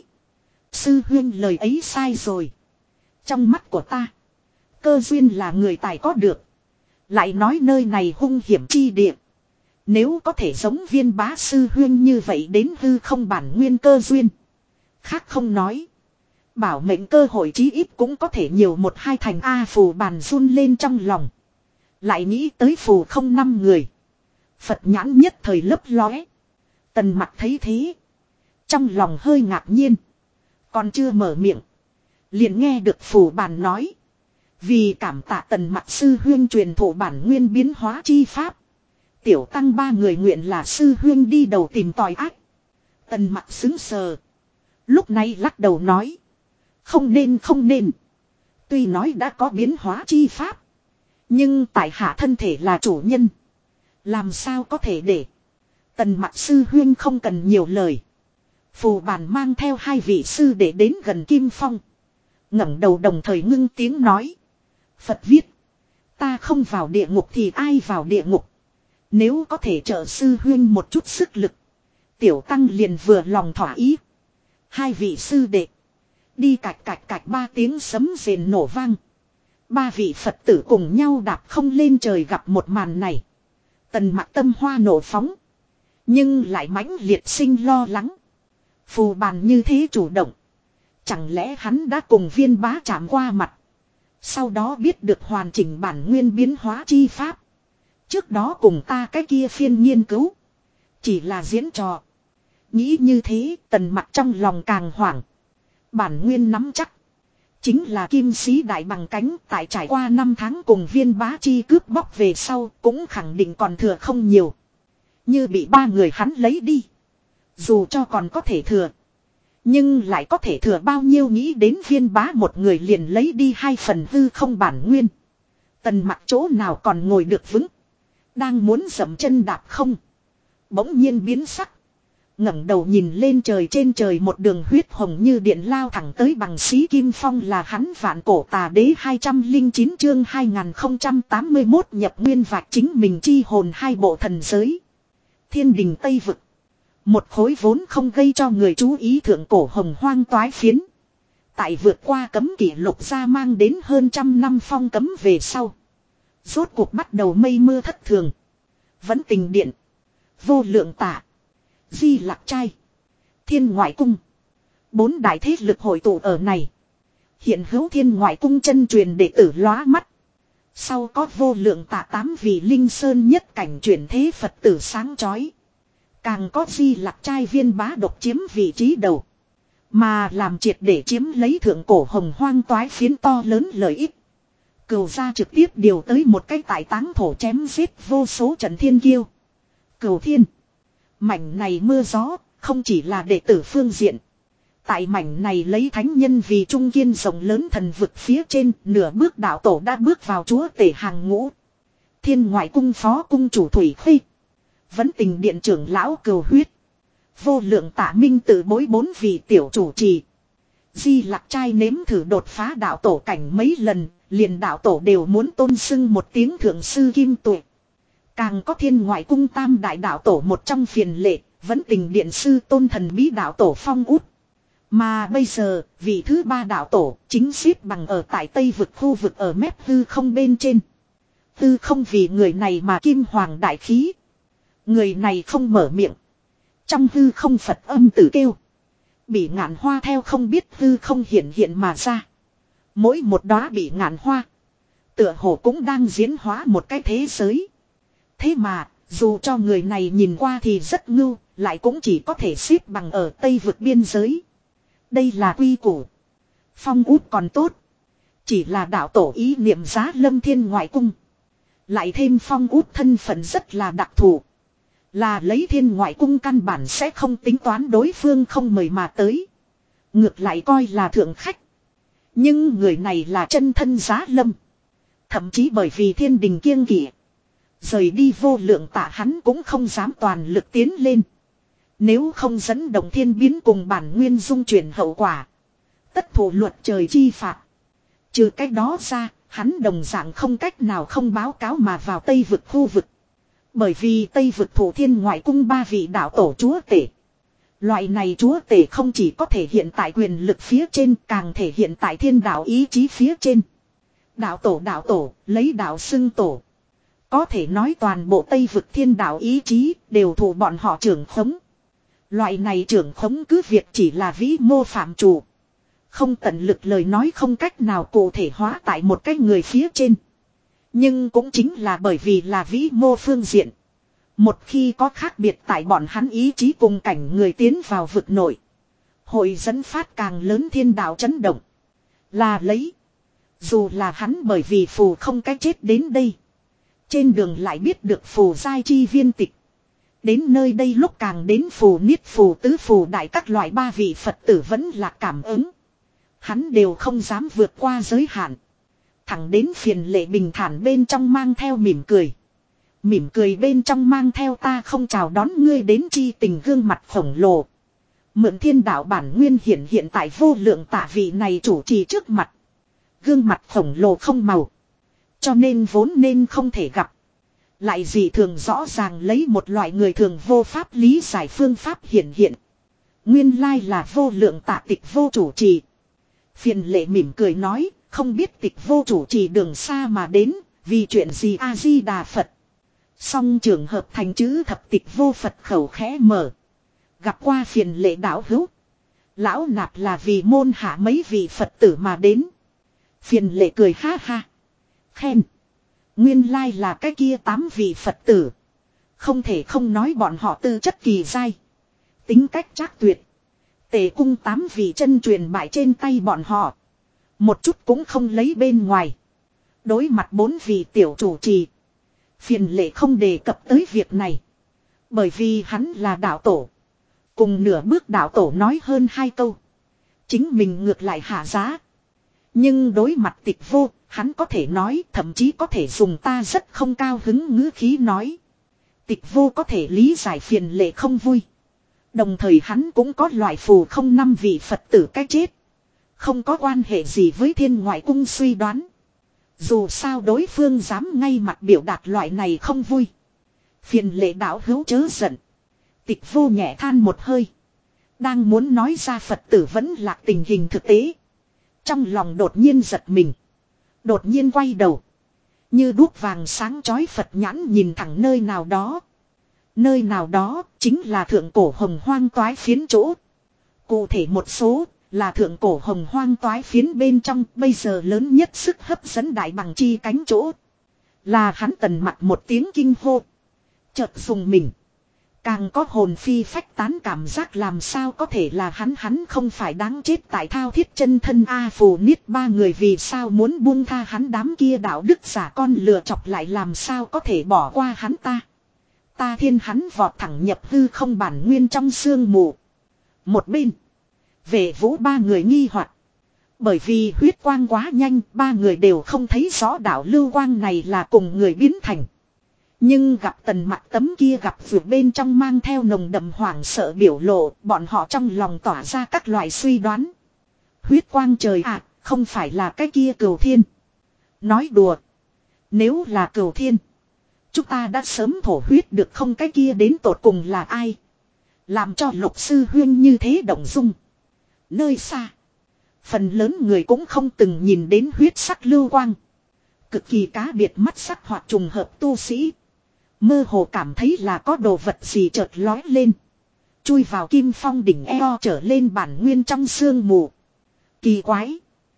Speaker 1: Sư huyên lời ấy sai rồi. Trong mắt của ta, cơ duyên là người tài có được. Lại nói nơi này hung hiểm chi địa. Nếu có thể giống viên bá sư huyên như vậy đến hư không bản nguyên cơ duyên. Khác không nói. Bảo mệnh cơ hội chí ít cũng có thể nhiều một hai thành A phù bàn run lên trong lòng. Lại nghĩ tới phù không năm người. Phật nhãn nhất thời lấp lóe. Tần mặc thấy thế. Trong lòng hơi ngạc nhiên. Còn chưa mở miệng. Liền nghe được phù bàn nói. Vì cảm tạ tần mặc sư huyên truyền thụ bản nguyên biến hóa chi pháp. Tiểu tăng ba người nguyện là sư huyên đi đầu tìm tòi ác. Tần mặc xứng sờ. Lúc này lắc đầu nói. Không nên không nên. Tuy nói đã có biến hóa chi pháp. Nhưng tại hạ thân thể là chủ nhân. Làm sao có thể để. Tần mặc sư huyên không cần nhiều lời. Phù bản mang theo hai vị sư để đến gần Kim Phong. ngẩng đầu đồng thời ngưng tiếng nói. Phật viết. Ta không vào địa ngục thì ai vào địa ngục. Nếu có thể trợ sư huyên một chút sức lực. Tiểu tăng liền vừa lòng thỏa ý. Hai vị sư đệ. Đi cạch cạch cạch ba tiếng sấm rền nổ vang. Ba vị Phật tử cùng nhau đạp không lên trời gặp một màn này. Tần mặc tâm hoa nổ phóng. Nhưng lại mãnh liệt sinh lo lắng. Phù bàn như thế chủ động. Chẳng lẽ hắn đã cùng viên bá chạm qua mặt. Sau đó biết được hoàn chỉnh bản nguyên biến hóa chi pháp. Trước đó cùng ta cái kia phiên nghiên cứu. Chỉ là diễn trò. Nghĩ như thế tần mặc trong lòng càng hoảng. Bản nguyên nắm chắc. Chính là kim sĩ đại bằng cánh tại trải qua năm tháng cùng viên bá chi cướp bóc về sau cũng khẳng định còn thừa không nhiều. Như bị ba người hắn lấy đi. Dù cho còn có thể thừa. Nhưng lại có thể thừa bao nhiêu nghĩ đến viên bá một người liền lấy đi hai phần hư không bản nguyên. Tần mặc chỗ nào còn ngồi được vững. Đang muốn dậm chân đạp không. Bỗng nhiên biến sắc. ngẩng đầu nhìn lên trời trên trời một đường huyết hồng như điện lao thẳng tới bằng xí kim phong là hắn vạn cổ tà đế hai trăm lẻ chín chương hai nghìn không trăm tám mươi mốt nhập nguyên vạch chính mình chi hồn hai bộ thần giới. Thiên đình Tây Vực. Một khối vốn không gây cho người chú ý thượng cổ hồng hoang toái phiến. Tại vượt qua cấm kỷ lục ra mang đến hơn trăm năm phong cấm về sau. Rốt cuộc bắt đầu mây mưa thất thường. Vẫn tình điện. Vô lượng tả. Di Lặc Trai. Thiên Ngoại Cung. Bốn đại thế lực hội tụ ở này. Hiện hữu Thiên Ngoại Cung chân truyền đệ tử lóa mắt. Sau có vô lượng tạ tám vị linh sơn nhất cảnh chuyển thế Phật tử sáng chói. Càng có Di Lặc Trai viên bá độc chiếm vị trí đầu. Mà làm triệt để chiếm lấy thượng cổ hồng hoang toái phiến to lớn lợi ích. Cửu gia trực tiếp điều tới một cái tại táng thổ chém giết vô số trận thiên kiêu. Cửu thiên. Mảnh này mưa gió, không chỉ là đệ tử phương diện. Tại mảnh này lấy thánh nhân vì trung kiên rộng lớn thần vực phía trên, nửa bước đạo tổ đã bước vào chúa tể hàng ngũ. Thiên Ngoại Cung phó cung chủ Thủy Khuy. Vẫn tình điện trưởng lão Cừu Huyết. Vô lượng tạ minh tự bối bốn vị tiểu chủ trì. Di Lặc Trai nếm thử đột phá đạo tổ cảnh mấy lần, liền đạo tổ đều muốn tôn xưng một tiếng thượng sư kim tuệ. Càng có Thiên Ngoại Cung tam đại đạo tổ một trong phiền lệ, vẫn tình điện sư tôn thần bí đạo tổ Phong Út. Mà bây giờ, vị thứ ba đạo tổ chính xếp bằng ở tại Tây Vực khu vực ở mép hư không bên trên. Hư không vì người này mà kim hoàng đại khí. Người này không mở miệng. Trong hư không Phật âm tử kêu. Bỉ ngạn hoa theo không biết hư không hiện hiện mà ra. Mỗi một đóa bỉ ngạn hoa. Tựa hồ cũng đang diễn hóa một cái thế giới. Thế mà, dù cho người này nhìn qua thì rất ngưu, lại cũng chỉ có thể xếp bằng ở Tây vực biên giới. Đây là quy củ. Phong út còn tốt. Chỉ là đạo tổ ý niệm giá lâm thiên ngoại cung. Lại thêm phong út thân phận rất là đặc thù. Là lấy thiên ngoại cung căn bản sẽ không tính toán đối phương không mời mà tới. Ngược lại coi là thượng khách. Nhưng người này là chân thân giá lâm. Thậm chí bởi vì thiên đình kiêng kỵ. Rời đi vô lượng tạ hắn cũng không dám toàn lực tiến lên. Nếu không dẫn động thiên biến cùng bản nguyên dung chuyển hậu quả. Tất thủ luật trời chi phạt. Trừ cách đó ra, hắn đồng dạng không cách nào không báo cáo mà vào Tây vực khu vực. Bởi vì Tây vực thủ thiên ngoại cung ba vị đạo tổ chúa tể. Loại này chúa tể không chỉ có thể hiện tại quyền lực phía trên, càng thể hiện tại thiên đạo ý chí phía trên. Đạo tổ đạo tổ, lấy đạo xưng tổ. Có thể nói toàn bộ Tây vực thiên đạo ý chí đều thuộc bọn họ trưởng khống. Loại này trưởng khống cứ việc chỉ là vĩ mô phạm chủ. Không tận lực lời nói không cách nào cụ thể hóa tại một cái người phía trên. Nhưng cũng chính là bởi vì là vĩ mô phương diện. Một khi có khác biệt tại bọn hắn ý chí cùng cảnh người tiến vào vực nội. Hội dẫn phát càng lớn thiên đạo chấn động. Là lấy. Dù là hắn bởi vì phù không cái chết đến đây. Trên đường lại biết được phù giai chi viên tịch. Đến nơi đây lúc càng đến phù niết phù tứ phù đại các loại ba vị Phật tử vẫn là cảm ứng. Hắn đều không dám vượt qua giới hạn. Thẳng đến phiền lệ bình thản bên trong mang theo mỉm cười. Mỉm cười bên trong mang theo ta không chào đón ngươi đến chi tình gương mặt khổng lồ. Mượn thiên đạo bản nguyên hiện hiện tại vô lượng tạ vị này chủ trì trước mặt. Gương mặt khổng lồ không màu. Cho nên vốn nên không thể gặp. Lại dị thường rõ ràng lấy một loại người thường vô pháp lý giải phương pháp hiện hiện. Nguyên lai là vô lượng tạ tịch vô chủ trì. Phiền lệ mỉm cười nói, không biết tịch vô chủ trì đường xa mà đến, vì chuyện gì A-di-đà Phật. Song trường hợp thành chữ thập tịch vô Phật khẩu khẽ mở. Gặp qua phiền lệ đạo hữu. Lão nạp là vì môn hạ mấy vị Phật tử mà đến. Phiền lệ cười ha ha. Khen. Nguyên lai là cái kia tám vị Phật tử. Không thể không nói bọn họ tư chất kỳ dai. Tính cách trác tuyệt. Tề cung tám vị chân truyền bại trên tay bọn họ. Một chút cũng không lấy bên ngoài. Đối mặt bốn vị tiểu chủ trì. Phiền lệ không đề cập tới việc này. Bởi vì hắn là đạo tổ. Cùng nửa bước đạo tổ nói hơn hai câu. Chính mình ngược lại hạ giá. Nhưng đối mặt tịch vô, hắn có thể nói, thậm chí có thể dùng ta rất không cao hứng ngữ khí nói. Tịch vô có thể lý giải phiền lệ không vui. Đồng thời hắn cũng có loại phù không năm vị Phật tử cái chết. Không có quan hệ gì với thiên ngoại cung suy đoán. Dù sao đối phương dám ngay mặt biểu đạt loại này không vui. Phiền lệ đạo hữu chớ giận. Tịch vô nhẹ than một hơi. Đang muốn nói ra Phật tử vẫn lạc tình hình thực tế. Trong lòng đột nhiên giật mình. Đột nhiên quay đầu. Như đuốc vàng sáng chói Phật nhãn nhìn thẳng nơi nào đó. Nơi nào đó chính là thượng cổ hồng hoang toái phiến chỗ. Cụ thể một số là thượng cổ hồng hoang toái phiến bên trong bây giờ lớn nhất sức hấp dẫn đại bằng chi cánh chỗ. Là hắn tần mặt một tiếng kinh hô. Chợt dùng mình. Càng có hồn phi phách tán cảm giác làm sao có thể là hắn hắn không phải đáng chết tại thao thiết chân thân A phù niết ba người vì sao muốn buông tha hắn đám kia đạo đức giả con lừa chọc lại làm sao có thể bỏ qua hắn ta. Ta thiên hắn vọt thẳng nhập hư không bản nguyên trong sương mù. Một bên. Về vũ ba người nghi hoặc. Bởi vì huyết quang quá nhanh ba người đều không thấy rõ đạo lưu quang này là cùng người biến thành. Nhưng gặp tần mặt tấm kia gặp vượt bên trong mang theo nồng đậm hoảng sợ biểu lộ, bọn họ trong lòng tỏa ra các loại suy đoán. Huyết quang trời ạ, à, không phải là cái kia cửu thiên. Nói đùa. Nếu là cửu thiên, chúng ta đã sớm thổ huyết được không cái kia đến tột cùng là ai. Làm cho lục sư huyên như thế động dung. Nơi xa, phần lớn người cũng không từng nhìn đến huyết sắc lưu quang. Cực kỳ cá biệt mắt sắc hoặc trùng hợp tu sĩ. Mơ hồ cảm thấy là có đồ vật gì chợt lói lên. Chui vào Kim Phong đỉnh eo trở lên bản nguyên trong sương mù. Kỳ quái.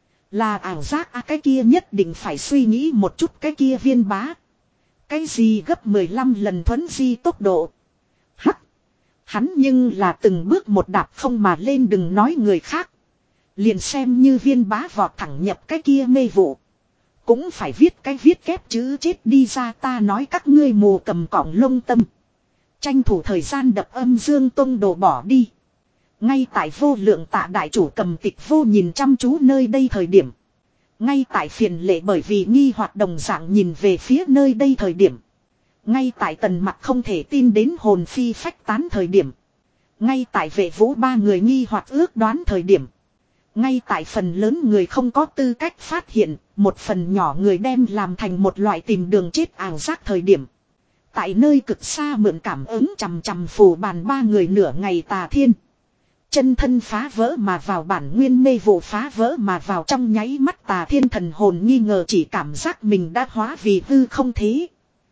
Speaker 1: Là ảo giác à, cái kia nhất định phải suy nghĩ một chút cái kia viên bá. Cái gì gấp mười lăm lần thuấn di tốc độ. Hắc. Hắn nhưng là từng bước một đạp không mà lên, đừng nói người khác. Liền xem như viên bá vọt thẳng nhập cái kia mê vụ. Cũng phải viết cái viết kép chữ chết đi ra, ta nói các ngươi mù cầm cọng lông tâm. Tranh thủ thời gian đập âm dương tông đồ bỏ đi. Ngay tại vô lượng tạ đại chủ cầm tịch vô nhìn chăm chú nơi đây thời điểm. Ngay tại phiền lệ bởi vì nghi hoạt đồng dạng nhìn về phía nơi đây thời điểm. Ngay tại tần mặt không thể tin đến hồn phi phách tán thời điểm. Ngay tại vệ vũ ba người nghi hoặc ước đoán thời điểm. Ngay tại phần lớn người không có tư cách phát hiện, một phần nhỏ người đem làm thành một loại tìm đường chết ảo giác thời điểm. Tại nơi cực xa mượn cảm ứng chằm chằm phù bàn ba người nửa ngày Tà Thiên. Chân thân phá vỡ mà vào bản nguyên mê vụ phá vỡ mà vào trong nháy mắt Tà Thiên thần hồn nghi ngờ chỉ cảm giác mình đã hóa vì hư không thế.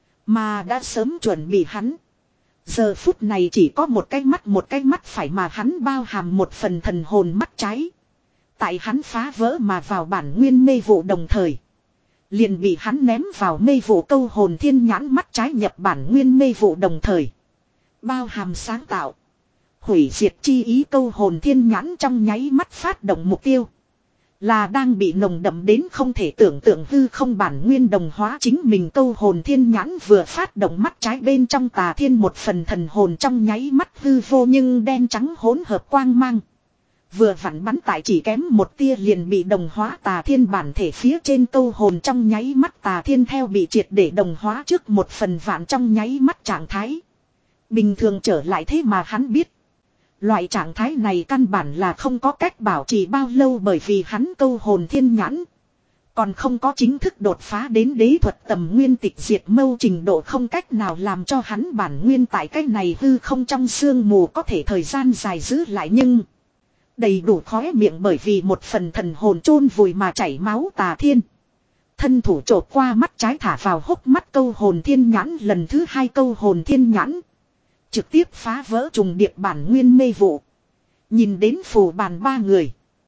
Speaker 1: Mà đã sớm chuẩn bị hắn. Giờ phút này chỉ có một cái mắt một cái mắt phải mà hắn bao hàm một phần thần hồn mắt trái. Tại hắn phá vỡ mà vào bản nguyên mê vụ đồng thời. Liền bị hắn ném vào mê vụ câu hồn thiên nhãn mắt trái nhập bản nguyên mê vụ đồng thời. Bao hàm sáng tạo. Hủy diệt chi ý câu hồn thiên nhãn trong nháy mắt phát động mục tiêu. Là đang bị nồng đậm đến không thể tưởng tượng hư không bản nguyên đồng hóa chính mình câu hồn thiên nhãn vừa phát động mắt trái bên trong Tà Thiên một phần thần hồn trong nháy mắt hư vô nhưng đen trắng hỗn hợp quang mang. Vừa vặn bắn tại chỉ kém một tia liền bị đồng hóa Tà Thiên bản thể phía trên câu hồn trong nháy mắt Tà Thiên theo bị triệt để đồng hóa trước một phần vạn trong nháy mắt trạng thái. Bình thường trở lại thế mà hắn biết. Loại trạng thái này căn bản là không có cách bảo trì bao lâu bởi vì hắn câu hồn thiên nhãn. Còn không có chính thức đột phá đến đế thuật tầm nguyên tịch diệt mâu trình độ không cách nào làm cho hắn bản nguyên tại cách này hư không trong sương mù có thể thời gian dài giữ lại nhưng... Đầy đủ khóe miệng bởi vì một phần thần hồn chôn vùi mà chảy máu Tà Thiên. Thân thủ trột qua mắt trái thả vào hốc mắt câu hồn thiên nhãn lần thứ hai câu hồn thiên nhãn. Trực tiếp phá vỡ trùng điệp bản nguyên mê vụ. Nhìn đến phù bàn ba người.